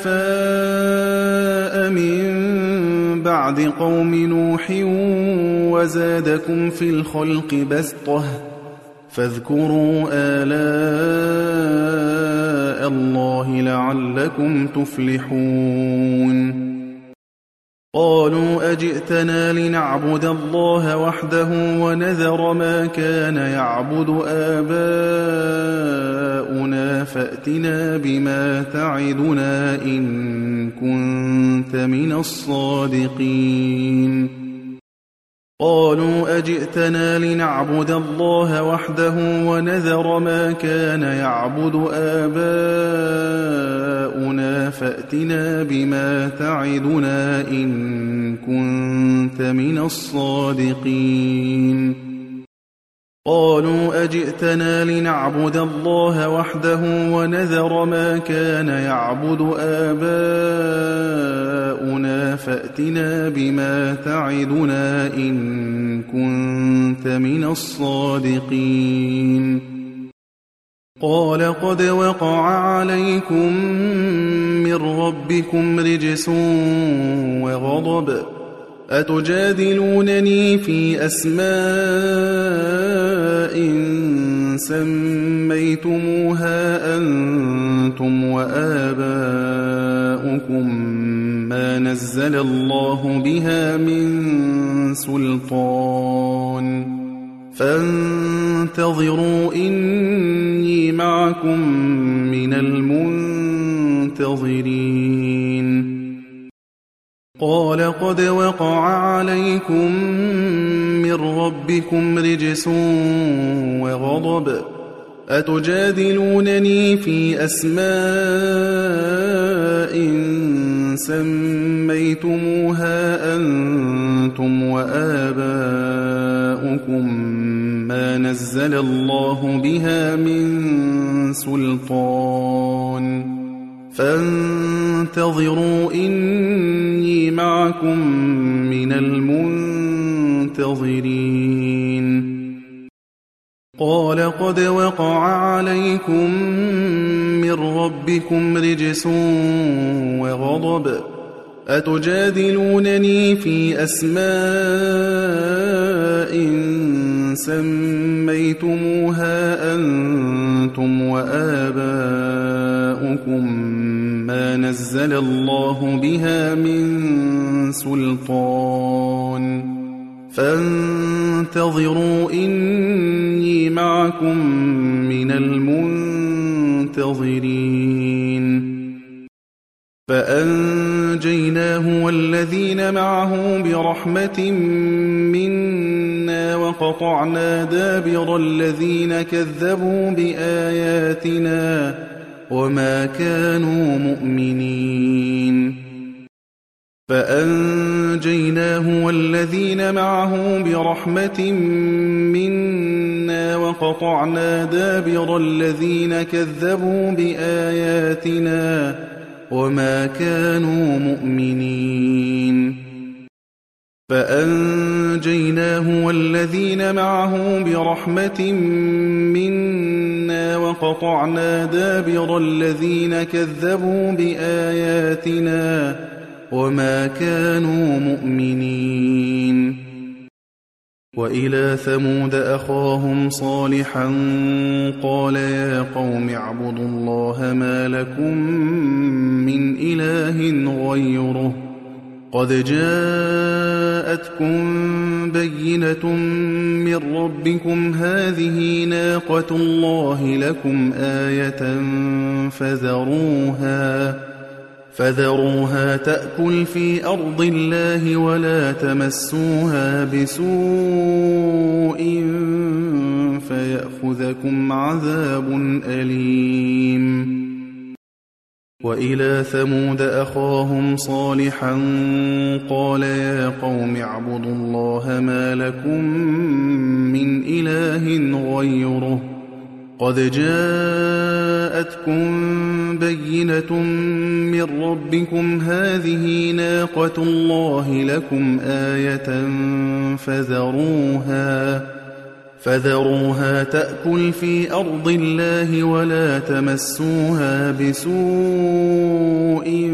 خلفاء من بعد قوم نوح وزادكم في الخلق بسطة فاذكروا آلاء الله لعلكم تفلحون قالوا أجئتنا لنعبد الله وحده ونذر ما كان يعبد آباؤنا فأتنا بما تعدنا إن كنت من الصادقين قالوا أجئتنا لنعبد الله وحده ونذر ما كان يعبد آباؤنا فأتنا بما تعدنا إن كنت من الصادقين قالوا أجئتنا لنعبد الله وحده ونذر ما كان يعبد آباؤنا فأتنا بما تعدنا إن كنت من الصادقين قال قد وقع عليكم من ربكم رجس وغضب أتجادلونني في أسماء سميتموها أنتم وآباؤكم ما نزل الله بها من سلطان فانتظروا إني معكم من المنتظرين قال قد وقع عليكم من ربكم رجس وغضب أتجادلونني في أسماء سميتموها أنتم وآباؤكم ما نزل الله بها من سلطان فانتظروا إني معكم من المنتظرين قال قد وقع عليكم من ربكم رجس وغضب أتجادلونني في أسماء سميتموها أنتم وآباؤكم ما نزل الله بها من سلطان فانتظروا إني معكم من المنتظرين فأنجيناه والذين معه برحمة منا وقطعنا دابر الذين كذبوا بآياتنا وما كانوا مؤمنين فأنجيناه والذين معه برحمة منا وقطعنا دابر الذين كذبوا بآياتنا وما كانوا مؤمنين فأنجيناه والذين معه برحمة منا وقطعنا دابر الذين كذبوا بآياتنا وما كانوا مؤمنين وإلى ثمود أخاهم صالحا قال يا قوم اعبدوا الله ما لكم من إله غيره قد جاءتكم بينة من ربكم هذه ناقة الله لكم آية فذروها تأكل في أرض الله ولا تمسوها بسوء فيأخذكم عذاب أليم وإلى ثمود أخاهم صالحا قال يا قوم اعبدوا الله ما لكم من إله غيره قد جاءتكم بينة من ربكم هذه ناقة الله لكم آية فذروها تأكل في أرض الله ولا تمسوها بسوء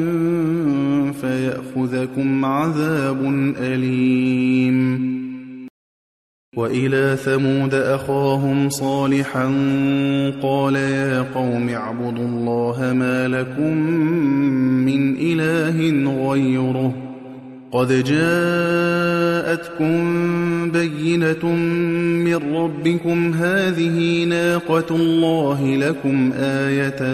فيأخذكم عذاب أليم وإلى ثمود أخاهم صالحا قال يا قوم اعبدوا الله ما لكم من إله غيره قد جاءتكم بينة من ربكم هذه ناقة الله لكم آية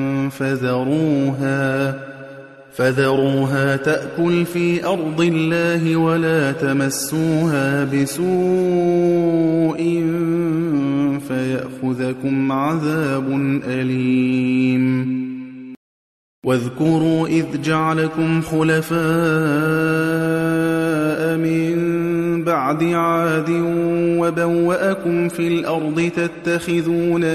فذروها تأكل في أرض الله ولا تمسوها بسوء فيأخذكم عذاب أليم واذكروا إذ جعلكم خلفاء من بعد عاد وبوأكم في الأرض تتخذون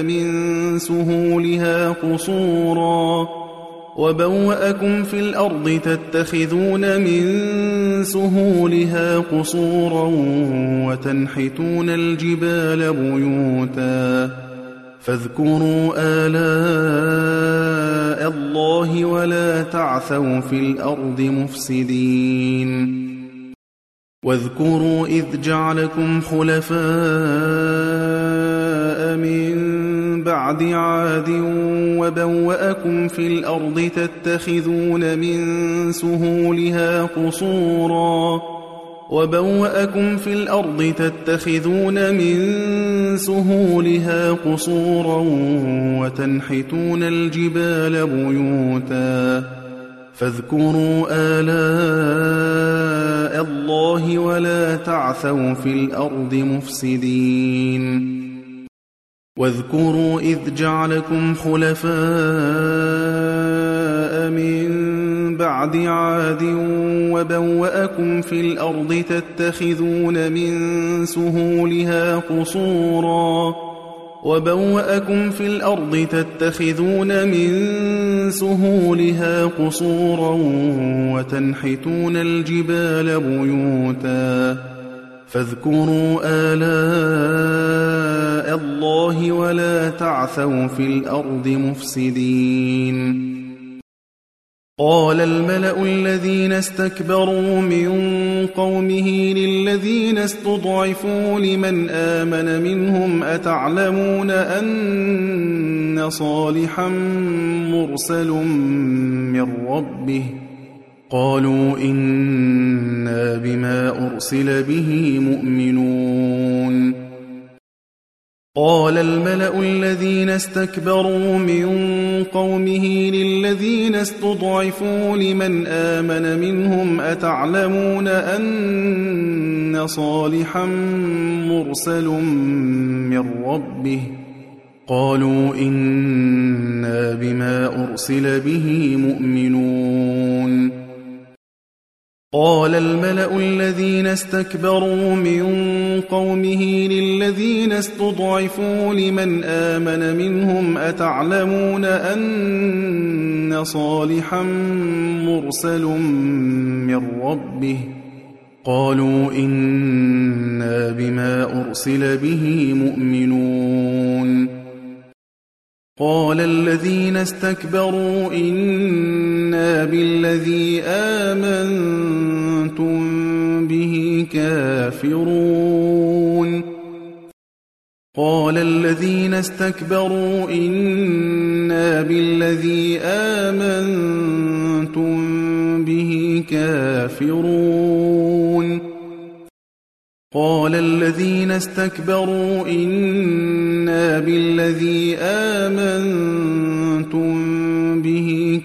من سهولها قصورا وتنحتون الجبال بيوتا فاذكروا آلاء الله ولا تعثوا في الأرض مفسدين واذكروا إذ جعلكم خلفاء من بعد عاد وبوأكم في الأرض تتخذون من سهولها قصورا وتنحتون الجبال بيوتا فاذكروا آلاء الله ولا تعثوا في الأرض مفسدين واذكروا إذ جعلكم خلفاء من بعد عاد وبوأكم في الأرض تتخذون من سهولها قصورا وتنحتون الجبال بيوتا فاذكروا آلاء الله ولا تعثوا في الأرض مفسدين قال الملأ الذين استكبروا من قومه للذين استضعفوا لمن آمن منهم أتعلمون أن صالحا مرسل من ربه قالوا إنا بما أرسل به مؤمنون قال الملأ الذين استكبروا من قومه للذين استضعفوا لمن آمن منهم أتعلمون أن صالحا مرسل من ربه قالوا إنا بما أرسل به مؤمنون قال الملأ الذين استكبروا من قومه للذين استضعفوا لمن آمن منهم أتعلمون أن صالحا مرسل من ربه قالوا إنا بما أرسل به مؤمنون قال الذين استكبروا إنا بالذي آمنتم به كافرون قال الذين استكبروا إنا بالذي آمنتم به كافرون قال الذين استكبروا إنا بالذي آمنتم به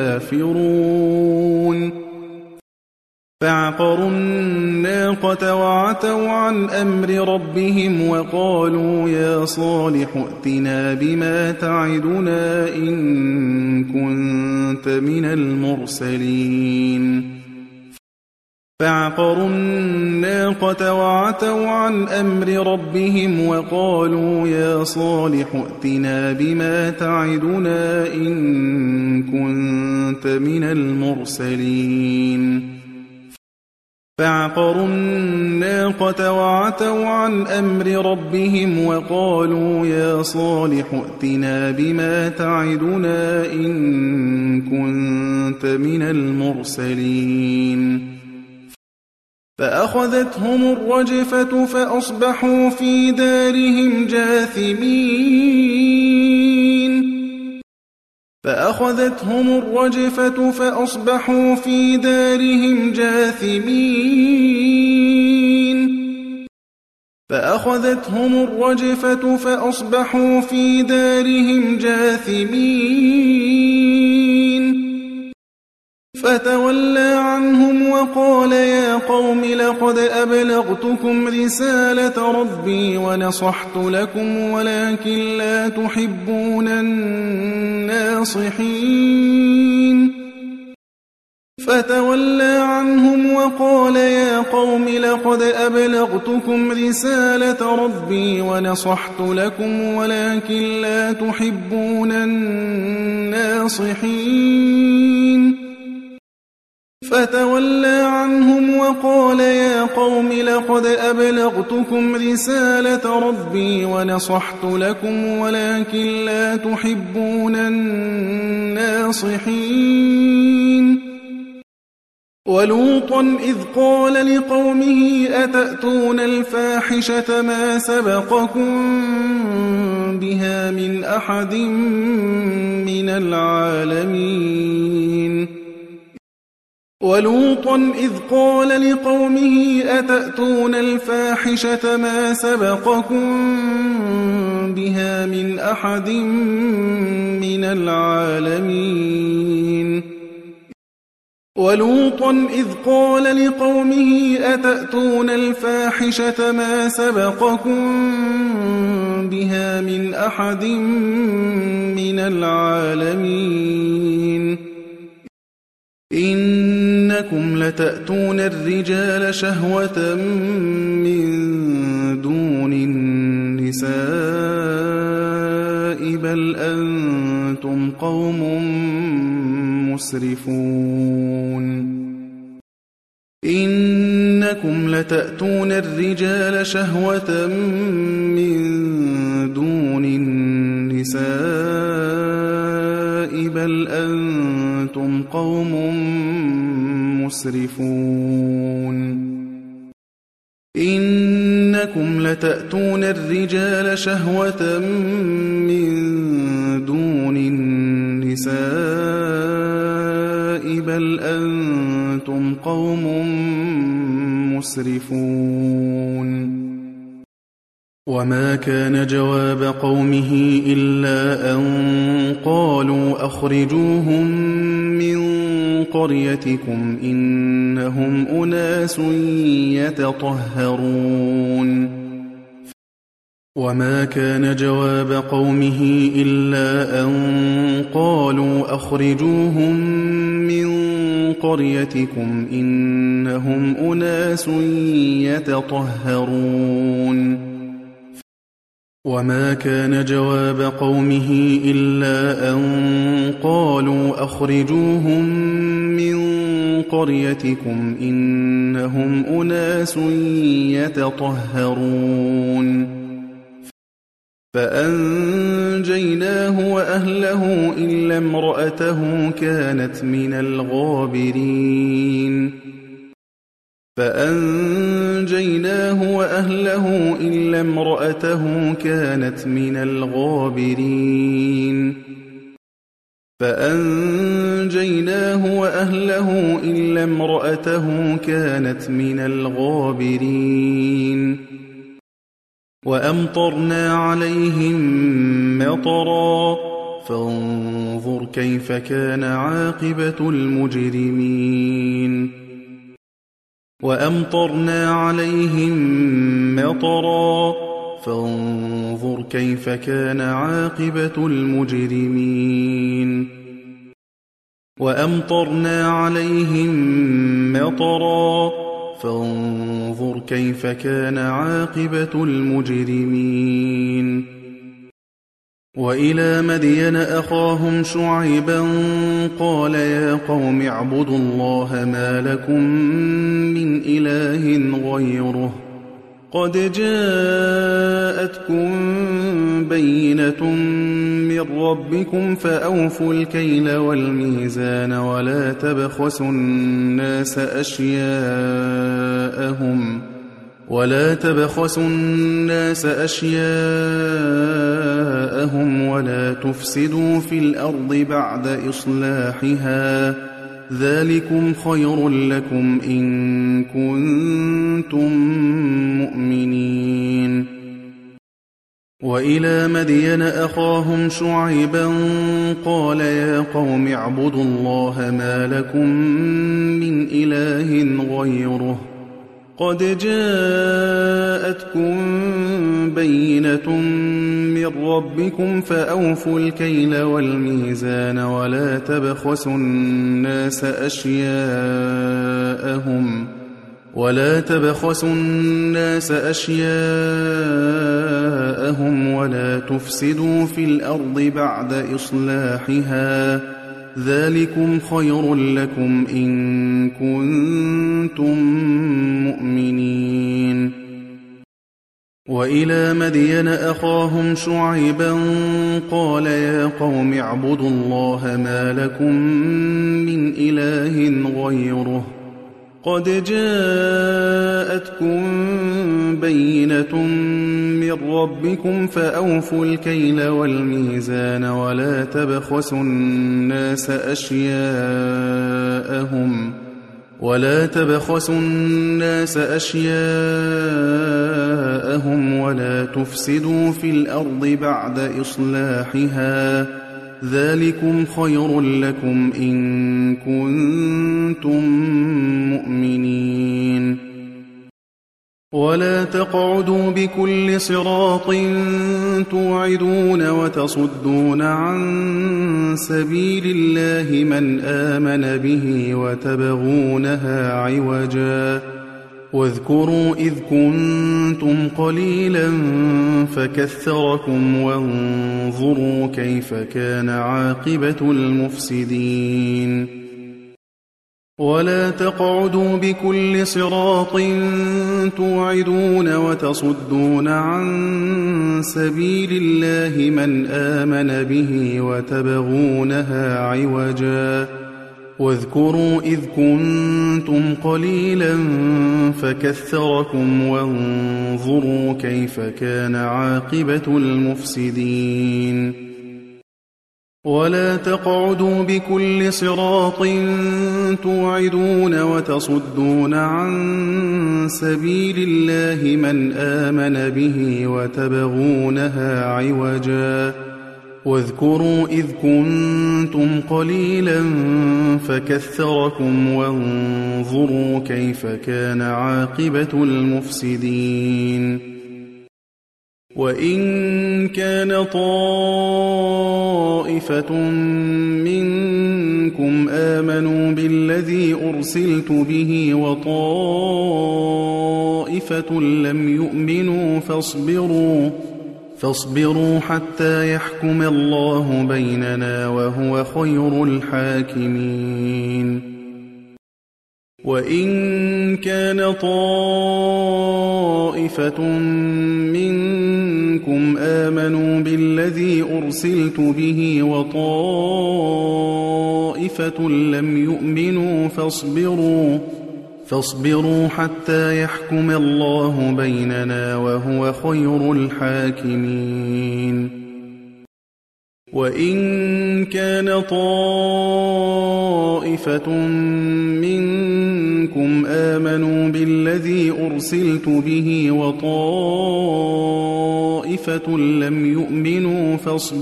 كافرون فعقروا الناقة وعتوا عن أمر ربهم وقالوا يا صالح ائتنا بما تعدنا إن كنت من المرسلين فعقروا الناقة وعتوا عن أمر ربهم وقالوا يا صالح ائتنا بما تعدنا إن كنت من المرسلين فعقروا الناقة وعتوا عن أمر ربهم وقالوا يا صالح ائتنا بما تعدنا إن كنت من المرسلين فأخذتهم الرجفة فأصبحوا في دارهم جاثمين فأخذتهم الرجفة فأصبحوا في دارهم جاثمين فأخذتهم الرجفة فأصبحوا في دارهم جاثمين فتولى عنهم وقال يا قوم لقد أبلغتكم رسالة ربي ونصحت لكم ولكن لا تحبون الناصحين فتولى عنهم وقال يا قوم لقد أبلغتكم رسالة ربي ونصحت لكم ولكن لا تحبون الناصحين فتولى عنهم وقال يا قوم لقد أبلغتكم رسالة ربي ونصحت لكم ولكن لا تحبون الناصحين ولوطا إذ قال لقومه أتأتون الفاحشة ما سبقكم بها من أحد من العالمين ولوطا إذ قال لقومه أتأتون الفاحشة ما سبقكم بها من أحد من العالمين ولوطا إذ قال لقومه أتأتون الفاحشة ما سبقكم بها من أحد من العالمين إنكم لتأتون الرجال شهوة من دون النساء بل أنتم قوم مسرفون إنكم لتأتون الرجال شهوة من دون النساء بل أنتم قوم مسرفون إنكم لتأتون الرجال شهوة من دون النساء بل أنتم قوم مسرفون وما كان جواب قومه إلا أن قالوا أخرجوهم من قريتكم إنهم أناس يتطهرون وما كان جواب قومه إلا أن قالوا أخرجوهم من قريتكم إنهم أناس يتطهرون وما كان جواب قومه إلا أن قالوا أخرجوهم من قريتكم إنهم أناس يتطهرون فأنجيناه وأهله إلا امرأته كانت من الغابرين فأنجيناه وأهله إلا امرأته كانت من الغابرين فأنجيناه وأهله إلا امرأته كانت من الغابرين وأمطرنا عليهم مطرا فانظر كيف كان عاقبة المجرمين وأمطرنا عليهم مطرا فانظر كيف كان عاقبة المجرمين وأمطرنا عليهم مطرا فانظر كيف كان عاقبة المجرمين وإلى مدين أخاهم شعيبا قال يا قوم اعبدوا الله ما لكم من إله غيره قد جاءتكم بينة من ربكم فأوفوا الكيل والميزان ولا تبخسوا الناس أشياءهم ولا تفسدوا في الأرض بعد إصلاحها ذلكم خير لكم إن كنتم مؤمنين وإلى مدين أخاهم شعيبا قال يا قوم اعبدوا الله ما لكم من إله غيره قد جاءتكم بينة من ربكم فأوفوا الكيل والميزان ولا تبخسوا الناس أشياءهم ولا تفسدوا في الأرض بعد إصلاحها ذلكم خير لكم إن كنتم مؤمنين وإلى مدين أخاهم شعيبا قال يا قوم اعبدوا الله ما لكم من إله غيره قد جاءتكم بينة من ربكم فأوفوا الكيل والميزان ولا تبخسوا الناس أشياءهم ولا تفسدوا في الأرض بعد إصلاحها ذلكم خير لكم إن كنتم مؤمنين ولا تقعدوا بكل صراط توعدون وتصدون عن سبيل الله من آمن به وتبغونها عوجا واذكروا إذ كنتم قليلا فكثركم وانظروا كيف كان عاقبة المفسدين ولا تقعدوا بكل صراط توعدون وتصدون عن سبيل الله من آمن به وتبغونها عوجا واذكروا إذ كنتم قليلا فكثركم وانظروا كيف كان عاقبة المفسدين ولا تقعدوا بكل صراط توعدون وتصدون عن سبيل الله من آمن به وتبغونها عوجا واذكروا إذ كنتم قليلا فكثركم وانظروا كيف كان عاقبة المفسدين وإن كان طائفة منكم آمنوا بالذي أرسلت به وطائفة لم يؤمنوا فاصبروا حتى يحكم الله بيننا وهو خير الحاكمين وإن كان طائفة منكم آمنوا بالذي أرسلت به وطائفة لم يؤمنوا فاصبروا حتى يحكم الله بيننا وهو خير الحاكمين وإن كان طائفة منكم آمنوا بالذي أرسلت به وطائفة لم يؤمنوا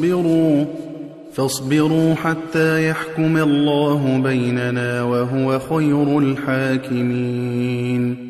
فاصبروا حتى يحكم الله بيننا وهو خير الحاكمين